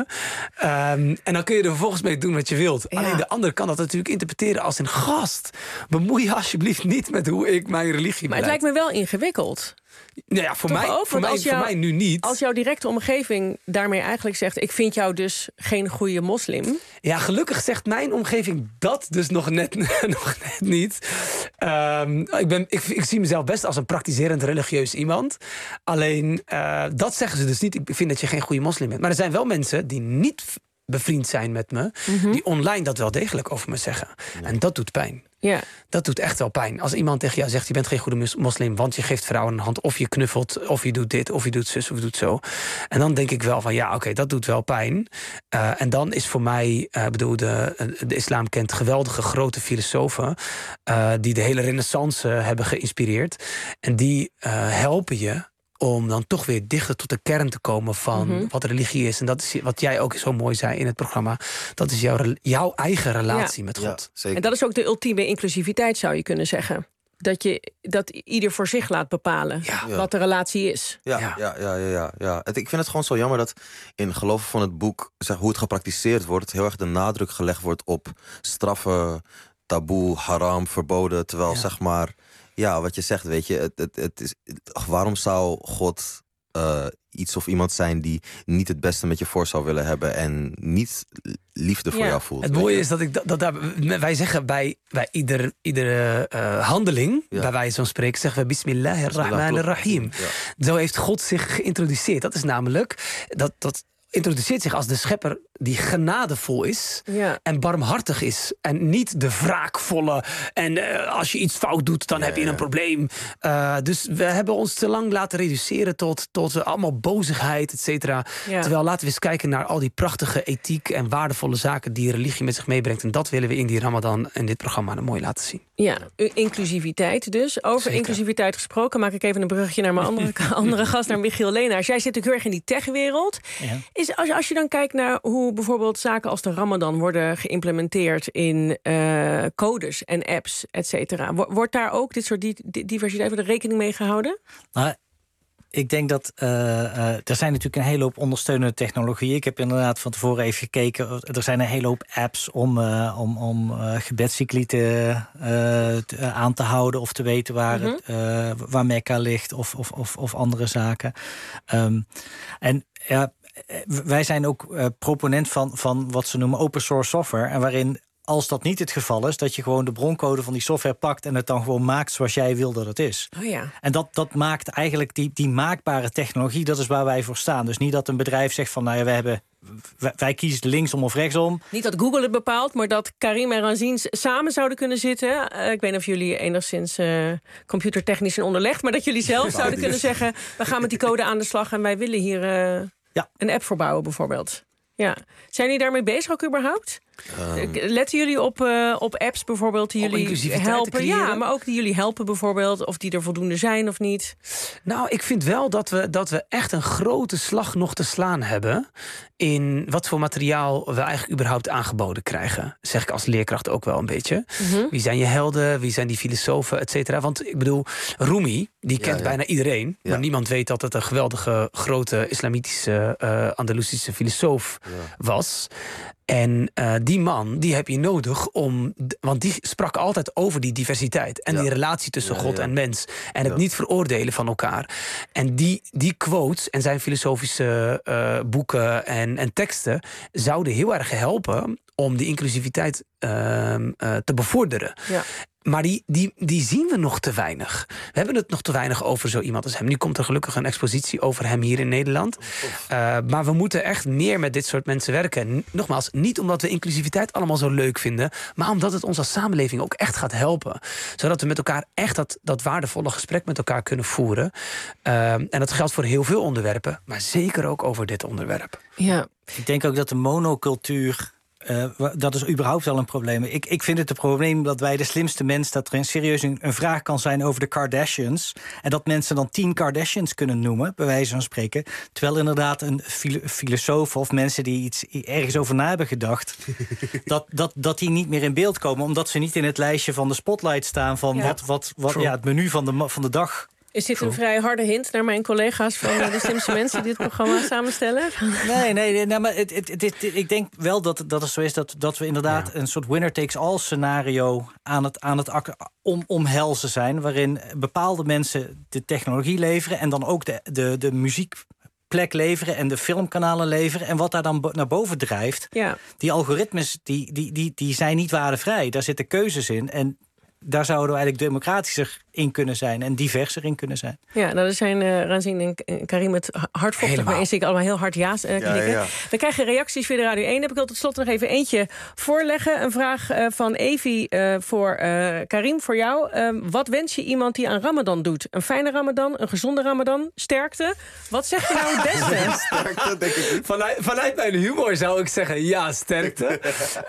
Um, en dan kun je er vervolgens mee doen wat je wilt. Ja. Alleen de ander kan dat natuurlijk interpreteren als een gast. Bemoei je alsjeblieft niet met hoe ik mijn religie Maar beleid. Het lijkt me wel ingewikkeld. Nou ja, voor, mij, ook, voor, mij, jou, voor mij nu niet. Als jouw directe omgeving daarmee eigenlijk zegt, ik vind jou dus geen goede moslim. Ja, gelukkig zegt mijn omgeving dat dus nog net, nog net niet. Um, ik, ben, ik, ik zie mezelf best als een praktiserend religieus iemand. Alleen, uh, dat zeggen ze dus niet. Ik vind dat je geen goede moslim bent. Maar er zijn wel mensen die niet bevriend zijn met me, mm-hmm. die online dat wel degelijk over me zeggen. Ja. En dat doet pijn. Ja. Dat doet echt wel pijn. Als iemand tegen jou zegt, je bent geen goede moslim, want je geeft vrouwen een hand, of je knuffelt, of je doet dit, of je doet zus, of je doet zo. En dan denk ik wel van, ja, oké, okay, dat doet wel pijn. Uh, en dan is voor mij, uh, bedoel, de, de islam kent geweldige grote filosofen, uh, die de hele renaissance hebben geïnspireerd. En die uh, helpen je om dan toch weer dichter tot de kern te komen van mm-hmm. wat religie is. En dat is wat jij ook zo mooi zei in het programma. Dat is jouw, jouw eigen relatie ja. met God. Ja, en dat is ook de ultieme inclusiviteit, zou je kunnen zeggen. Dat je dat ieder voor zich laat bepalen ja. wat de relatie is. Ja, ja. ja, ja, ja, ja, ja. Ik vind het gewoon zo jammer dat in geloven van het boek, zeg, hoe het gepraktiseerd wordt, heel erg de nadruk gelegd wordt op straffen, taboe, haram, verboden. Terwijl, ja. zeg maar, ja, wat je zegt, weet je, het, het, het is, waarom zou God uh, iets of iemand zijn die niet het beste met je voor zou willen hebben en niet liefde voor ja. jou voelt? Het mooie is dat ik dat, dat daar, wij zeggen bij, bij ieder, iedere uh, handeling, ja. bij wijze van spreken, zeggen we Bismillahirrahmanirrahim. Ja. Zo heeft God zich geïntroduceerd. Dat is namelijk, dat, dat introduceert zich als de schepper die genadevol is ja. en barmhartig is. En niet de wraakvolle. En uh, als je iets fout doet, dan ja, heb je een ja. probleem. Uh, dus we hebben ons te lang laten reduceren tot, tot uh, allemaal bozigheid, et cetera. Ja. Terwijl laten we eens kijken naar al die prachtige ethiek en waardevolle zaken die religie met zich meebrengt. En dat willen we in die Ramadan en dit programma mooi laten zien. Ja, inclusiviteit dus. Over Zeker. inclusiviteit gesproken maak ik even een bruggetje naar mijn andere, andere gast, naar Michiel Leenaars. Jij zit natuurlijk heel erg in die techwereld. Ja. Is, als, als je dan kijkt naar hoe bijvoorbeeld zaken als de Ramadan worden geïmplementeerd in uh, codes en apps, et cetera. Wordt daar ook dit soort di- diversiteit voor de rekening mee gehouden? Nou, ik denk dat uh, uh, er zijn natuurlijk een hele hoop ondersteunende technologieën. Ik heb inderdaad van tevoren even gekeken. Er zijn een hele hoop apps om, uh, om, om uh, gebedscyclieten uh, te, uh, aan te houden of te weten waar, mm-hmm. het, uh, waar Mekka ligt of, of, of, of andere zaken. Um, en ja, wij zijn ook uh, proponent van, van wat ze noemen open source software. En waarin, als dat niet het geval is, dat je gewoon de broncode van die software pakt en het dan gewoon maakt zoals jij wil dat het is. Oh ja. En dat, dat maakt eigenlijk die, die maakbare technologie, dat is waar wij voor staan. Dus niet dat een bedrijf zegt van, nou ja, we hebben, wij, wij kiezen linksom of rechtsom. Niet dat Google het bepaalt, maar dat Karim en Razin samen zouden kunnen zitten. Uh, ik weet niet of jullie enigszins uh, computertechnisch in onderlegd, maar dat jullie zelf zouden kunnen zeggen, we gaan met die code aan de slag en wij willen hier uh, ja. een app voor bouwen bijvoorbeeld. Ja. Zijn jullie daarmee bezig ook überhaupt? Um, Letten jullie op, uh, op apps bijvoorbeeld die jullie helpen? Ja, maar ook die jullie helpen bijvoorbeeld, of die er voldoende zijn of niet? Nou, ik vind wel dat we, dat we echt een grote slag nog te slaan hebben in wat voor materiaal we eigenlijk überhaupt aangeboden krijgen. Zeg ik als leerkracht ook wel een beetje. Mm-hmm. Wie zijn je helden? Wie zijn die filosofen? Et cetera. Want ik bedoel, Rumi, die kent ja, ja. bijna iedereen. Ja. Maar niemand weet dat het een geweldige, grote islamitische, uh, Andalusische filosoof ja. was. En uh, die man, die heb je nodig om... Want die sprak altijd over die diversiteit. En ja. die relatie tussen ja, God ja. en mens. En het ja. niet veroordelen van elkaar. En die, die quotes en zijn filosofische uh, boeken en, en teksten zouden heel erg helpen om die inclusiviteit uh, uh, te bevorderen. Ja. Maar die, die, die zien we nog te weinig. We hebben het nog te weinig over zo iemand als hem. Nu komt er gelukkig een expositie over hem hier in Nederland. Uh, maar we moeten echt meer met dit soort mensen werken. Nogmaals, niet omdat we inclusiviteit allemaal zo leuk vinden, maar omdat het ons als samenleving ook echt gaat helpen. Zodat we met elkaar echt dat, dat waardevolle gesprek met elkaar kunnen voeren. Uh, en dat geldt voor heel veel onderwerpen, maar zeker ook over dit onderwerp. Ja. Ik denk ook dat de monocultuur, Uh, dat is überhaupt wel een probleem. Ik, ik vind het een probleem dat wij de slimste mensen, dat er een serieus een, een vraag kan zijn over de Kardashians. En dat mensen dan tien Kardashians kunnen noemen, bij wijze van spreken. Terwijl inderdaad een filo- filosoof of mensen die iets ergens over na hebben gedacht, dat, dat, dat die niet meer in beeld komen, omdat ze niet in het lijstje van de spotlight staan van ja. wat, wat, wat ja, het menu van de, van de dag. Is dit een vrij harde hint naar mijn collega's van de slimste mensen die dit programma samenstellen? Nee, nee, nee, nee maar het, het, het, het, ik denk wel dat, dat het zo is dat, dat we inderdaad ja. een soort winner-takes-all scenario aan het, aan het om, omhelzen zijn, waarin bepaalde mensen de technologie leveren en dan ook de, de, de muziekplek leveren en de filmkanalen leveren. En wat daar dan bo- naar boven drijft, ja. die algoritmes, die, die, die, die zijn niet waardevrij. Daar zitten keuzes in en daar zouden we eigenlijk democratischer in kunnen zijn en diverser in kunnen zijn. Ja, nou, er zijn uh, Razin en Karim het hardvochtig maar eens ik allemaal heel hard ja uh, knikken. Ja, ja, ja. We krijgen reacties via de Radio één. Heb ik wil tot slot nog even eentje voorleggen. Een vraag uh, van Evi uh, voor uh, Karim, voor jou. Uh, wat wens je iemand die aan Ramadan doet? Een fijne Ramadan, een gezonde Ramadan, sterkte? Wat zegt je nou het beste? Sterkte, denk ik niet. Vanuit, vanuit mijn humor zou ik zeggen ja, sterkte.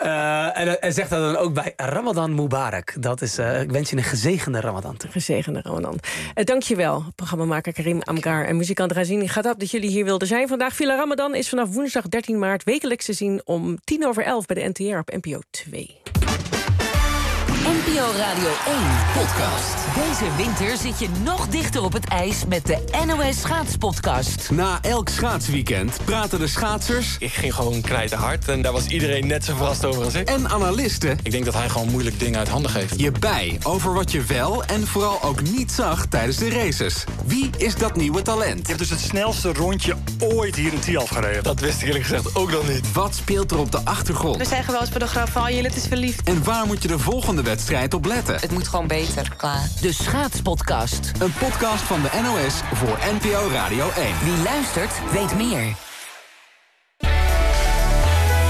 uh, en, en zeg dat dan ook bij Ramadan Mubarak. Dat is, uh, ik wens je een gezegende Ramadan toe. Gezegende Ramadan. Uh, dankjewel, programmamaker Karim Amgar en muzikant Razin Ghadab dat jullie hier wilden zijn vandaag. Villa Ramadan is vanaf woensdag dertien maart wekelijks te zien om tien over elf bij de N T R op N P O twee. N P O Radio één podcast. Deze winter zit je nog dichter op het ijs met de N O S Schaatspodcast. Na elk schaatsweekend praten de schaatsers. Ik ging gewoon knijten hard en daar was iedereen net zo verrast over als ik. En analisten. Ik denk dat hij gewoon moeilijk dingen uit handen geeft. Je bij over wat je wel en vooral ook niet zag tijdens de races. Wie is dat nieuwe talent? Je hebt dus het snelste rondje ooit hier in Tialf gereden. Dat wist ik eerlijk gezegd ook nog niet. Wat speelt er op de achtergrond? We zeggen wel als fotograaf van je, het is verliefd. En waar moet je de volgende wedstrijd op letten? Het moet gewoon beter, klaar. De Schaatspodcast. Een podcast van de N O S voor N P O Radio één. Wie luistert, weet meer.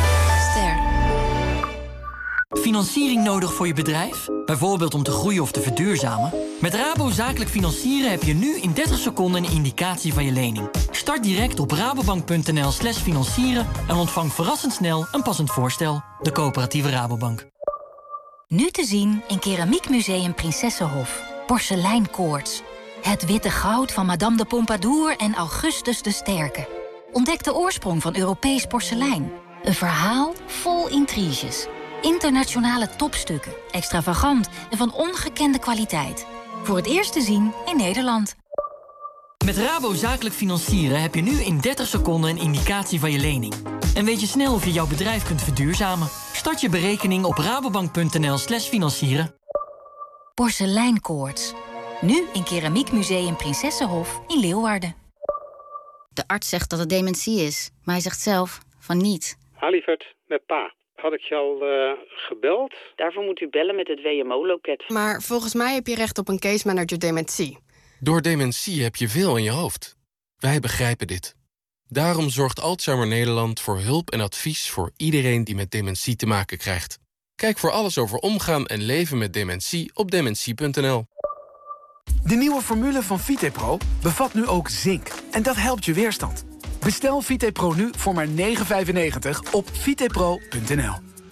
Financiering nodig voor je bedrijf? Bijvoorbeeld om te groeien of te verduurzamen? Met Rabo Zakelijk Financieren heb je nu in dertig seconden een indicatie van je lening. Start direct op rabobank.nl slash financieren en ontvang verrassend snel een passend voorstel. De coöperatieve Rabobank. Nu te zien in Keramiekmuseum Prinsessenhof. Porseleinkoorts. Het witte goud van Madame de Pompadour en Augustus de Sterke. Ontdek de oorsprong van Europees porselein. Een verhaal vol intriges. Internationale topstukken, extravagant en van ongekende kwaliteit. Voor het eerst te zien in Nederland. Met Rabo Zakelijk Financieren heb je nu in dertig seconden een indicatie van je lening. En weet je snel of je jouw bedrijf kunt verduurzamen? Start je berekening op rabobank.nl slash financieren. Porseleinkoorts. Nu in Keramiekmuseum Prinsessenhof in Leeuwarden. De arts zegt dat het dementie is, maar hij zegt zelf van niet. Ha, lieverd, met pa. Had ik je al uh, gebeld? Daarvoor moet u bellen met het W M O-loket. Maar volgens mij heb je recht op een case manager dementie. Door dementie heb je veel in je hoofd. Wij begrijpen dit. Daarom zorgt Alzheimer Nederland voor hulp en advies voor iedereen die met dementie te maken krijgt. Kijk voor alles over omgaan en leven met dementie op dementie punt n l. De nieuwe formule van VitePro bevat nu ook zink. En dat helpt je weerstand. Bestel VitePro nu voor maar negen vijfennegentig op vitepro punt n l.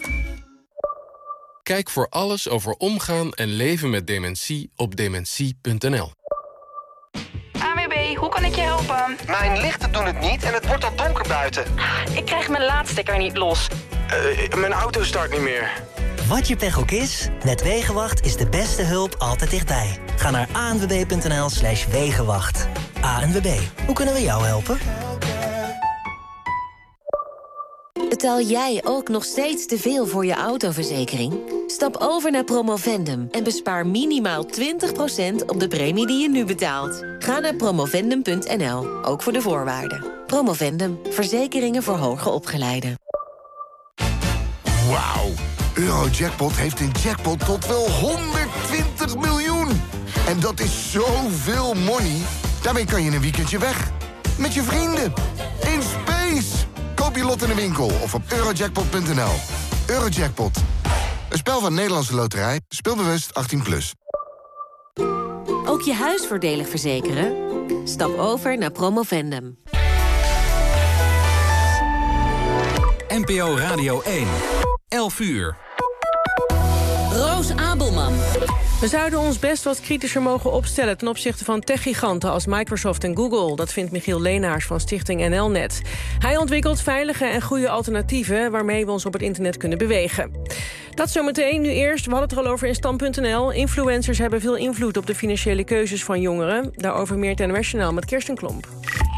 Kijk voor alles over omgaan en leven met dementie op dementie punt n l. A W B, hoe kan ik je helpen? Mijn lichten doen het niet en het wordt al donker buiten. Ik krijg mijn laadstekker niet los. Uh, mijn auto start niet meer. Wat je pech ook is, met Wegenwacht is de beste hulp altijd dichtbij. Ga naar a n w b punt n l slash wegenwacht. A N W B, hoe kunnen we jou helpen? Betaal jij ook nog steeds te veel voor je autoverzekering? Stap over naar Promovendum en bespaar minimaal twintig procent op de premie die je nu betaalt. Ga naar promovendum punt n l, ook voor de voorwaarden. Promovendum, verzekeringen voor hoger opgeleiden. Wauw, Eurojackpot heeft een jackpot tot wel honderdtwintig miljoen. En dat is zoveel money. Daarmee kan je een weekendje weg. Met je vrienden. In space. Koop je lot in de winkel of op eurojackpot punt n l. Eurojackpot. Een spel van Nederlandse Loterij. Speelbewust achttien plus. Ook je huis voordelig verzekeren? Stap over naar Promovendum. N P O Radio één. elf uur. Roos Abelman. We zouden ons best wat kritischer mogen opstellen ten opzichte van techgiganten als Microsoft en Google. Dat vindt Michiel Leenaars van Stichting N L Net. Hij ontwikkelt veilige en goede alternatieven waarmee we ons op het internet kunnen bewegen. Dat zometeen. Nu eerst, we hadden het er al over in stand punt n l. Influencers hebben veel invloed op de financiële keuzes van jongeren. Daarover meer ten N O S met Kirsten Klomp.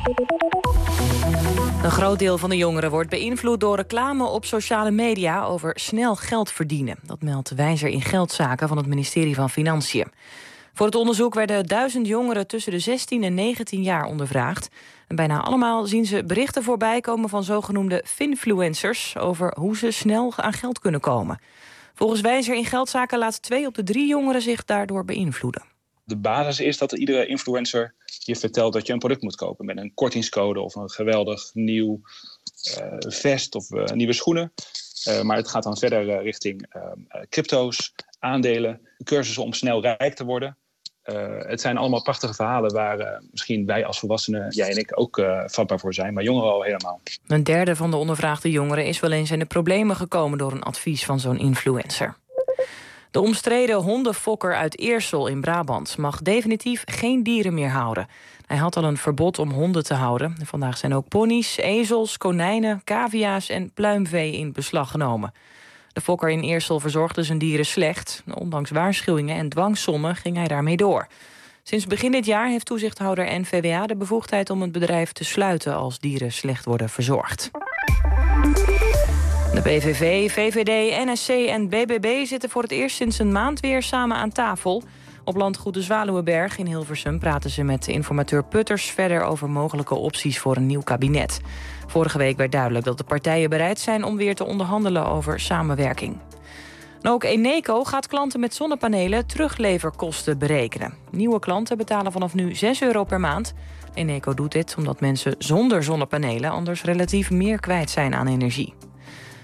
Een groot deel van de jongeren wordt beïnvloed door reclame op sociale media over snel geld verdienen. Dat meldt Wijzer in Geldzaken van het ministerie van Financiën. Voor het onderzoek werden duizend jongeren tussen de zestien en negentien jaar ondervraagd. En bijna allemaal zien ze berichten voorbij komen van zogenoemde finfluencers over hoe ze snel aan geld kunnen komen. Volgens Wijzer in Geldzaken laat twee op de drie jongeren zich daardoor beïnvloeden. De basis is dat iedere influencer je vertelt dat je een product moet kopen met een kortingscode of een geweldig nieuw uh, vest of uh, nieuwe schoenen. Uh, maar het gaat dan verder uh, richting uh, crypto's, aandelen, cursussen om snel rijk te worden. Uh, het zijn allemaal prachtige verhalen waar uh, misschien wij als volwassenen, jij en ik, ook uh, vatbaar voor zijn. Maar jongeren al helemaal. Een derde van de ondervraagde jongeren is wel eens in de problemen gekomen door een advies van zo'n influencer. De omstreden hondenfokker uit Eersel in Brabant mag definitief geen dieren meer houden. Hij had al een verbod om honden te houden. Vandaag zijn ook ponies, ezels, konijnen, cavia's en pluimvee in beslag genomen. De fokker in Eersel verzorgde zijn dieren slecht. Ondanks waarschuwingen en dwangsommen ging hij daarmee door. Sinds begin dit jaar heeft toezichthouder N V W A de bevoegdheid om het bedrijf te sluiten als dieren slecht worden verzorgd. De P V V, V V D, N S C en B B B zitten voor het eerst sinds een maand weer samen aan tafel. Op landgoed de Zwaluwenberg in Hilversum praten ze met informateur Putters verder over mogelijke opties voor een nieuw kabinet. Vorige week werd duidelijk dat de partijen bereid zijn om weer te onderhandelen over samenwerking. En ook Eneco gaat klanten met zonnepanelen terugleverkosten berekenen. Nieuwe klanten betalen vanaf nu zes euro per maand. Eneco doet dit omdat mensen zonder zonnepanelen anders relatief meer kwijt zijn aan energie.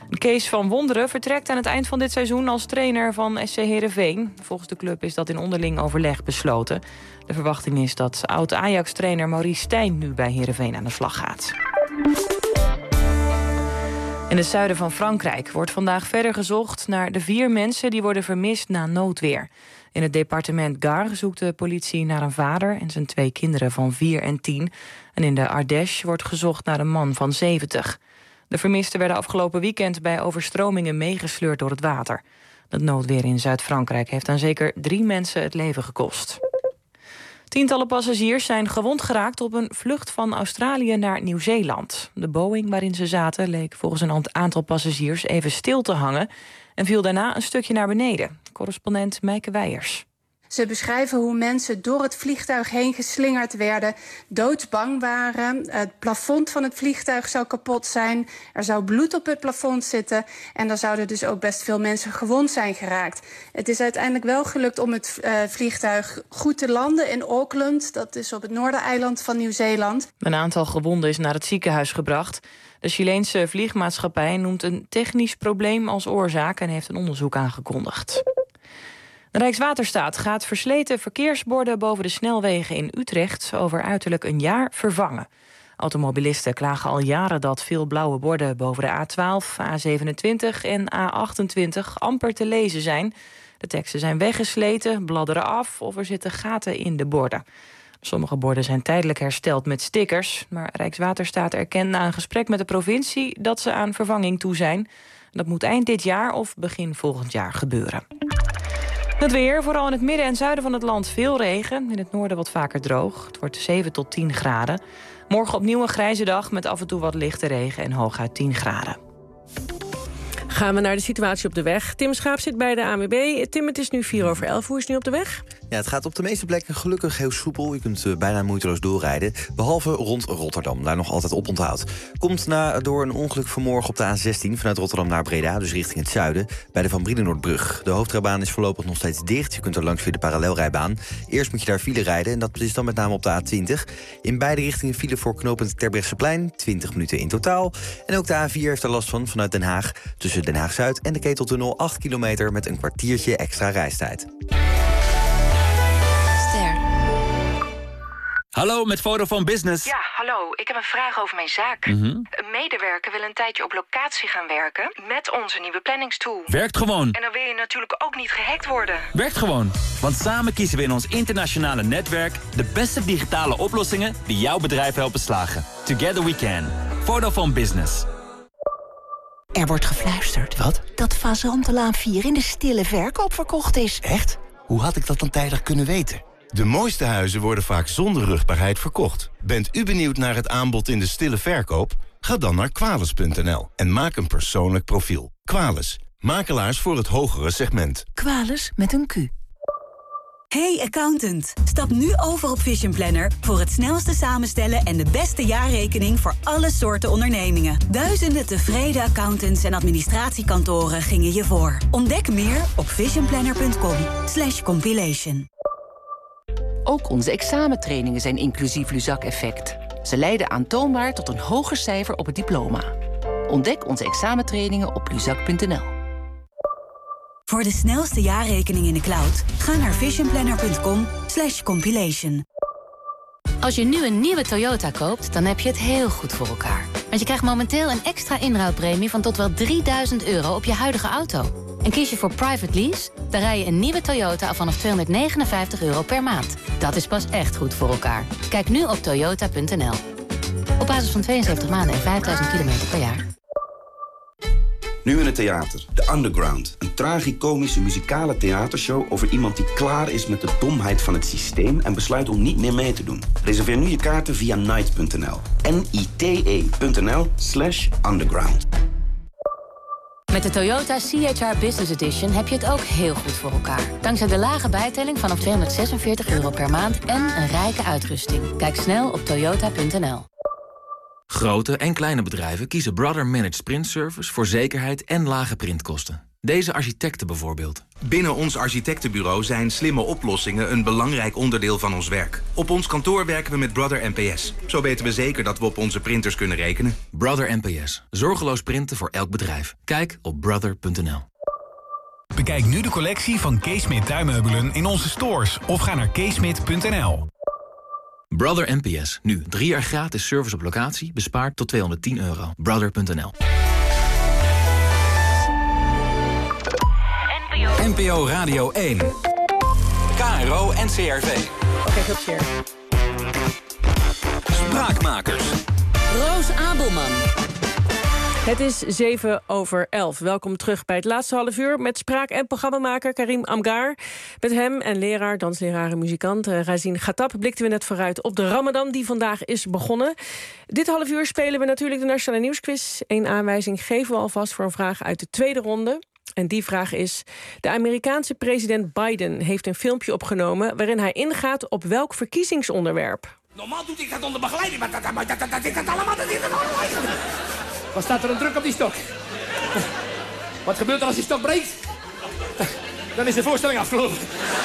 Kees van Wonderen vertrekt aan het eind van dit seizoen als trainer van S C Heerenveen. Volgens de club is dat in onderling overleg besloten. De verwachting is dat oud-Ajax-trainer Maurice Stijn nu bij Heerenveen aan de slag gaat. In het zuiden van Frankrijk wordt vandaag verder gezocht naar de vier mensen die worden vermist na noodweer. In het departement Gard zoekt de politie naar een vader en zijn twee kinderen van vier en tien. En in de Ardèche wordt gezocht naar een man van zeventig. De vermisten werden afgelopen weekend bij overstromingen meegesleurd door het water. Het noodweer in Zuid-Frankrijk heeft aan zeker drie mensen het leven gekost. Tientallen passagiers zijn gewond geraakt op een vlucht van Australië naar Nieuw-Zeeland. De Boeing waarin ze zaten leek volgens een aantal passagiers even stil te hangen en viel daarna een stukje naar beneden. Correspondent Meike Weijers. Ze beschrijven hoe mensen door het vliegtuig heen geslingerd werden, doodsbang waren. Het plafond van het vliegtuig zou kapot zijn. Er zou bloed op het plafond zitten. En er zouden dus ook best veel mensen gewond zijn geraakt. Het is uiteindelijk wel gelukt om het uh, vliegtuig goed te landen in Auckland. Dat is op het noordereiland van Nieuw-Zeeland. Een aantal gewonden is naar het ziekenhuis gebracht. De Chileense vliegmaatschappij noemt een technisch probleem als oorzaak en heeft een onderzoek aangekondigd. De Rijkswaterstaat gaat versleten verkeersborden boven de snelwegen in Utrecht over uiterlijk een jaar vervangen. Automobilisten klagen al jaren dat veel blauwe borden boven de A twaalf, A zevenentwintig en A achtentwintig amper te lezen zijn. De teksten zijn weggesleten, bladderen af of er zitten gaten in de borden. Sommige borden zijn tijdelijk hersteld met stickers, maar Rijkswaterstaat erkent na een gesprek met de provincie dat ze aan vervanging toe zijn. Dat moet eind dit jaar of begin volgend jaar gebeuren. Het weer, vooral in het midden en zuiden van het land veel regen. In het noorden wat vaker droog. Het wordt zeven tot tien graden. Morgen opnieuw een grijze dag met af en toe wat lichte regen en hooguit tien graden. Gaan we naar de situatie op de weg. Tim Schaap zit bij de A N W B. Tim, het is nu vier over elf. Hoe is het nu op de weg? Ja, het gaat op de meeste plekken gelukkig heel soepel. Je kunt uh, bijna moeiteloos doorrijden. Behalve rond Rotterdam, daar nog altijd op onthoud. Komt na, door een ongeluk vanmorgen op de A zestien... vanuit Rotterdam naar Breda, dus richting het zuiden... bij de Van Brienenoordbrug. De hoofdrijbaan is voorlopig nog steeds dicht. Je kunt er langs via de parallelrijbaan. Eerst moet je daar file rijden en dat is dan met name op de A twintig. In beide richtingen file voor knooppunt Terbrechtseplein. twintig minuten in totaal. En ook de A vier heeft er last van vanuit Den Haag. Tussen Den Haag-Zuid en de Keteltunnel acht kilometer... met een kwartiertje extra reistijd. Hallo, met Vodafone Business. Ja, hallo. Ik heb een vraag over mijn zaak. Mm-hmm. Een medewerker wil een tijdje op locatie gaan werken met onze nieuwe planningstool. Werkt gewoon. En dan wil je natuurlijk ook niet gehackt worden. Werkt gewoon. Want samen kiezen we in ons internationale netwerk de beste digitale oplossingen die jouw bedrijf helpen slagen. Together we can. Vodafone Business. Er wordt gefluisterd. Wat? Dat Fazantelaan vier in de stille verkoop verkocht is. Echt? Hoe had ik dat dan tijdig kunnen weten? De mooiste huizen worden vaak zonder rugbaarheid verkocht. Bent u benieuwd naar het aanbod in de stille verkoop? Ga dan naar Quales punt n l en maak een persoonlijk profiel. Quales, makelaars voor het hogere segment. Quales met een Q. Hey accountant, stap nu over op Vision Planner voor het snelste samenstellen en de beste jaarrekening voor alle soorten ondernemingen. Duizenden tevreden accountants en administratiekantoren gingen je voor. Ontdek meer op visionplanner punt com slash compilation. Ook onze examentrainingen zijn inclusief Luzak-effect. Ze leiden aantoonbaar tot een hoger cijfer op het diploma. Ontdek onze examentrainingen op luzak punt n l. Voor de snelste jaarrekening in de cloud, ga naar visionplanner punt com slash compilation. Als je nu een nieuwe Toyota koopt, dan heb je het heel goed voor elkaar. Want je krijgt momenteel een extra inruilpremie van tot wel drieduizend euro op je huidige auto. En kies je voor private lease, dan rij je een nieuwe Toyota al vanaf tweehonderdnegenenvijftig euro per maand. Dat is pas echt goed voor elkaar. Kijk nu op toyota punt n l. Op basis van tweeënzeventig maanden en vijfduizend kilometer per jaar. Nu in het theater, The Underground. Een tragicomische muzikale theatershow over iemand die klaar is met de domheid van het systeem en besluit om niet meer mee te doen. Reserveer nu je kaarten via night punt n l. N I T E punt n l slash underground. Met de Toyota C H R Business Edition heb je het ook heel goed voor elkaar. Dankzij de lage bijtelling vanaf tweehonderdzesenveertig euro per maand en een rijke uitrusting. Kijk snel op toyota punt n l. Grote en kleine bedrijven kiezen Brother Managed Print Service voor zekerheid en lage printkosten. Deze architecten bijvoorbeeld. Binnen ons architectenbureau zijn slimme oplossingen een belangrijk onderdeel van ons werk. Op ons kantoor werken we met Brother N P S. Zo weten we zeker dat we op onze printers kunnen rekenen. Brother N P S. Zorgeloos printen voor elk bedrijf. Kijk op brother punt n l. Bekijk nu de collectie van Keesmit tuinmeubelen in onze stores of ga naar keesmit punt n l. Brother N P S. Nu drie jaar gratis service op locatie. Bespaard tot tweehonderdtien euro. brother punt n l. N P O Radio één. K R O en C R V. Oké, okay, goed share. Spraakmakers. Roos Abelman. Het is zeven over elf. Welkom terug bij het laatste half uur met spraak- en programmamaker Karim Amgar. Met hem en leraar, dansleraar en muzikant uh, Razin Ghattab blikten we net vooruit op de Ramadan die vandaag is begonnen. Dit half uur spelen we natuurlijk de Nationale Nieuwsquiz. Eén aanwijzing geven we alvast voor een vraag uit de tweede ronde. En die vraag is: de Amerikaanse president Biden heeft een filmpje opgenomen waarin hij ingaat op welk verkiezingsonderwerp? Normaal doet ik dat onder begeleiding, maar dat, dat, dat, dat is dat allemaal. Dat is dat allemaal. Wat staat er een druk op die stok? Wat gebeurt er als die stok breekt? Dan is de voorstelling afgelopen.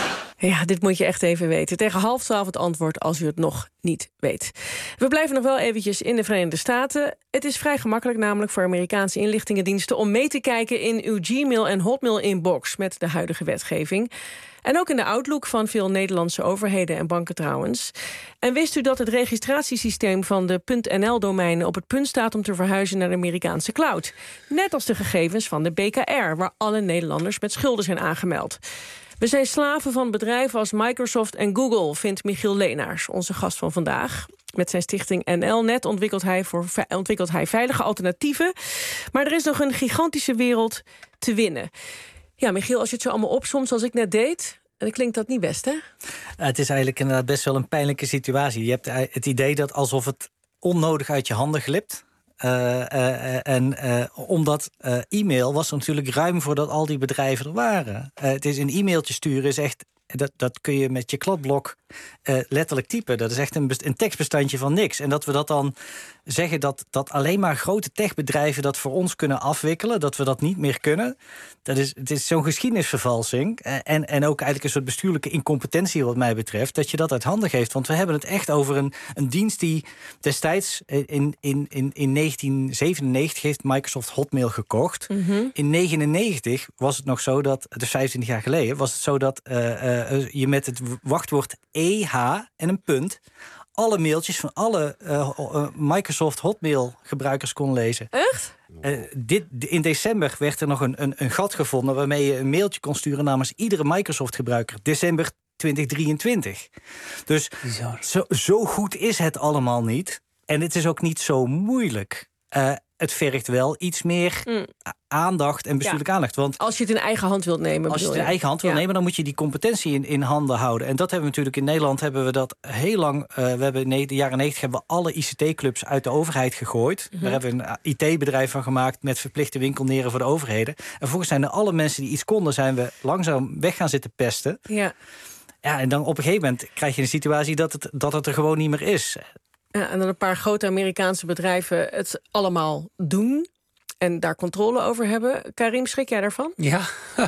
Ja, dit moet je echt even weten. Tegen half twaalf het antwoord als u het nog niet weet. We blijven nog wel eventjes in de Verenigde Staten. Het is vrij gemakkelijk namelijk voor Amerikaanse inlichtingendiensten om mee te kijken in uw Gmail en Hotmail-inbox met de huidige wetgeving. En ook in de Outlook van veel Nederlandse overheden en banken trouwens. En wist u dat het registratiesysteem van de .nl-domeinen op het punt staat om te verhuizen naar de Amerikaanse cloud? Net als de gegevens van de B K R, waar alle Nederlanders met schulden zijn aangemeld. We zijn slaven van bedrijven als Microsoft en Google, vindt Michiel Leenaars, onze gast van vandaag. Met zijn stichting N L Net ontwikkelt hij, voor, ontwikkelt hij veilige alternatieven. Maar er is nog een gigantische wereld te winnen. Ja, Michiel, als je het zo allemaal opsomt zoals ik net deed, dan klinkt dat niet best, hè? Het is eigenlijk inderdaad best wel een pijnlijke situatie. Je hebt het idee dat alsof het onnodig uit je handen glipt. Uh, uh, en uh, omdat uh, e-mail was natuurlijk ruim voordat al die bedrijven er waren. Uh, het is een e-mailtje sturen is echt, dat, dat kun je met je kladblok uh, letterlijk typen. Dat is echt een, een tekstbestandje van niks. En dat we dat dan zeggen dat, dat alleen maar grote techbedrijven dat voor ons kunnen afwikkelen, dat we dat niet meer kunnen. Dat is, het is zo'n geschiedenisvervalsing. Uh, en, en ook eigenlijk een soort bestuurlijke incompetentie wat mij betreft, dat je dat uit handen geeft. Want we hebben het echt over een, een dienst die destijds in, in, in, in negentien zevenennegentig heeft Microsoft Hotmail gekocht. Mm-hmm. In negenennegentig was het nog zo dat, dus vijfentwintig jaar geleden, was het zo dat uh, uh, je met het wachtwoord E H en een punt alle mailtjes van alle uh, uh, Microsoft Hotmail gebruikers kon lezen. Echt? Uh, dit, in december werd er nog een, een, een gat gevonden waarmee je een mailtje kon sturen namens iedere Microsoft gebruiker. December twintig drieëntwintig. Dus zo, zo goed is het allemaal niet. En het is ook niet zo moeilijk. Uh, het vergt wel iets meer mm. aandacht en bestuurlijke ja. aandacht. Want als je het in eigen hand wilt nemen. Als je het in eigen hand wilt ja. nemen, dan moet je die competentie in, in handen houden. En dat hebben we natuurlijk in Nederland hebben we dat heel lang. Uh, we hebben in de jaren negentig hebben we alle I C T-clubs uit de overheid gegooid. Mm-hmm. Daar hebben we een I T-bedrijf van gemaakt met verplichte winkelneren voor de overheden. En vervolgens zijn er alle mensen die iets konden, zijn we langzaam weg gaan zitten pesten. Ja. Ja, en dan op een gegeven moment krijg je een situatie dat het, dat het er gewoon niet meer is. Ja, en dan een paar grote Amerikaanse bedrijven het allemaal doen en daar controle over hebben. Karim, schrik jij daarvan? Ja,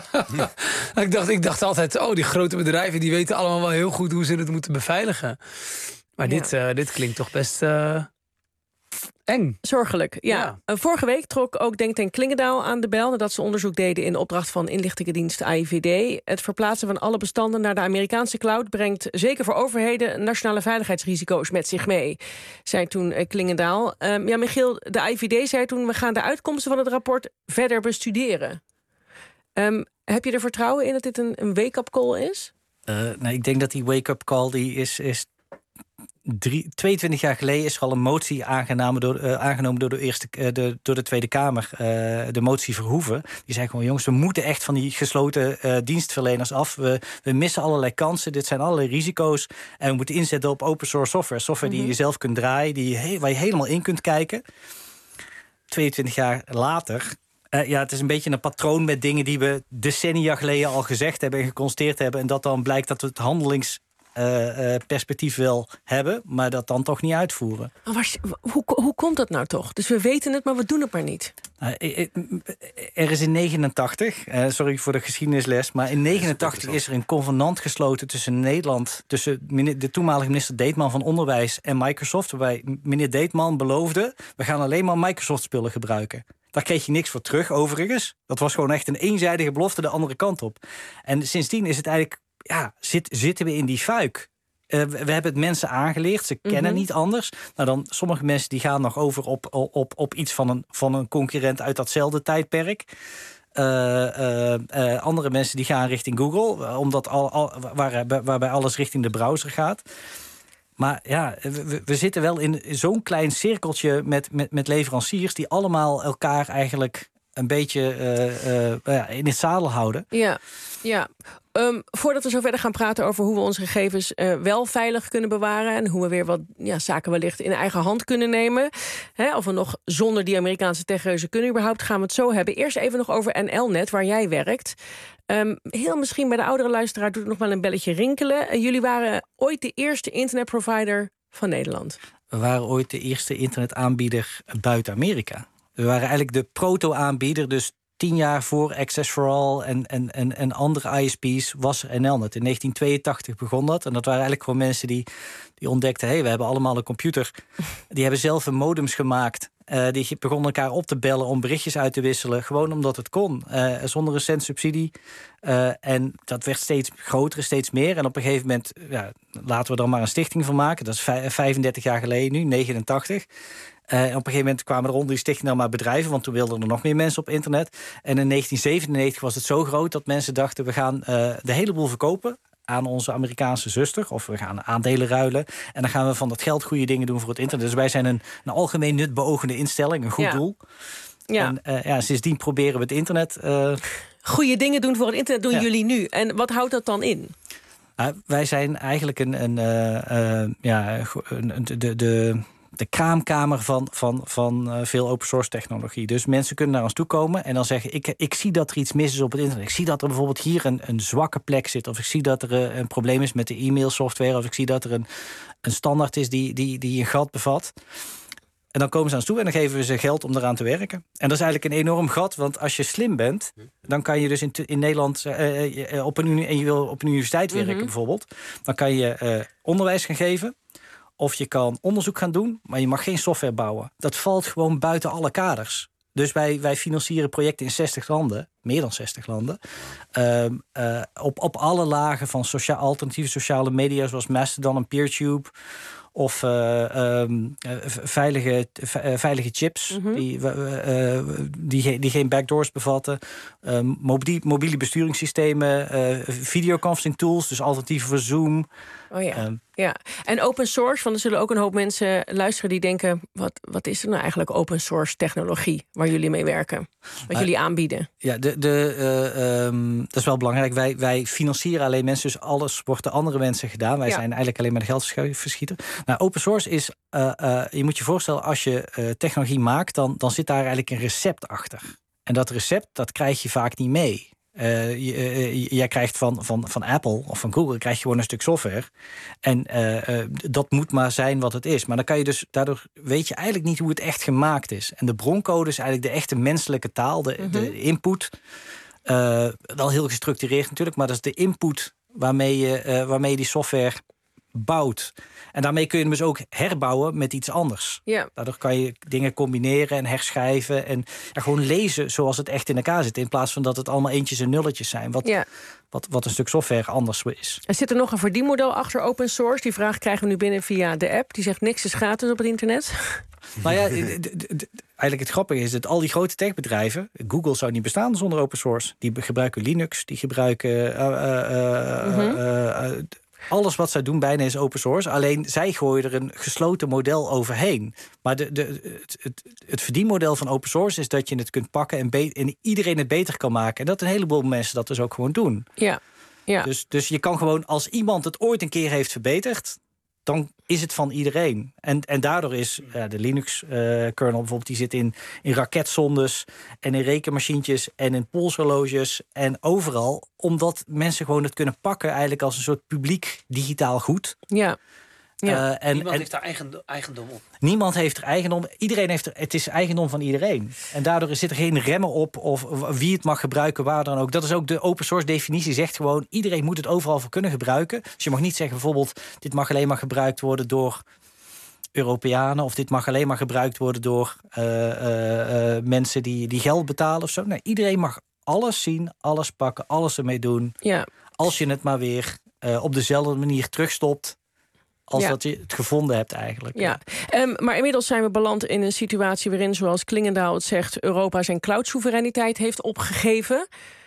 ik, dacht, ik dacht altijd, oh, die grote bedrijven die weten allemaal wel heel goed hoe ze het moeten beveiligen. Maar ja. dit, uh, dit klinkt toch best uh, eng. Zorgelijk, ja. ja. Vorige week trok ook Denktank Klingendaal aan de bel nadat ze onderzoek deden in opdracht van inlichtingendienst A I V D. Het verplaatsen van alle bestanden naar de Amerikaanse cloud brengt zeker voor overheden nationale veiligheidsrisico's met zich mee, zei toen Klingendaal. Um, ja, Michiel, de A I V D zei toen, we gaan de uitkomsten van het rapport verder bestuderen. Um, heb je er vertrouwen in dat dit een, een wake-up call is? Uh, nou, ik denk dat die wake-up call die is, is Drie, tweeëntwintig jaar geleden is er al een motie aangenomen door, uh, aangenomen door, de, eerste, uh, de, door de Tweede Kamer. Uh, de motie Verhoeven. Die zei gewoon, jongens, we moeten echt van die gesloten uh, dienstverleners af. We, we missen allerlei kansen. Dit zijn allerlei risico's. En we moeten inzetten op open source software. Software mm-hmm. die je zelf kunt draaien. Die je, waar je helemaal in kunt kijken. tweeëntwintig jaar later. Uh, ja, het is een beetje een patroon met dingen die we decennia geleden al gezegd hebben en geconstateerd hebben. En dat dan blijkt dat het handelingsgedrag uh, uh, perspectief wil hebben, maar dat dan toch niet uitvoeren. Maar waar, hoe, hoe komt dat nou toch? Dus we weten het, maar we doen het maar niet. Uh, er is in negenentachtig, uh, sorry voor de geschiedenisles, maar in negenentachtig is er een convenant gesloten tussen Nederland, tussen de toenmalige minister Deetman van Onderwijs en Microsoft, waarbij meneer Deetman beloofde, we gaan alleen maar Microsoft-spullen gebruiken. Daar kreeg je niks voor terug, overigens. Dat was gewoon echt een eenzijdige belofte de andere kant op. En sindsdien is het eigenlijk, ja, zit, zitten we in die fuik. Uh, we, we hebben het mensen aangeleerd, ze kennen mm-hmm. niet anders. Nou dan, sommige mensen die gaan nog over op, op, op iets van een, van een concurrent uit datzelfde tijdperk. Uh, uh, uh, andere mensen die gaan richting Google, omdat al, al, waar, waarbij alles richting de browser gaat. Maar ja, we, we zitten wel in zo'n klein cirkeltje met, met, met leveranciers die allemaal elkaar eigenlijk een beetje uh, uh, in het zadel houden. Ja, ja. Um, voordat we zo verder gaan praten over hoe we onze gegevens uh, wel veilig kunnen bewaren en hoe we weer wat ja, zaken wellicht in eigen hand kunnen nemen. Hè, of we nog zonder die Amerikaanse techreuzen kunnen überhaupt, gaan we het zo hebben. Eerst even nog over N L net, waar jij werkt. Um, heel misschien bij de oudere luisteraar doet het nog wel een belletje rinkelen. Uh, jullie waren ooit de eerste internetprovider van Nederland. We waren ooit de eerste internetaanbieder buiten Amerika. We waren eigenlijk de proto-aanbieder, dus tien jaar voor Access for All en, en, en, en andere I S P's was er N L net. In negentien tweeëntachtig begon dat. En dat waren eigenlijk gewoon mensen die, die ontdekten, hé, hey, we hebben allemaal een computer. Die hebben zelf een modems gemaakt. Uh, die begonnen elkaar op te bellen om berichtjes uit te wisselen. Gewoon omdat het kon. Uh, zonder een cent subsidie. Uh, en dat werd steeds groter, steeds meer. En op een gegeven moment, ja, laten we er maar een stichting van maken. Dat is vijfendertig jaar geleden nu, negenentachtig. Uh, en op een gegeven moment kwamen er rond die stichting dan maar bedrijven, want toen wilden er nog meer mensen op internet. En in negentien zevenennegentig was het zo groot dat mensen dachten, we gaan uh, de hele boel verkopen aan onze Amerikaanse zuster, of we gaan aandelen ruilen. En dan gaan we van dat geld goede dingen doen voor het internet. Dus wij zijn een, een algemeen nut beogende instelling, een goed ja. doel. Ja. En uh, ja, sindsdien proberen we het internet. Uh... Goede dingen doen voor het internet doen ja. jullie nu. En wat houdt dat dan in? Uh, wij zijn eigenlijk een, een uh, uh, ja, een, de, de de kraamkamer van, van, van uh, veel open source technologie. Dus mensen kunnen naar ons toe komen en dan zeggen, ik, ik zie dat er iets mis is op het internet. Ik zie dat er bijvoorbeeld hier een, een zwakke plek zit, of ik zie dat er uh, een probleem is met de e-mailsoftware, of ik zie dat er een, een standaard is die, die, die een gat bevat. En dan komen ze aan ons toe en dan geven we ze geld om eraan te werken. En dat is eigenlijk een enorm gat, want als je slim bent, dan kan je dus in, in Nederland uh, uh, op een, en je wil op een universiteit werken mm-hmm. bijvoorbeeld, dan kan je uh, onderwijs gaan geven. Of je kan onderzoek gaan doen, maar je mag geen software bouwen. Dat valt gewoon buiten alle kaders. Dus wij, wij financieren projecten in zestig landen, meer dan zestig landen. Uh, uh, op, op alle lagen van socia- alternatieve sociale media, zoals Mastodon en Peertube. Of uh, um, uh, veilige, uh, veilige chips mm-hmm. die, uh, uh, die, die geen backdoors bevatten. Uh, mobiele, mobiele besturingssystemen, uh, videoconferencing tools, dus alternatieven voor Zoom. Oh ja. Um, ja. En open source, want er zullen ook een hoop mensen luisteren die denken, wat, wat is er nou eigenlijk open source technologie waar jullie mee werken? Wat uh, jullie aanbieden? Ja, de, de, uh, um, dat is wel belangrijk. Wij, wij financieren alleen mensen, dus alles wordt door andere mensen gedaan. Wij ja. zijn eigenlijk alleen maar de geldverschieter. Nou, open source is, uh, uh, je moet je voorstellen, als je uh, technologie maakt, dan, dan zit daar eigenlijk een recept achter. En dat recept, dat krijg je vaak niet mee. Uh, j- uh, jij krijgt van, van, van Apple of van Google krijg je gewoon een stuk software. En uh, uh, dat moet maar zijn wat het is. Maar dan kan je dus, daardoor weet je eigenlijk niet hoe het echt gemaakt is. En de broncode is eigenlijk de echte menselijke taal, de, mm-hmm. de input. Uh, wel heel gestructureerd natuurlijk, maar dat is de input waarmee je, uh, waarmee je die software bouwt. En daarmee kun je hem dus ook herbouwen met iets anders. Ja. Daardoor kan je dingen combineren en herschrijven en ja, gewoon lezen zoals het echt in elkaar zit. In plaats van dat het allemaal eentjes en nulletjes zijn. Wat, ja. wat, wat een stuk software anders is. Er zit er nog een verdienmodel achter open source. Die vraag krijgen we nu binnen via de app. Die zegt niks is gratis op het internet. Nou ja, d- d- d- eigenlijk het grappige is dat al die grote techbedrijven, Google zou niet bestaan zonder open source. Die gebruiken Linux, die gebruiken Uh, uh, uh, mm-hmm. uh, uh, alles wat zij doen bijna is open source. Alleen zij gooien er een gesloten model overheen. Maar de, de, het, het, het verdienmodel van open source is dat je het kunt pakken en, be- en iedereen het beter kan maken. En dat een heleboel mensen dat dus ook gewoon doen. Ja. Ja. Dus, dus je kan gewoon, als iemand het ooit een keer heeft verbeterd, dan is het van iedereen. En, en daardoor is uh, de Linux-kernel uh, bijvoorbeeld... die zit in, in raketsondes en in rekenmachientjes en in polshorloges en overal. Omdat mensen gewoon het kunnen pakken eigenlijk als een soort publiek digitaal goed. Ja. Ja. Uh, en, niemand en, heeft daar eigendom, eigendom op. Niemand heeft er eigendom. Iedereen heeft er. Het is eigendom van iedereen. En daardoor zit er geen remmen op of wie het mag gebruiken, waar dan ook. Dat is ook de open source definitie. Zegt gewoon, iedereen moet het overal voor kunnen gebruiken. Dus je mag niet zeggen bijvoorbeeld, dit mag alleen maar gebruikt worden door Europeanen, of dit mag alleen maar gebruikt worden door uh, uh, uh, mensen die, die geld betalen of zo. Nee, iedereen mag alles zien, alles pakken, alles ermee doen. Ja. Als je het maar weer uh, op dezelfde manier terugstopt als ja. dat je het gevonden hebt eigenlijk. Ja. Um, maar inmiddels zijn we beland in een situatie waarin, zoals Klingendaal het zegt, Europa zijn cloud-soevereiniteit heeft opgegeven.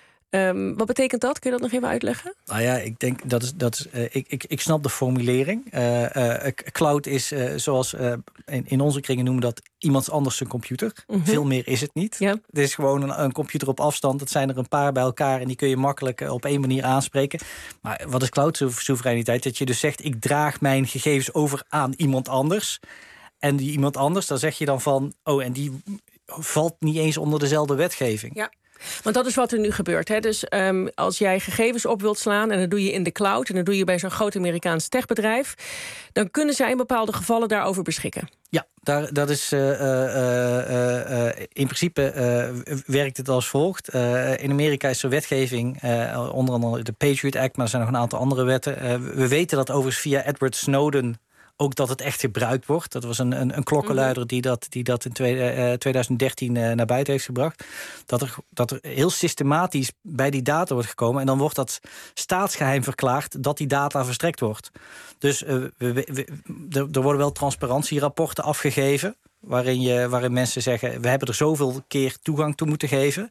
Um, wat betekent dat? Kun je dat nog even uitleggen? Nou ja, ik denk dat is dat is. Uh, ik, ik, ik snap de formulering. Uh, uh, cloud is uh, zoals uh, in, in onze kringen noemen dat iemand anders zijn computer. Mm-hmm. Veel meer is het niet. Ja. Het is gewoon een, een computer op afstand. Het zijn er een paar bij elkaar en die kun je makkelijk uh, op één manier aanspreken. Maar wat is cloud-soevereiniteit? Dat je dus zegt, ik draag mijn gegevens over aan iemand anders. En die iemand anders, daar zeg je dan van, oh, en die valt niet eens onder dezelfde wetgeving. Ja. Want dat is wat er nu gebeurt. Hè? Dus um, als jij gegevens op wilt slaan en dat doe je in de cloud en dat doe je bij zo'n groot Amerikaans techbedrijf, dan kunnen zij in bepaalde gevallen daarover beschikken. Ja, daar, dat is uh, uh, uh, uh, in principe uh, werkt het als volgt. Uh, in Amerika is er wetgeving, uh, onder andere de Patriot Act, maar er zijn nog een aantal andere wetten. Uh, we weten dat overigens via Edward Snowden ook dat het echt gebruikt wordt. Dat was een, een, een klokkenluider die dat, die dat in twintig dertien uh, naar buiten heeft gebracht. Dat er, dat er heel systematisch bij die data wordt gekomen. En dan wordt dat staatsgeheim verklaard dat die data verstrekt wordt. Dus uh, we, we, we, er, er worden wel transparantierapporten afgegeven, waarin, je, waarin mensen zeggen, we hebben er zoveel keer toegang toe moeten geven.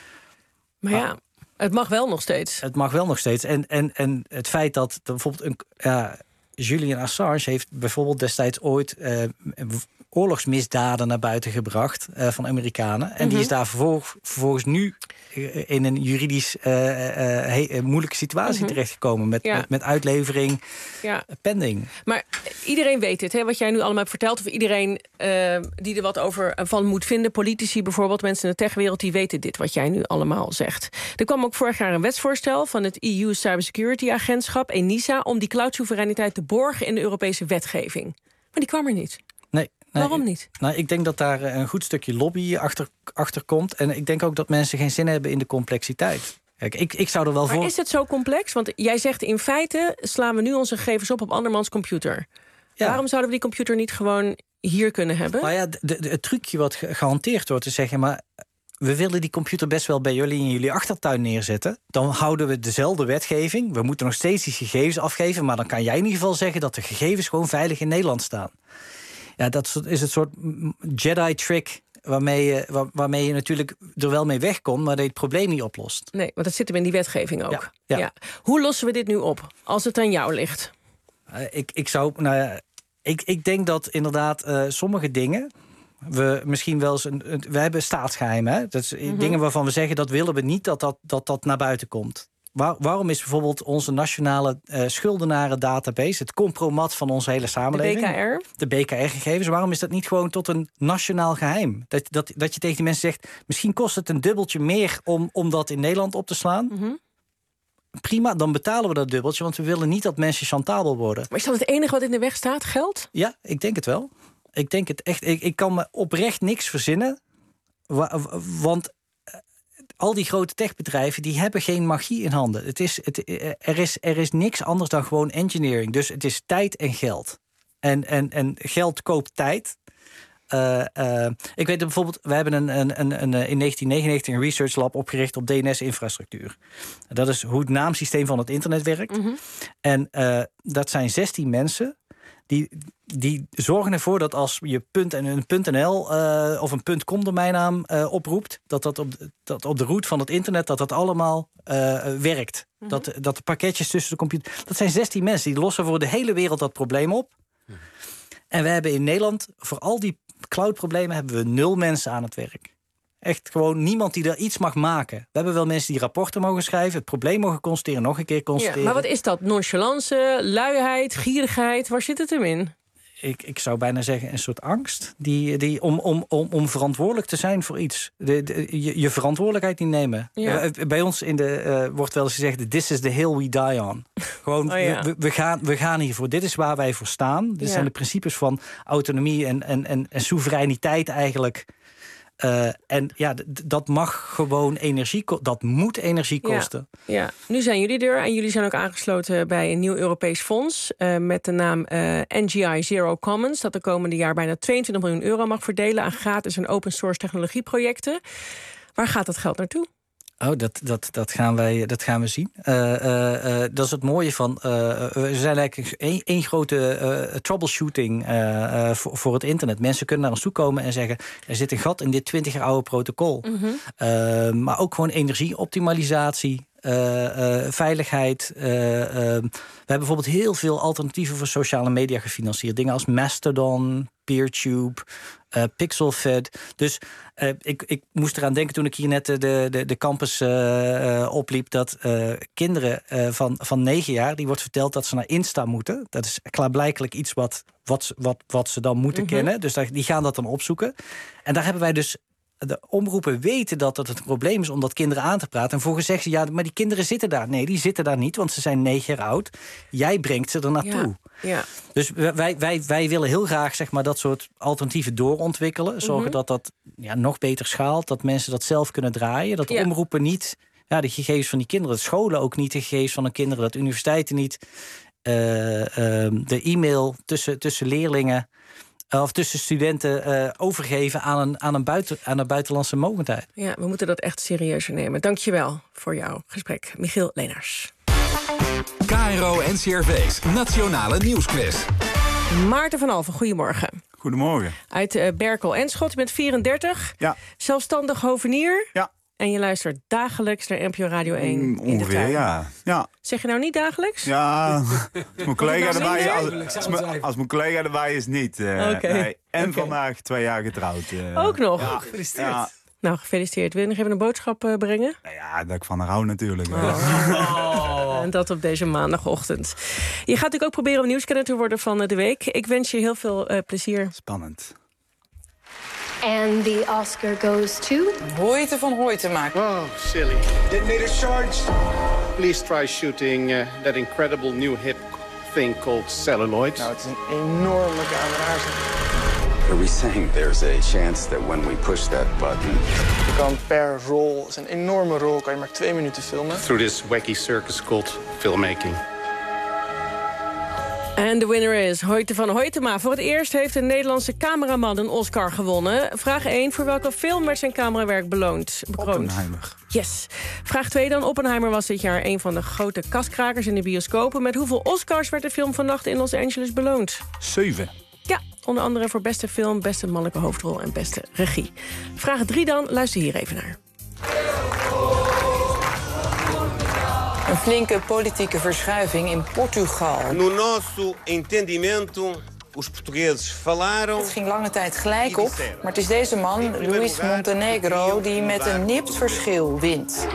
Maar ja, ah, het mag wel nog steeds. Het mag wel nog steeds. En, en, en het feit dat bijvoorbeeld een... Ja, Julian Assange heeft bijvoorbeeld destijds ooit uh, oorlogsmisdaden naar buiten gebracht uh, van Amerikanen. En mm-hmm. die is daar vervolg, vervolgens nu uh, in een juridisch uh, uh, he, uh, moeilijke situatie mm-hmm. terechtgekomen. Met, ja. met, met uitlevering, ja. pending. Maar iedereen weet dit, hè, wat jij nu allemaal hebt verteld. Of iedereen uh, die er wat over van moet vinden. Politici bijvoorbeeld, mensen in de techwereld, die weten dit, wat jij nu allemaal zegt. Er kwam ook vorig jaar een wetsvoorstel van het E U Cybersecurity Agentschap, ENISA, om die cloud-soevereiniteit te borgen in de Europese wetgeving. Maar die kwam er niet. Nee. Nee, waarom niet? Nou, ik denk dat daar een goed stukje lobby achter, achter komt. En ik denk ook dat mensen geen zin hebben in de complexiteit. Kijk, ik, ik zou er wel maar voor... is het zo complex? Want jij zegt in feite slaan we nu onze gegevens op op andermans computer. Ja. Waarom zouden we die computer niet gewoon hier kunnen hebben? Nou ja, de, de, het trucje wat gehanteerd wordt, is zeggen, maar we willen die computer best wel bij jullie in jullie achtertuin neerzetten. Dan houden we dezelfde wetgeving. We moeten nog steeds die gegevens afgeven, maar dan kan jij in ieder geval zeggen dat de gegevens gewoon veilig in Nederland staan. Ja, dat is het soort Jedi-trick waarmee je, waar, waarmee je natuurlijk er wel mee wegkomt, maar dat je het probleem niet oplost. Nee, want dat zit hem in die wetgeving ook. Ja, ja. Ja. Hoe lossen we dit nu op, als het aan jou ligt? Uh, ik, ik zou, nou ja, ik, ik denk dat inderdaad uh, sommige dingen, we misschien wel eens een, een we hebben staatsgeheimen, hè? Dat is mm-hmm. dingen waarvan we zeggen dat willen we niet dat dat, dat, dat naar buiten komt. Waar, waarom is bijvoorbeeld onze nationale uh, schuldenaren-database, het compromat van onze hele samenleving, de B K R, de B K R-gegevens, waarom is dat niet gewoon tot een nationaal geheim? Dat, dat, dat je tegen die mensen zegt, misschien kost het een dubbeltje meer om, om dat in Nederland op te slaan. Mm-hmm. Prima, dan betalen we dat dubbeltje, want we willen niet dat mensen chantabel worden. Maar is dat het enige wat in de weg staat, geld? Ja, ik denk het wel. Ik denk het echt. Ik, ik kan me oprecht niks verzinnen, wa, want al die grote techbedrijven die hebben geen magie in handen. Het is, het, er, is, er is niks anders dan gewoon engineering. Dus het is tijd en geld. En, en, en geld koopt tijd. Uh, uh, ik weet bijvoorbeeld, we hebben een, een, een, een, in negentien negenennegentig een research lab opgericht op D N S-infrastructuur. Dat is hoe het naamsysteem van het internet werkt. Mm-hmm. En uh, dat zijn zestien mensen die, die zorgen ervoor dat als je punt en een .nl uh, of een .com domeinnaam uh, oproept, dat dat op, dat op de route van het internet dat dat allemaal uh, werkt. Mm-hmm. Dat, dat de pakketjes tussen de computer. Dat zijn zestien mensen die lossen voor de hele wereld dat probleem op. Mm-hmm. En we hebben in Nederland voor al die cloud-problemen hebben we nul mensen aan het werk. Echt gewoon niemand die er iets mag maken. We hebben wel mensen die rapporten mogen schrijven, het probleem mogen constateren, nog een keer constateren. Ja, maar wat is dat? Nonchalance, luiheid, gierigheid, waar zit het hem in? Ik, ik zou bijna zeggen een soort angst. Die, die, om, om, om, om verantwoordelijk te zijn voor iets. De, de, je, je verantwoordelijkheid niet nemen. Ja. Uh, bij ons in de, uh, wordt wel eens gezegd, this is the hill we die on. Gewoon, oh ja. we, we, gaan, we gaan hiervoor. Dit is waar wij voor staan. Dit ja. zijn de principes van autonomie en, en, en, en soevereiniteit eigenlijk. Uh, en ja, d- dat mag gewoon energie kosten. Dat moet energie kosten. Ja, ja, nu zijn jullie er en jullie zijn ook aangesloten bij een nieuw Europees fonds uh, met de naam uh, N G I Zero Commons, dat de komende jaar bijna tweeëntwintig miljoen euro mag verdelen aan gratis en open source technologieprojecten. Waar gaat dat geld naartoe? Oh, dat, dat, dat, gaan wij, dat gaan we zien. Uh, uh, uh, dat is het mooie van... Uh, we zijn eigenlijk één, één grote uh, troubleshooting uh, uh, voor, voor het internet. Mensen kunnen naar ons toe komen en zeggen, er zit een gat in dit twintig jaar oude protocol. Mm-hmm. Uh, maar ook gewoon energieoptimalisatie. Uh, uh, veiligheid. Uh, uh, we hebben bijvoorbeeld heel veel alternatieven voor sociale media gefinancierd. Dingen als Mastodon, Peertube, uh, Pixelfed. Dus uh, ik, ik moest eraan denken toen ik hier net de, de, de campus uh, uh, opliep, dat uh, kinderen uh, van, van negen jaar, die wordt verteld dat ze naar Insta moeten. Dat is klaarblijkelijk iets wat, wat, wat, wat ze dan moeten mm-hmm. kennen. Dus daar, die gaan dat dan opzoeken. En daar hebben wij dus... De omroepen weten dat het een probleem is om dat kinderen aan te praten. En volgens zeggen ze, ja, maar die kinderen zitten daar. Nee, die zitten daar niet, want ze zijn negen jaar oud. Jij brengt ze er naartoe. Ja, ja. Dus wij, wij, wij willen heel graag zeg maar, dat soort alternatieven doorontwikkelen. Zorgen mm-hmm. dat dat ja, nog beter schaalt. Dat mensen dat zelf kunnen draaien. Dat ja. omroepen niet ja, de gegevens van die kinderen. Dat scholen ook niet de gegevens van hun kinderen. Dat universiteiten niet. Uh, uh, de e-mail tussen, tussen leerlingen... of tussen studenten uh, overgeven aan een, aan, een buiten, aan een buitenlandse mogendheid. Ja, we moeten dat echt serieuzer nemen. Dank je wel voor jouw gesprek, Michiel Leenaars. K R O N C R V's Nationale Nieuwsquiz. Maarten van Alphen, goedemorgen. Goedemorgen. Uit uh, Berkel en Schot, je bent vierendertig. Ja. Zelfstandig hovenier. Ja. En je luistert dagelijks naar N P O Radio één mm, ongeveer, in de tuin. Ja. ja. Zeg je nou niet dagelijks? Ja, als mijn collega erbij is, als, als, mijn, als mijn collega erbij is niet. Uh, okay. nee. En okay. vandaag twee jaar getrouwd. Uh, Ook nog? Ja. Gefeliciteerd. Ja. Nou, gefeliciteerd. Wil je nog even een boodschap uh, brengen? Nou ja, dat ik van haar hou natuurlijk. Oh. Oh. En dat op deze maandagochtend. Je gaat natuurlijk ook proberen om nieuwskenner te worden van uh, de week. Ik wens je heel veel uh, plezier. Spannend. And the Oscar goes to... Hoyte van Hoytema. Oh, silly. Detonator charged. Please try shooting uh, that incredible new hip thing called celluloid. Nou, het is een enorme camera. Are we saying there's a chance that when we push that button... Je kan per rol, het is een enorme rol, kan je maar twee minuten filmen. Through this wacky circus called filmmaking. En de winner is Hoyte van Hoytema. Voor het eerst heeft een Nederlandse cameraman een Oscar gewonnen. Vraag één. Voor welke film werd zijn camerawerk beloond? Bekroond? Oppenheimer. Yes. Vraag twee dan. Oppenheimer was dit jaar een van de grote kaskrakers in de bioscopen. Met hoeveel Oscars werd de film vannacht in Los Angeles beloond? Zeven. Ja, onder andere voor beste film, beste mannelijke hoofdrol en beste regie. Vraag drie dan. Luister hier even naar. Een flinke politieke verschuiving in Portugal. No nosso entendimento, os portugueses falaram... Het ging lange tijd gelijk op, maar het is deze man, Luis Montenegro, die met een nipt verschil wint.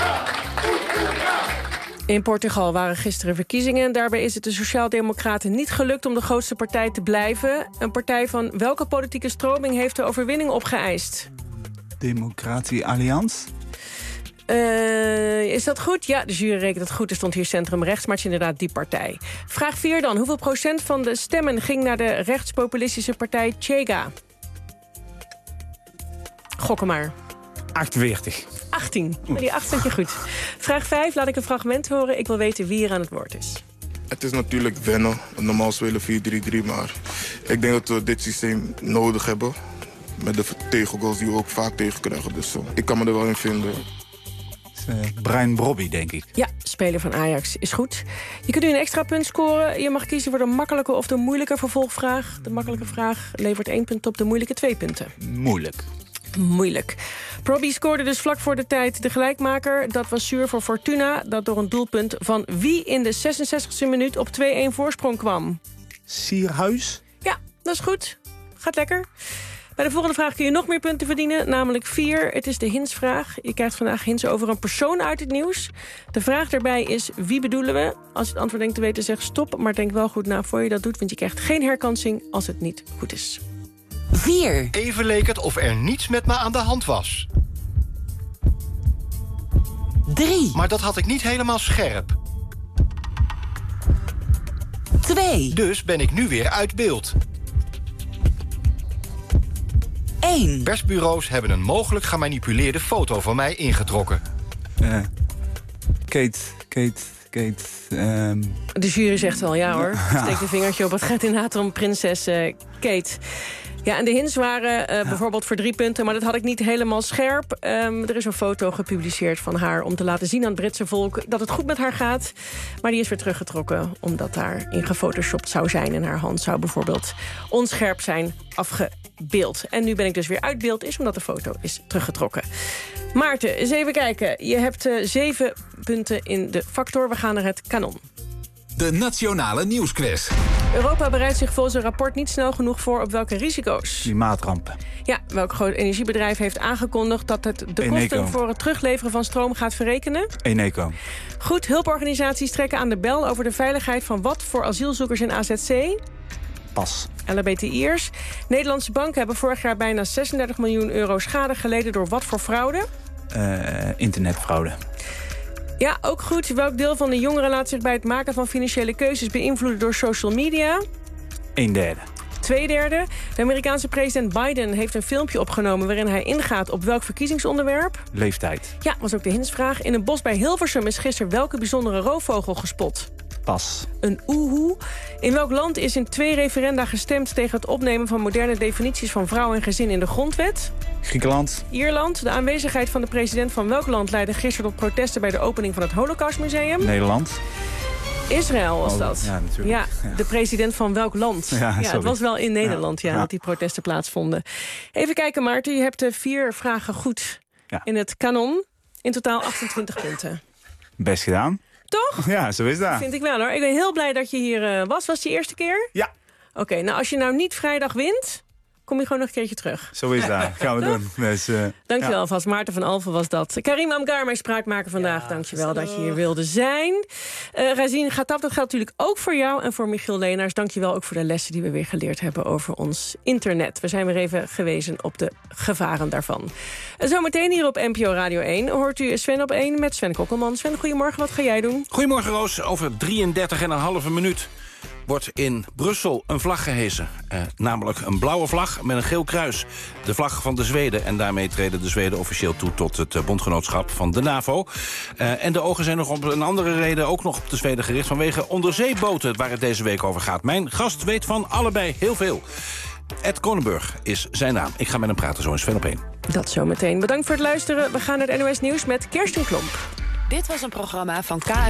In Portugal waren gisteren verkiezingen en daarbij is het de Sociaaldemocraten niet gelukt om de grootste partij te blijven. Een partij van welke politieke stroming heeft de overwinning opgeëist? Democratie Allianz. Uh, is dat goed? Ja, de jury rekent het goed. Er stond hier centrum rechts, maar het is inderdaad die partij. Vraag vier dan. Hoeveel procent van de stemmen ging naar de rechtspopulistische partij Chega? Gokken maar. achtenveertig. achttien. Maar die acht stond je goed. Vraag vijf. Laat ik een fragment horen. Ik wil weten wie hier aan het woord is. Het is natuurlijk wennen. Normaal spelen vier drie drie, maar ik denk dat we dit systeem nodig hebben. Met de tegengoals die we ook vaak tegenkrijgen. Dus uh, ik kan me er wel in vinden. Uh, Brian Brobby, denk ik. Ja, speler van Ajax is goed. Je kunt nu een extra punt scoren. Je mag kiezen voor de makkelijke of de moeilijke vervolgvraag. De makkelijke vraag levert één punt op, de moeilijke twee punten. Moeilijk. Moeilijk. Brobby scoorde dus vlak voor de tijd de gelijkmaker. Dat was zuur voor Fortuna, dat door een doelpunt van wie in de zesenzestigste minuut op twee-één voorsprong kwam. Sierhuis. Ja, dat is goed. Gaat lekker. Bij de volgende vraag kun je nog meer punten verdienen, namelijk vier. Het is de hintsvraag. Je krijgt vandaag hints over een persoon uit het nieuws. De vraag daarbij is, wie bedoelen we? Als je het antwoord denkt te weten, zeg stop. Maar denk wel goed na voor je dat doet, want je krijgt geen herkansing als het niet goed is. vier. Even leek het of er niets met me aan de hand was. drie. Maar dat had ik niet helemaal scherp. twee. Dus ben ik nu weer uit beeld. één. Persbureaus hebben een mogelijk gemanipuleerde foto van mij ingetrokken. Uh, Kate, Kate, Kate... Um... De jury zegt wel ja hoor. Steek een vingertje op. Het gaat inderdaad om prinses uh, Kate. Ja, en de hints waren uh, ja. bijvoorbeeld voor drie punten, maar dat had ik niet helemaal scherp. Um, er is een foto gepubliceerd van haar om te laten zien aan het Britse volk dat het goed met haar gaat. Maar die is weer teruggetrokken omdat daarin gefotoshopt zou zijn en haar hand zou bijvoorbeeld onscherp zijn afgebeeld. En nu ben ik dus weer uit beeld, is omdat de foto is teruggetrokken. Maarten, eens even kijken. Je hebt uh, zeven punten in de factor. We gaan naar het kanon. De Nationale Nieuwsquiz. Europa bereidt zich volgens een rapport niet snel genoeg voor op welke risico's. Klimaatrampen. Ja, welk groot energiebedrijf heeft aangekondigd dat het de Eneco. kosten voor het terugleveren van stroom gaat verrekenen? Eneco. Goed, hulporganisaties trekken aan de bel over de veiligheid van wat voor asielzoekers in A Z C? Pas. L H B T I'ers. Nederlandse banken hebben vorig jaar bijna zesendertig miljoen euro schade geleden door wat voor fraude? Uh, internetfraude. Ja, ook goed. Welk deel van de jongeren laat zich bij het maken van financiële keuzes beïnvloeden door social media? Een derde. Twee derde. De Amerikaanse president Biden heeft een filmpje opgenomen waarin hij ingaat op welk verkiezingsonderwerp? Leeftijd. Ja, was ook de hintsvraag. In een bos bij Hilversum is gisteren welke bijzondere roofvogel gespot? Pas. Een oehoe. In welk land is in twee referenda gestemd tegen het opnemen van moderne definities van vrouw en gezin in de grondwet? Griekenland. Ierland. De aanwezigheid van de president van welk land leidde gisteren tot protesten bij de opening van het Holocaustmuseum? Nederland. Israël was dat. Oh, ja, natuurlijk. Ja, de president van welk land? Ja, ja, het was wel in Nederland ja, ja, dat die protesten plaatsvonden. Even kijken, Maarten. Je hebt vier vragen goed ja. in het kanon. In totaal achtentwintig punten. Best gedaan. Toch? Ja, zo is dat. Vind ik wel hoor. Ik ben heel blij dat je hier uh, was. Was het je eerste keer? Ja. Oké, okay, nou als je nou niet vrijdag wint, kom je gewoon nog een keertje terug. Zo is dat. Gaan we doen. Dus, uh, dankjewel ja. vast. Maarten van Alphen was dat. Karim Amgar, mijn spraakmaker vandaag. Ja, dankjewel dat je hier wilde zijn. Uh, Razien Ghattab, dat geldt natuurlijk ook voor jou en voor Michiel Leenaars. Dankjewel ook voor de lessen die we weer geleerd hebben over ons internet. We zijn weer even gewezen op de gevaren daarvan. Uh, zometeen hier op N P O Radio één hoort u Sven op één met Sven Kokkelman. Sven, goedemorgen. Wat ga jij doen? Goedemorgen, Roos. Over drieëndertig en een halve minuut wordt in Brussel een vlag gehesen. Eh, namelijk een blauwe vlag met een geel kruis. De vlag van de Zweden. En daarmee treden de Zweden officieel toe tot het uh, bondgenootschap van de NAVO. Uh, en de ogen zijn nog op een andere reden ook nog op de Zweden gericht vanwege onderzeeboten waar het deze week over gaat. Mijn gast weet van allebei heel veel. Ed Kronenburg is zijn naam. Ik ga met hem praten zo in Sven op één. Dat zometeen. Bedankt voor het luisteren. We gaan naar het N O S Nieuws met Kirsten Klomp. Dit was een programma van K